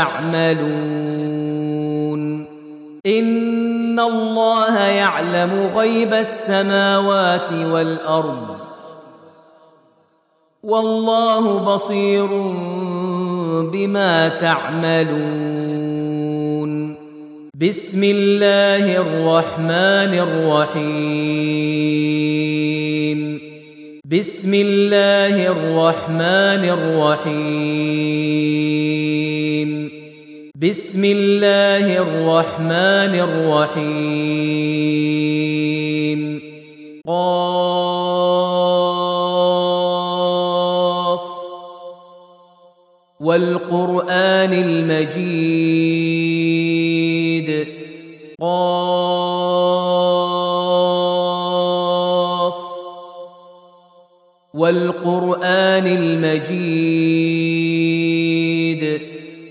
تعملون إن الله يعلم غيب السماوات والأرض والله بصير بما تعملون بسم الله الرحمن الرحيم بسم الله الرحمن الرحيم بسم الله الرحمن الرحيم قاف والقرآن المجيد قاف والقرآن المجيد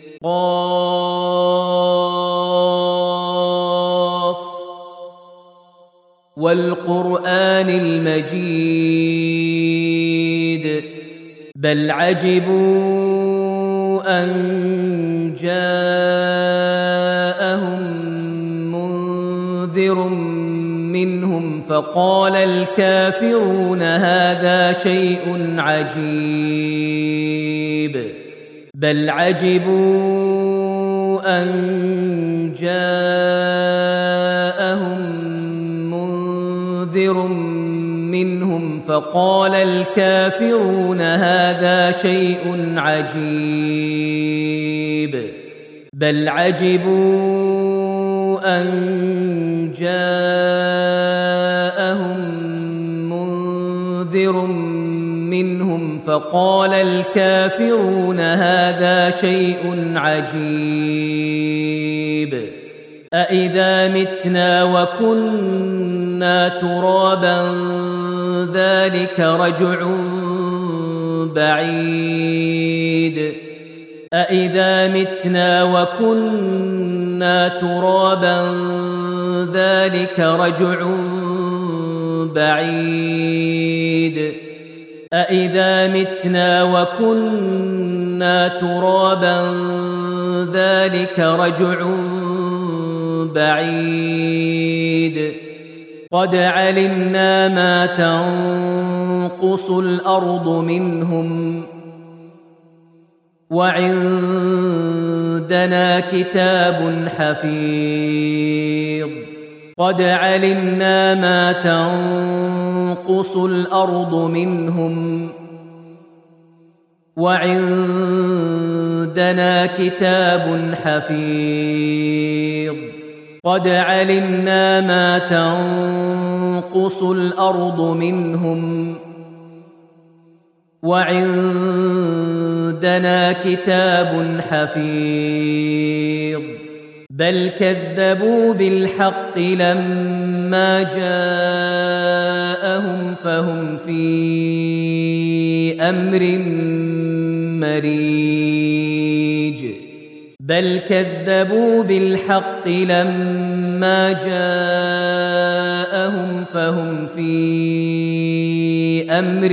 قاف والقرآن المجيد بل عجبوا أن جاءهم منذر منهم فقال الكافرون هذا شيء عجيب بل عجبوا أن جاءهم منذر منهم فقال الكافرون هذا شيء عجيب بل عجبوا أن جاءهم منذر منهم فقال الكافرون هذا شيء عجيب أإذا متنا وكنا ترابا ذلك رجع بعيد أإذا متنا وكنا ترابا ذلك رجع بعيد أإذا متنا وكنا ترابا ذلك رجع بعيد قد علمنا ما تنقص الأرض منهم وعندنا كتاب حفيظ قد علمنا ما تنقص الأرض منهم وعندنا كتاب حفيظ قد علمنا ما تنقص الأرض منهم وعندنا كتاب حفيظ بل كذبوا بالحق لما جاءهم فهم في أمر مريج بل كذبوا بالحق لما جاءهم فهم في أمر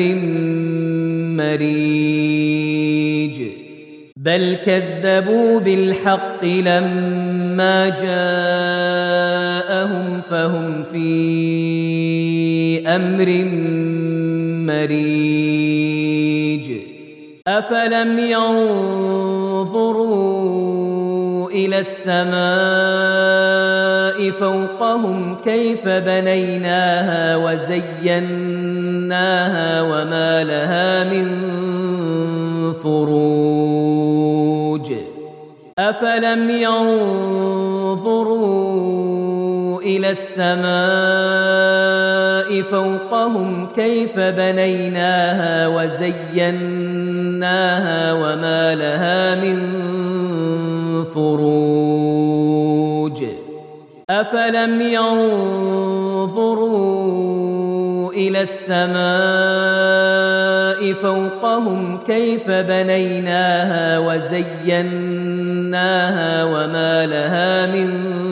مريج بل كذبوا بالحق لما جاءهم فهم في أمر مريج أفلم ينظروا إلى السماء فوقهم كيف بنيناها وزيناها وما لها من فروج أفلم ينظروا إلى السماء فوقهم كيف بنيناها وزيناها وما لها من فروج أفلم ينظروا إلى السماء فوقهم كيف بنيناها وزيناها وما لها من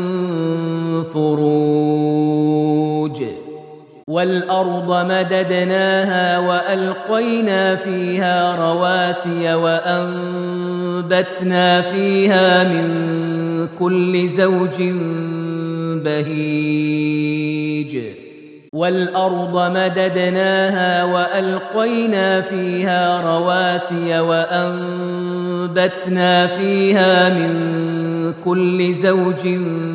فروج والأرض مددناها وألقينا فيها رواسي وأنبتنا فيها من كل زوج بهيج والأرض مددناها وألقينا فيها رواسي وأنبتنا فيها من كل زوج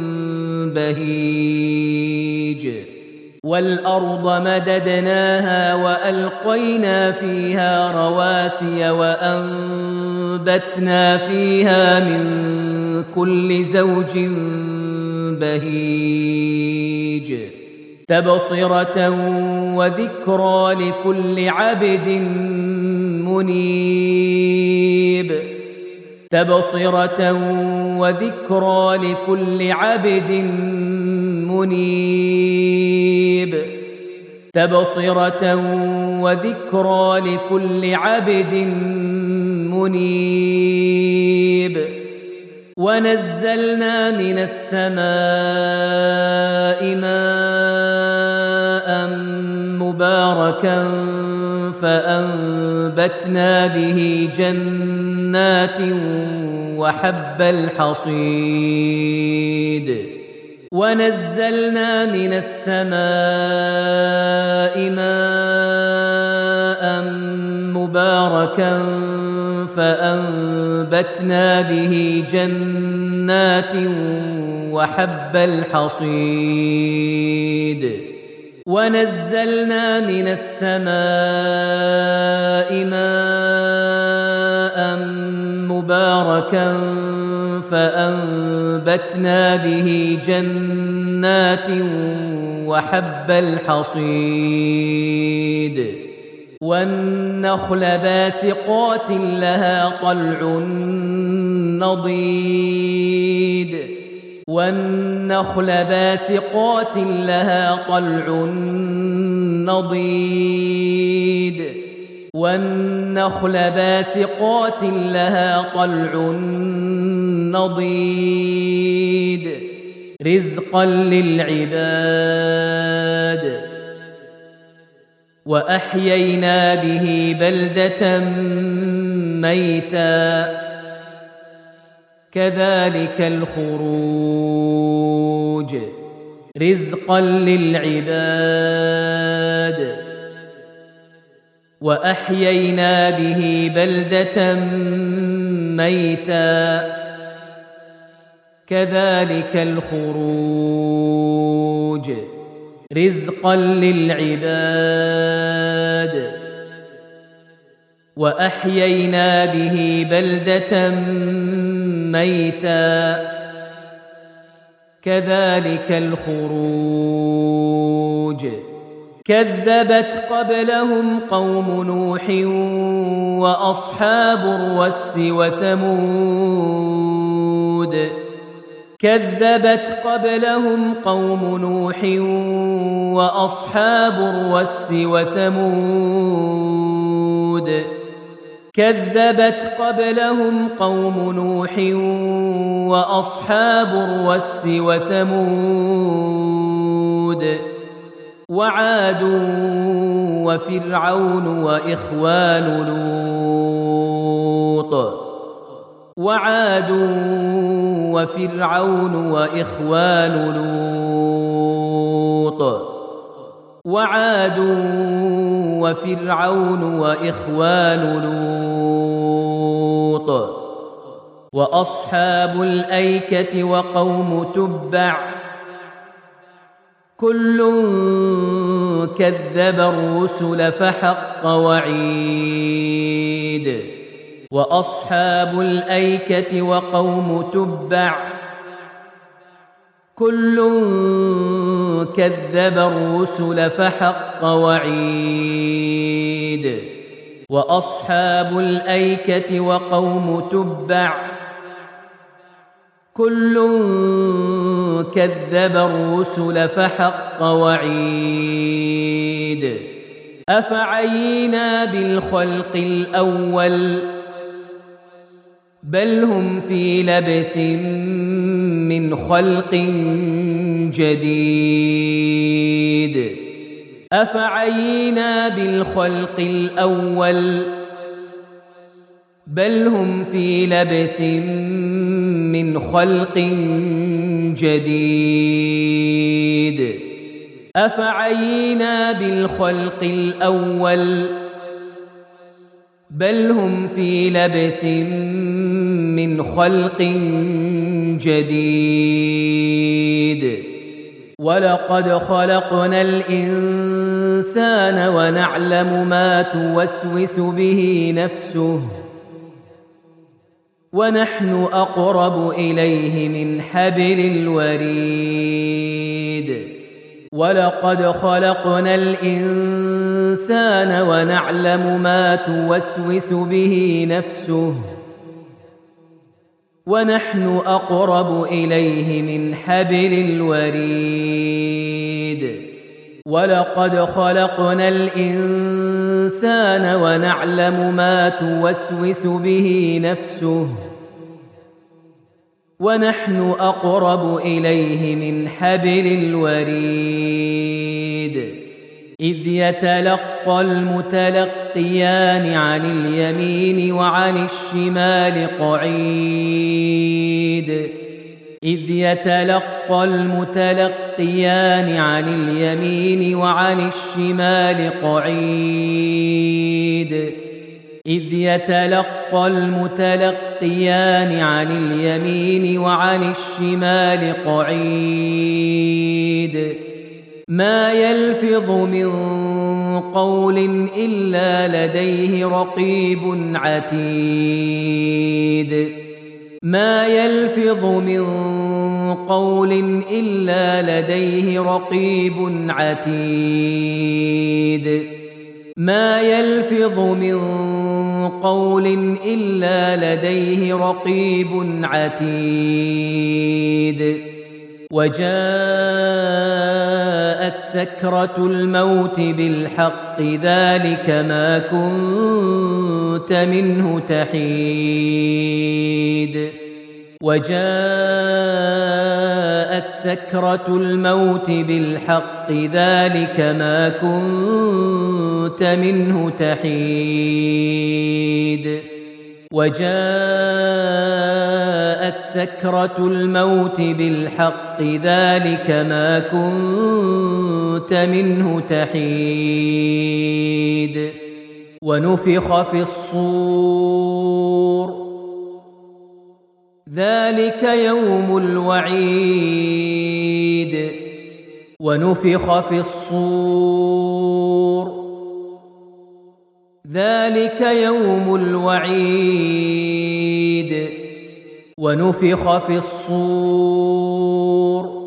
بهيج والأرض مددناها وألقينا فيها رواسي وأنبتنا فيها من كل زوج بهيج تبصرة وذكرى لكل عبد منيب تبصرة وذكرى لكل عبد منيب تبصرة وذكرى لكل عبد منيب ونزلنا من السماء ماء مباركا فأنبتنا به جنات وحب الحصيد ونزلنا من السماء ماء مباركا فأنبتنا به جنات وحب الحصيد ونزلنا من السماء ماء مباركا فأنبتنا به جنات وحب الحصيد والنخل باسقات لها طلع نضيد والنخل باسقات لها طلع نضيد والنخل باسقات لها طلع نضيد رزقا للعباد وأحيينا به بلدة ميتا كذلك الخروج رزقا للعباد وأحيينا به بلدة ميتا كذلك الخروج رزقا للعباد وأحيينا به بلدة ميتا كذلك الخروج كذبت قبلهم قوم نوح وأصحاب الرس وثمود كذبت قبلهم قوم نوح وأصحاب الرس وثمود كذبت قبلهم قوم نوح وأصحاب الرس وثمود وعاد وفرعون وإخوان لوط وعاد وفرعون وإخوان لوط وعاد وفرعون وإخوان لوط وأصحاب الأيكة وقوم تبع كل كذب الرسل فحق وعيد وأصحاب الأيكة وقوم تبع كل كذب الرسل فحق وعيد وأصحاب الأيكة وقوم تبع كل كذب الرسل فحق وعيد أفعينا بالخلق الأول بل هم في لبث من خلق جديد أفعينا بالخلق الأول بل هم في لبث من خلق جديد أفعينا بالخلق الأول بل هم في لبث من خلق جديد ولقد خلقنا الإنسان ونعلم ما توسوس به نفسه ونحن أقرب إليه من حبل الوريد ولقد خلقنا الإنسان ونعلم ما توسوس به نفسه ونحن أقرب إليه من حبل الوريد ولقد خلقنا الإنسان ونعلم ما توسوس به نفسه ونحن أقرب إليه من حبل الوريد إذ يتلقى المتلقيان عن اليمين وعن الشمال قعيد إذ يتلقى المتلقيان عن اليمين وعن الشمال قعيد إذ يتلقى المتلقيان عن اليمين وعن الشمال قعيد ما يلفظ من قول إلا لديه رقيب عتيد ما يلفظ من قول إلا لديه رقيب عتيد ما يلفظ من قول إلا لديه رقيب عتيد وجاءت سكرة الموت بالحق ذلك ما كنت منه تحيد وجاءت سكرة الموت بالحق ذلك ما كنت منه تحيد وجاءت سكرة الموت بالحق ذلك ما كنت منه تحيد ونفخ في الصور ذلك يوم الوعيد ونفخ في الصور ذلك يوم الوعيد ونفخ في الصور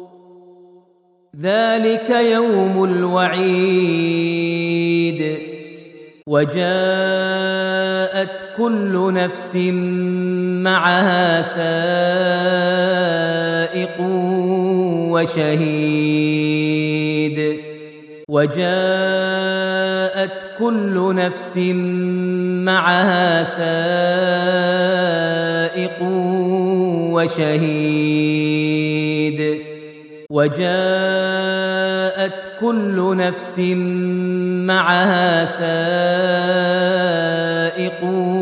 ذلك يوم الوعيد وجاءت كل نفس معها سائق وشهيد وجاءت كل نفس معها سائق وشهيد وجاءت كل نفس معها سائق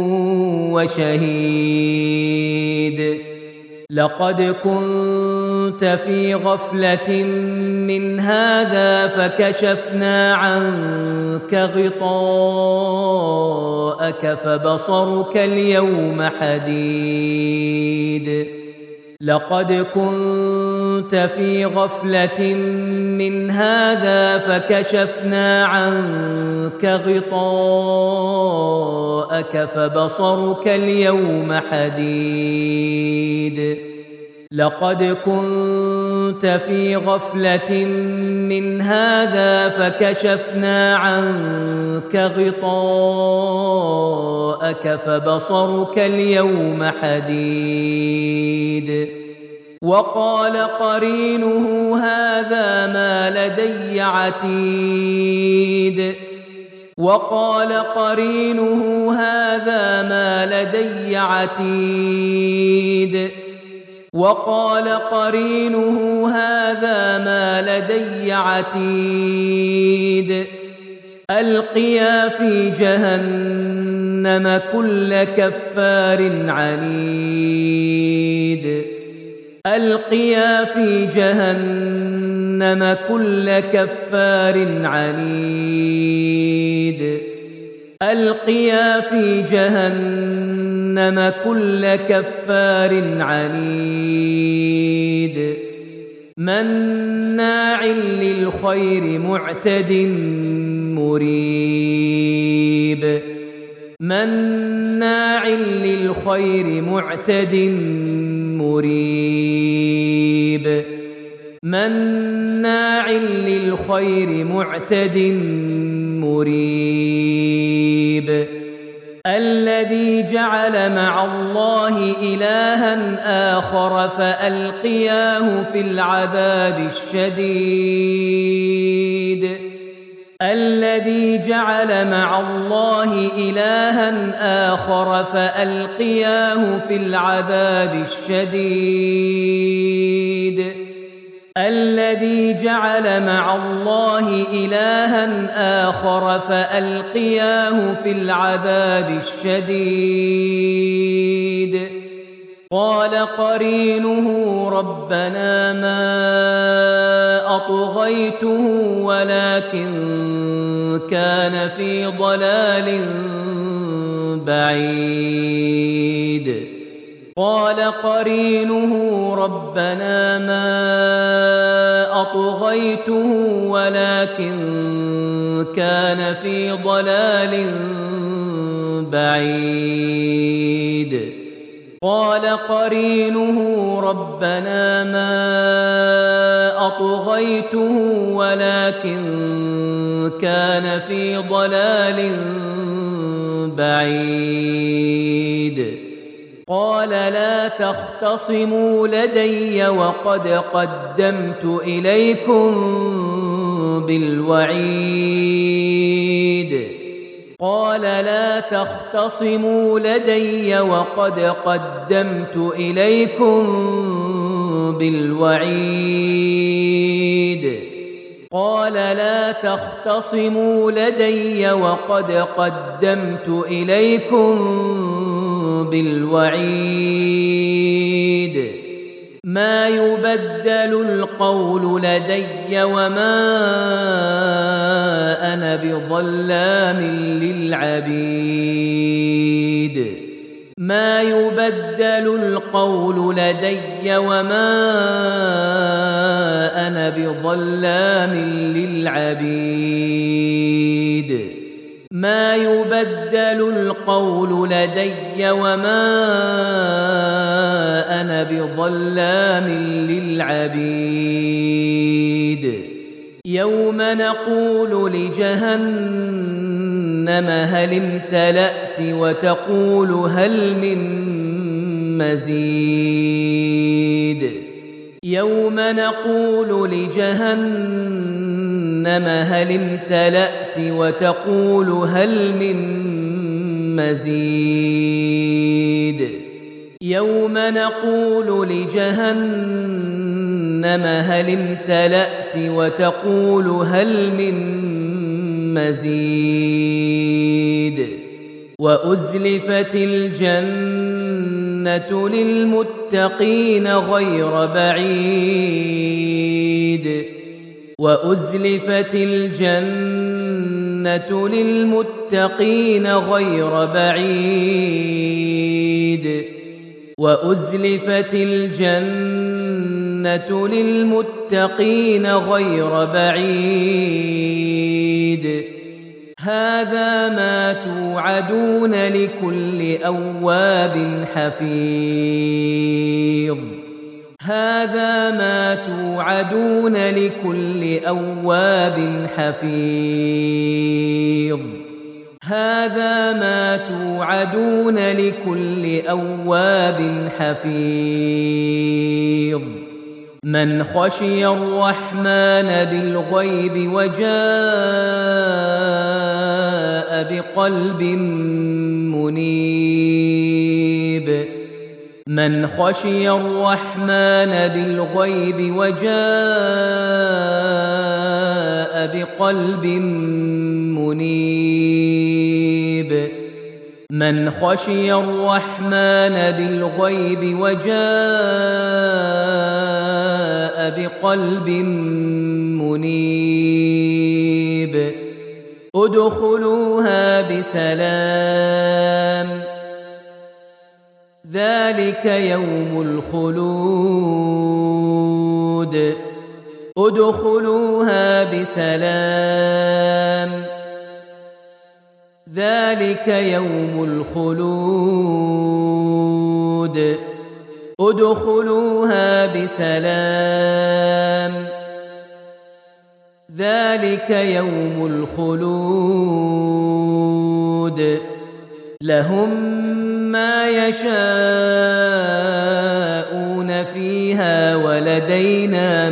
وشهيد لقد كنت في غفلة من هذا فكشفنا عنك غطاءك فبصرك اليوم حديد لقد كنت في غفلة من هذا فكشفنا عنك غطاءك فبصرك اليوم حديد لقد كنت في غفلة من هذا فكشفنا عنك غطاءك فبصرك اليوم حديد وقال قرينه هذا ما لدي عتيد وقال قرينه هذا ما لدي عتيد وقال قرينه هذا ما لدي عتيد ألقيا في جهنم كل كفار عنيد ألقيا في جهنم كل كفار عنيد ألقيا في جهنم كل كفار عنيد مناع للخير معتد مريب مناع للخير معتد مريب مناع للخير معتد مريب الذي جعل مع الله إلها آخر فألقياه في العذاب الشديد الذي جعل مع الله إلها آخر فألقياه في العذاب الشديد الذي جعل مع الله إلها آخر فألقياه في العذاب الشديد قال قرينه ربنا ما أطغيته ولكن كان في ضلال بعيد قال قرينه ربنا ما أطغيته ولكن كان في ضلال بعيد قال قرينه ربنا ما أطغيته ولكن كان في ضلال بعيد قال لا تختصموا لدي وقد قدمت إليكم بالوعيد قال لا تختصموا لدي وقد قدمت إليكم بالوعيد قال لا تختصموا لدي وقد قدمت إليكم بالوعيد ما يبدل القول لدي وما أنا بظلام للعبيد ما يبدل القول لدي وما أنا بظلام للعبيد ما يبدل القول لدي وما أنا بظلام للعبيد يوم نقول لجهنم هل امتلأت وتقول هل من مزيد يوم نقول لجهنم هل امتلأت وتقول هل من مزيد يوم نقول لجهنم هل امتلأت وتقول هل من مزيد وأزلفت الجنة للمتقين غير بعيد وأزلفت الجنة للمتقين غير بعيد وأزلفت الجنة للمتقين غير بعيد هذا ما توعدون لكل أواب حفيظ هذا ما توعدون لكل أواب حفيظ هذا ما توعدون لكل أواب حفيظ من خشي الرحمن بالغيب وجاء بقلب منيب من خشي الرحمن بالغيب وجاء بقلب منيب من خشي الرحمن بالغيب وجاء بقلب منيب ادخلوها بسلام ذلك يوم الخلود ادخلوها بسلام ذلك يوم الخلود ادخلوها بسلام ذلك يوم الخلود لهم ما يشاءون فيها ولدينا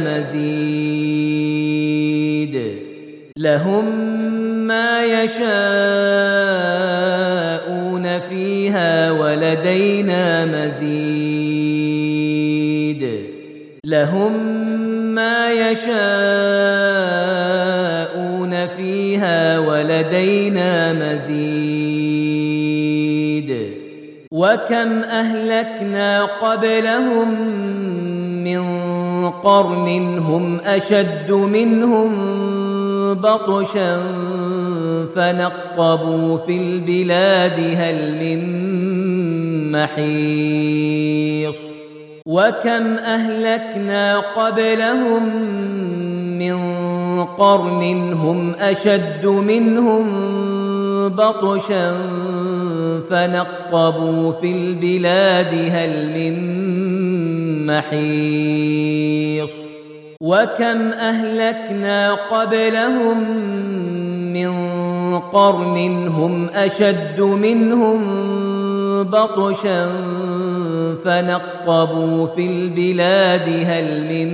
مزيد لهم ما يشاءون فيها ولدينا مزيد لهم ما يشاءون فيها ولدينا مزيد وكم أهلكنا قبلهم من قرن هم أشد منهم بطشا فنقبوا في البلاد هل من محيص وكم أهلكنا قبلهم من قرن هم أشد منهم بطشا فنقبوا في البلاد هل من محيص وكم أهلكنا قبلهم من قرن هم أشد منهم بطشا فنقبوا في البلاد هل من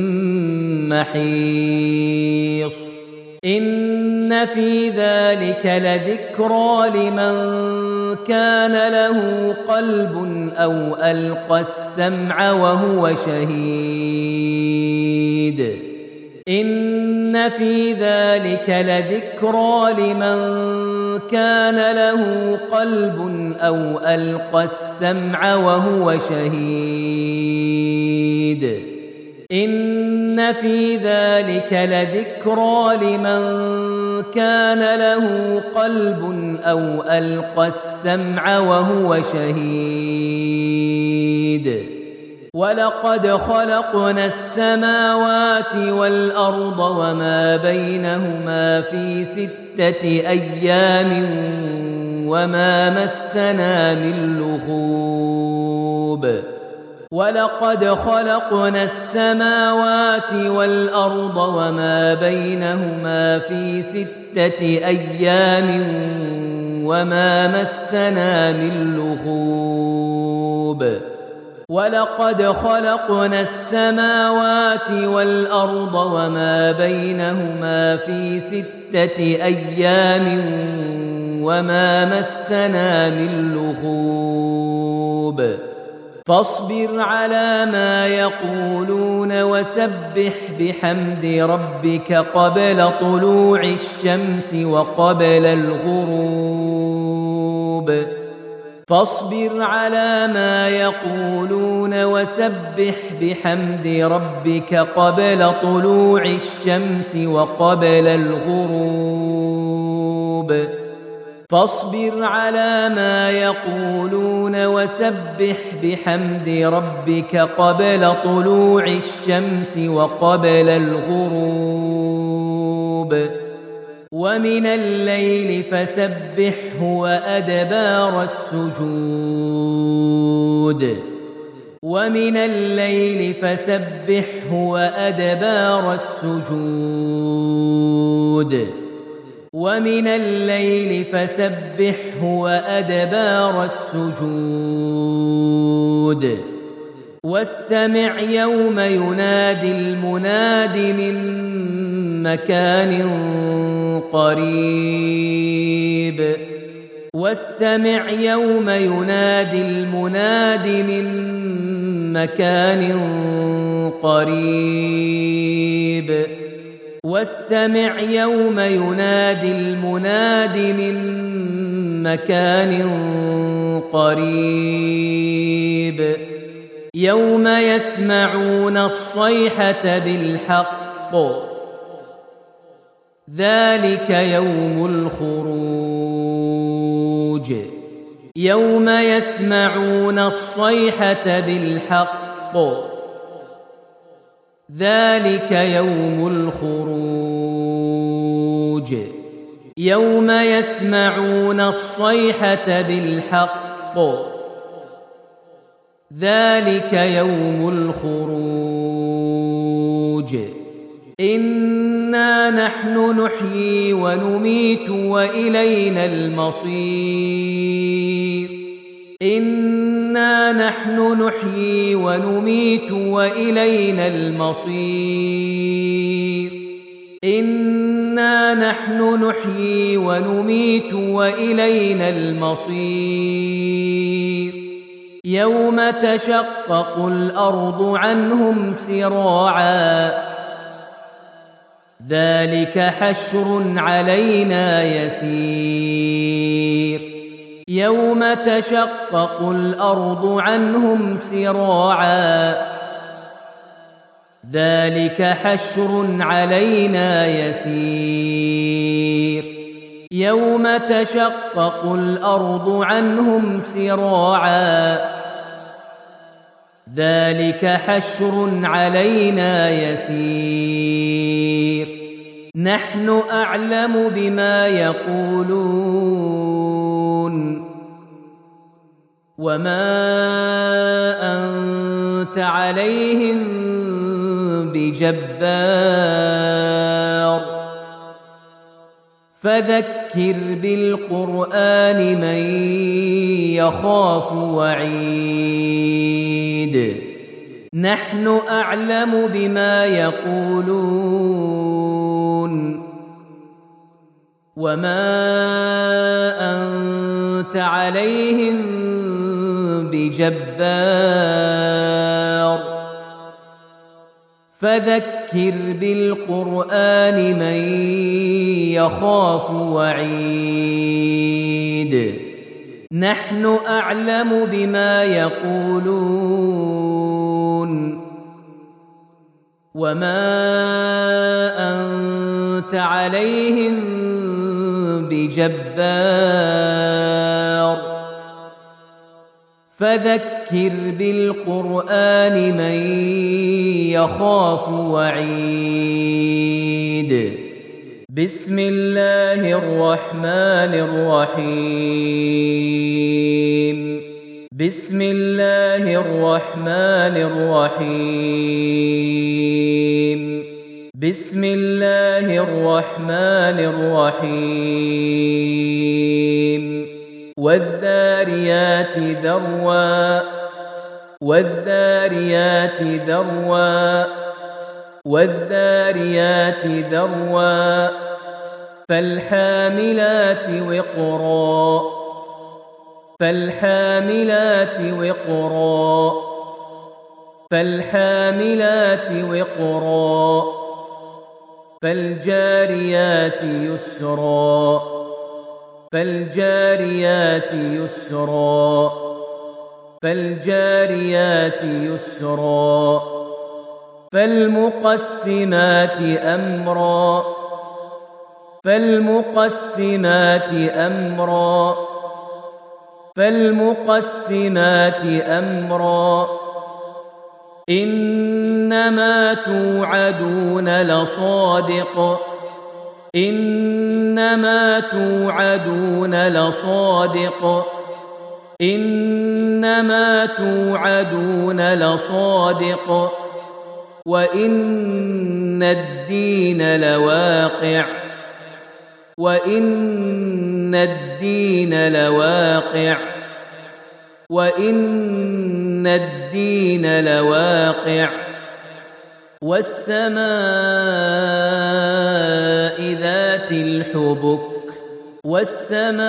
محيص إن في ذلك لذكرى لمن كان له قلب أو ألقى السمع وهو شهيد إن إن في ذلك لذكرى لمن كان له قلب أو ألقى السمع وهو شهيد إن في ذلك لذكرى لمن كان له قلب أو ألقى السمع وهو شهيد ولقد خلقنا السماوات والأرض وما بينهما في 6 أيام وما مسنا من لغوب ولقد خلقنا السماوات والأرض وما بينهما في 6 أيام وما مسنا من لغوب ولقد خلقنا السماوات والأرض وما بينهما في 6 أيام وما مسنا من لغوب فاصبر على ما يقولون وسبح بحمد ربك قبل طلوع الشمس وقبل الغروب فاصبر على ما يقولون وسبح بحمد ربك قبل طلوع الشمس وقبل الغروب فاصبر على ما يقولون وسبح بحمد ربك قبل طلوع الشمس وقبل الغروب ومن الليل فسبحه وأدبار السجود ومن الليل فسبحه وأدبار السجود ومن الليل فسبحه وأدبار السجود واستمع يوم ينادي المناد من مكان قريب واستمع يوم ينادي المناد من مكان قريب واستمع يوم ينادي المناد من مكان قريب يوم يسمعون الصيحة بالحق ذلك يوم الخروج يوم يسمعون الصيحة بالحق ذلك يوم الخروج يوم يسمعون الصيحة بالحق ذلك يوم الخروج إنا نحن نحيي ونميت وإلينا المصير إنا نحن نحيي ونميت وإلينا المصير إنا نحن نحيي ونميت وإلينا المصير يوم تشقق الأرض عنهم سراعا ذلك حشر علينا يسير يوم تشقق الأرض عنهم سراعا ذلك حشر علينا يسير يوم تشقق الأرض عنهم سراعا ذلك حشر علينا يسير نحن أعلم بما يقولون وما أنت عليهم بجبار فذكر بالقرآن من يخاف وعيد نحن أعلم بما يقولون وما أنت عليهم بجبار فذكر بالقرآن من يخاف وعيد نحن أعلم بما يقولون وما أنت عليهم بجبار فذكر بالقرآن من يخاف وعيد بسم الله الرحمن الرحيم بسم الله الرحمن الرحيم بسم الله الرحمن الرحيم والذاريات ذروا والذاريات ذروا والذاريات ذروا فالحاملات وقرا فالحاملات وقرا فالحاملات وقرا فالجاريات يسرا فالجاريات يسرا فالجاريات يسرا فالمقسمات أمرا فالمقسمات أمرا فالمقسمات أمرا إنما توعدون لصادق إنما توعدون لصادق إنما توعدون لصادق وإن الدين لواقع وإن الدين لواقع وإن الدين لواقع والسماء ذات الحبك والسماء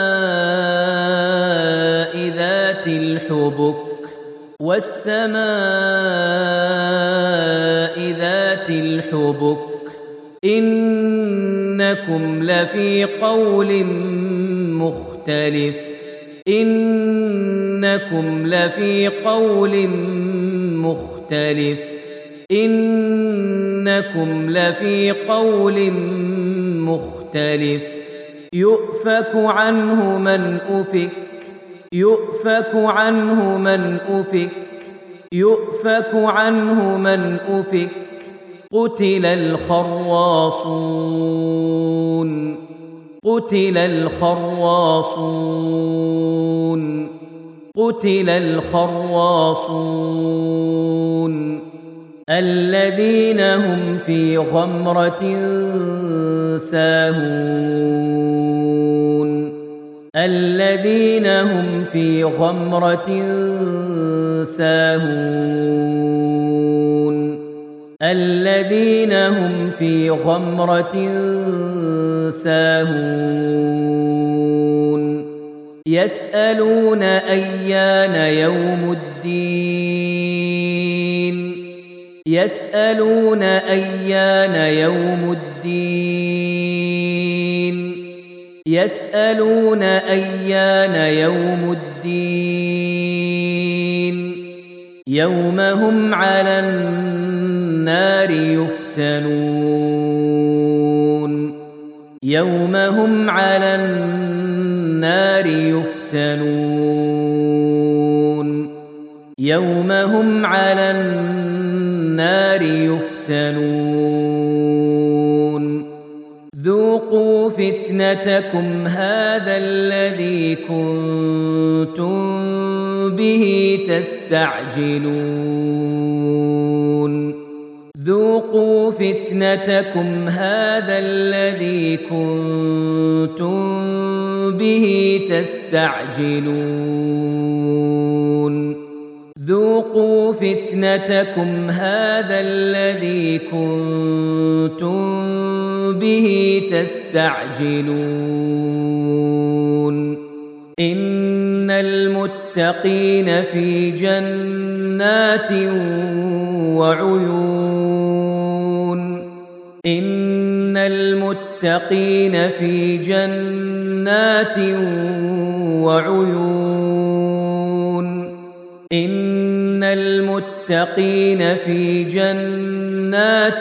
ذات الحبك والسماء ذات الحبك إنكم لفي قول مختلف إنكم لفي قول مختلف إنكم لفي قول مختلف يؤفك عنه من أفك يؤفك عنه من أفك يؤفك عنه من أفك قتل الخراصون قتل الخراصون قتل الخراصون الذين هم في غمرة ساهون الذين هم في غمرة ساهون الذين هم في غمرة ساهون يسألون أيان يوم الدين يسألون أيان يوم الدين يسألون أيان يوم الدين يوم هم على النار يفتنون يوم هم على النار يفتنون يوم هم على النار يفتنون ذوقوا فتنتكم هذا الذي كنتم به تستعجلون ذوقوا فتنتكم هذا الذي كنتم به تستعجلون ذوقوا فتنتكم هذا الذي كنتم به تستعجلون إن المتقين المتقين في جنات وعيون إن المتقين في جنات وعيون إن المتقين في جنات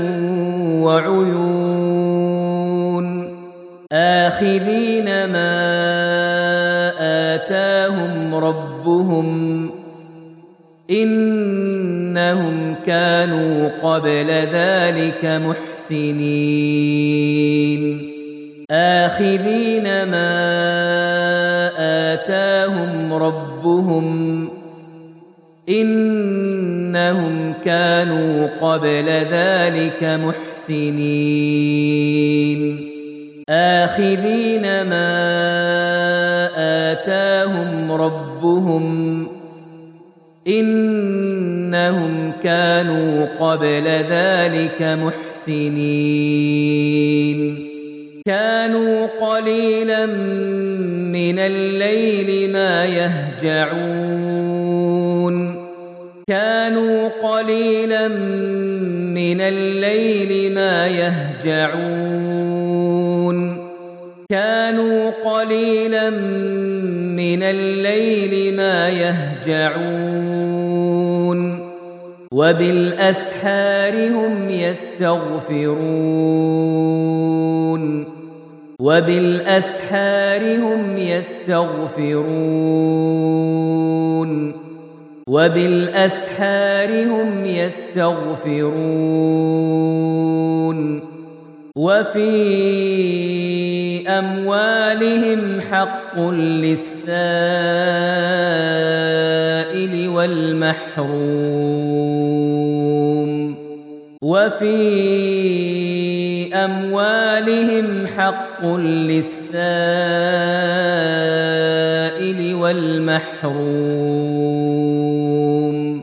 وعيون آخذين ما آتاهم ربهم إنهم كانوا قبل ذلك محسنين آخذين ما آتاهم ربهم إنهم كانوا قبل ذلك محسنين آخذين ما آتاهم ربهم إنهم كانوا قبل ذلك محسنين كانوا قليلا من الليل ما يهجعون كانوا قليلا من الليل ما يهجعون كانوا قليلا من الليل ما يهجعون وبالأسحار هم يستغفرون وبالأسحار هم يستغفرون وبالأسحار هم يستغفرون وفي أموالهم حق للسائل والمحروم وفي أموالهم حق للسائل والمحروم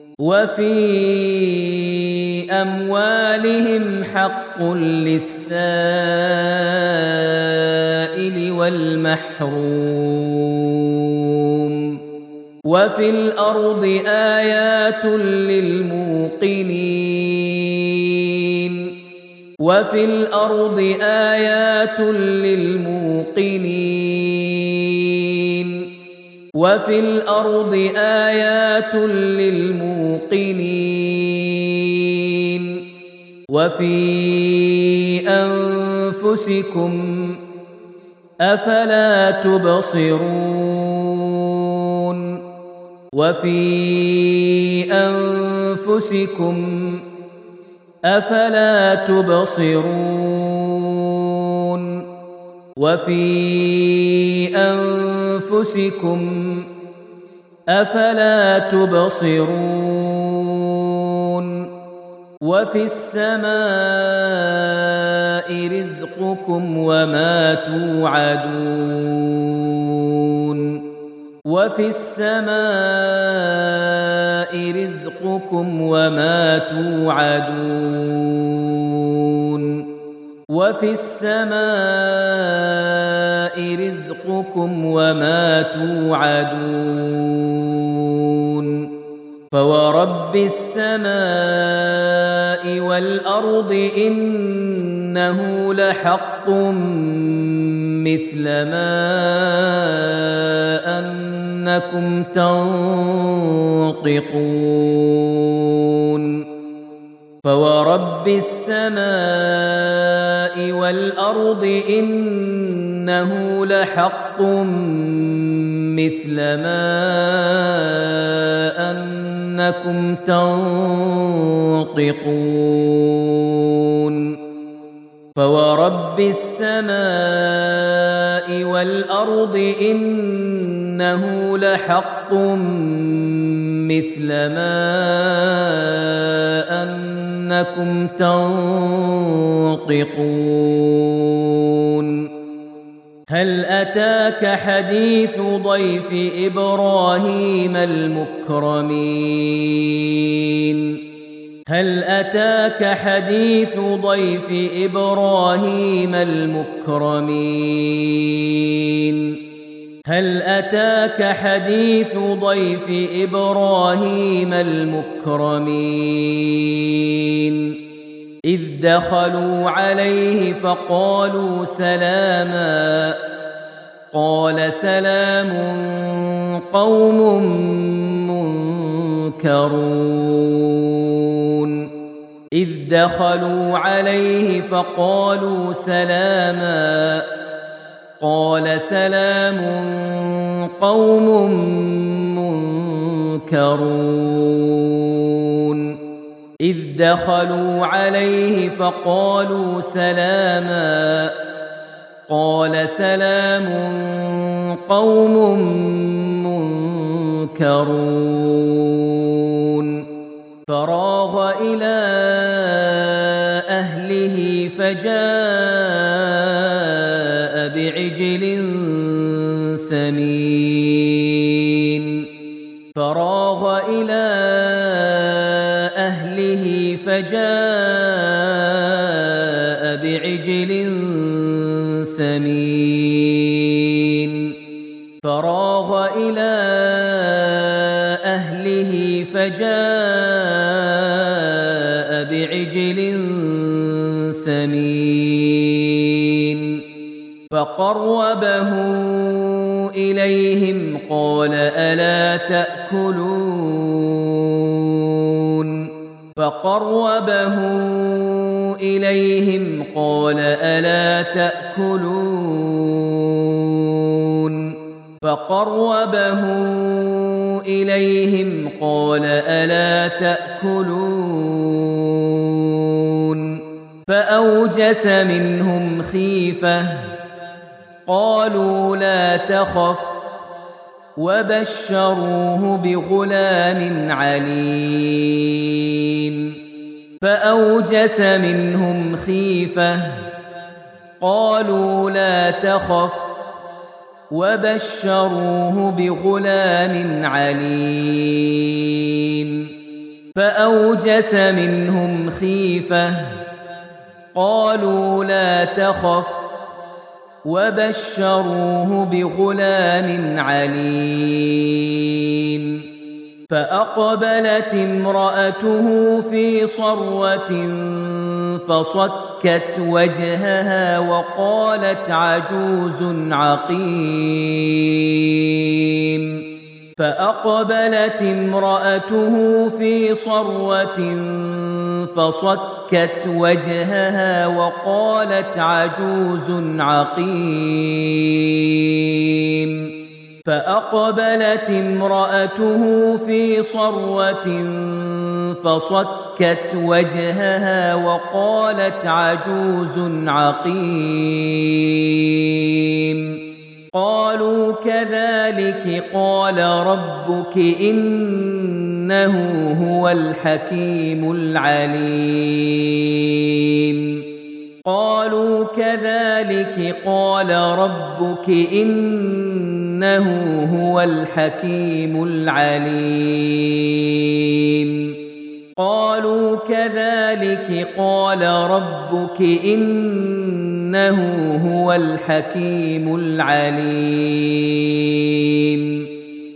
وفي أموالهم حق للسائل والمحروم وفي الأرض آيات للموقنين وفي الأرض آيات للموقنين وفي الأرض آيات للموقنين وفي أنفسكم أفلا تبصرون وفي أنفسكم أفلا تبصرون وفي أنفسكم أفلا تبصرون وفي السماء رزقكم وما توعدون وفي السماء رزقكم وما توعدون وفي السماء رزقكم وما توعدون فورب السماء والأرض إنه لحق مثل ما أنكم تنطقون فورب السماء والأرض إنه لحق مثل ما أنكم تنطقون فورب السماء والأرض إنه لحق مثل ما أنكم تنطقون هل أتاك حديث ضيف إبراهيم المكرمين هل أتاك حديث ضيف إبراهيم المكرمين هل أتاك حديث ضيف إبراهيم المكرمين إذ دخلوا عليه فقالوا سلاما قال سلام قوم منكرون إذ دخلوا عليه فقالوا سلاما قال سلام قوم منكرون إذ دخلوا عليه فقالوا سلاما قال سلام قوم منكرون فراغ إلى أهله فجاء بعجل سمين فراغ إلى أهله فجاء بعجل سمين فراغ إلى أهله فجاء بعجل سمين فقربه إليهم قال ألا تأكلون فقربه إليهم قال ألا تأكلون فقربه إليهم قال ألا تأكلون فأوجس منهم خيفة قالوا لا تخف وبشروه بغلام عليم فأوجس منهم خيفة قالوا لا تخف وبشروه بغلام عليم فأوجس منهم خيفة قالوا لا تخف وبشروه بغلام عليم فأقبلت امرأته في صرة فصكت وجهها وقالت عجوز عقيم فأقبلت امرأته في صرة فصكت وجهها وقالت عجوز عقيم فأقبلت امرأته في صرة فصكت وجهها وقالت عجوز عقيم قالوا كذلك قال ربك إنه هو الحكيم العليم قالوا كذلك قال ربك إنه هو الحكيم العليم قالوا كذلك قال ربك إنه هو الحكيم العليم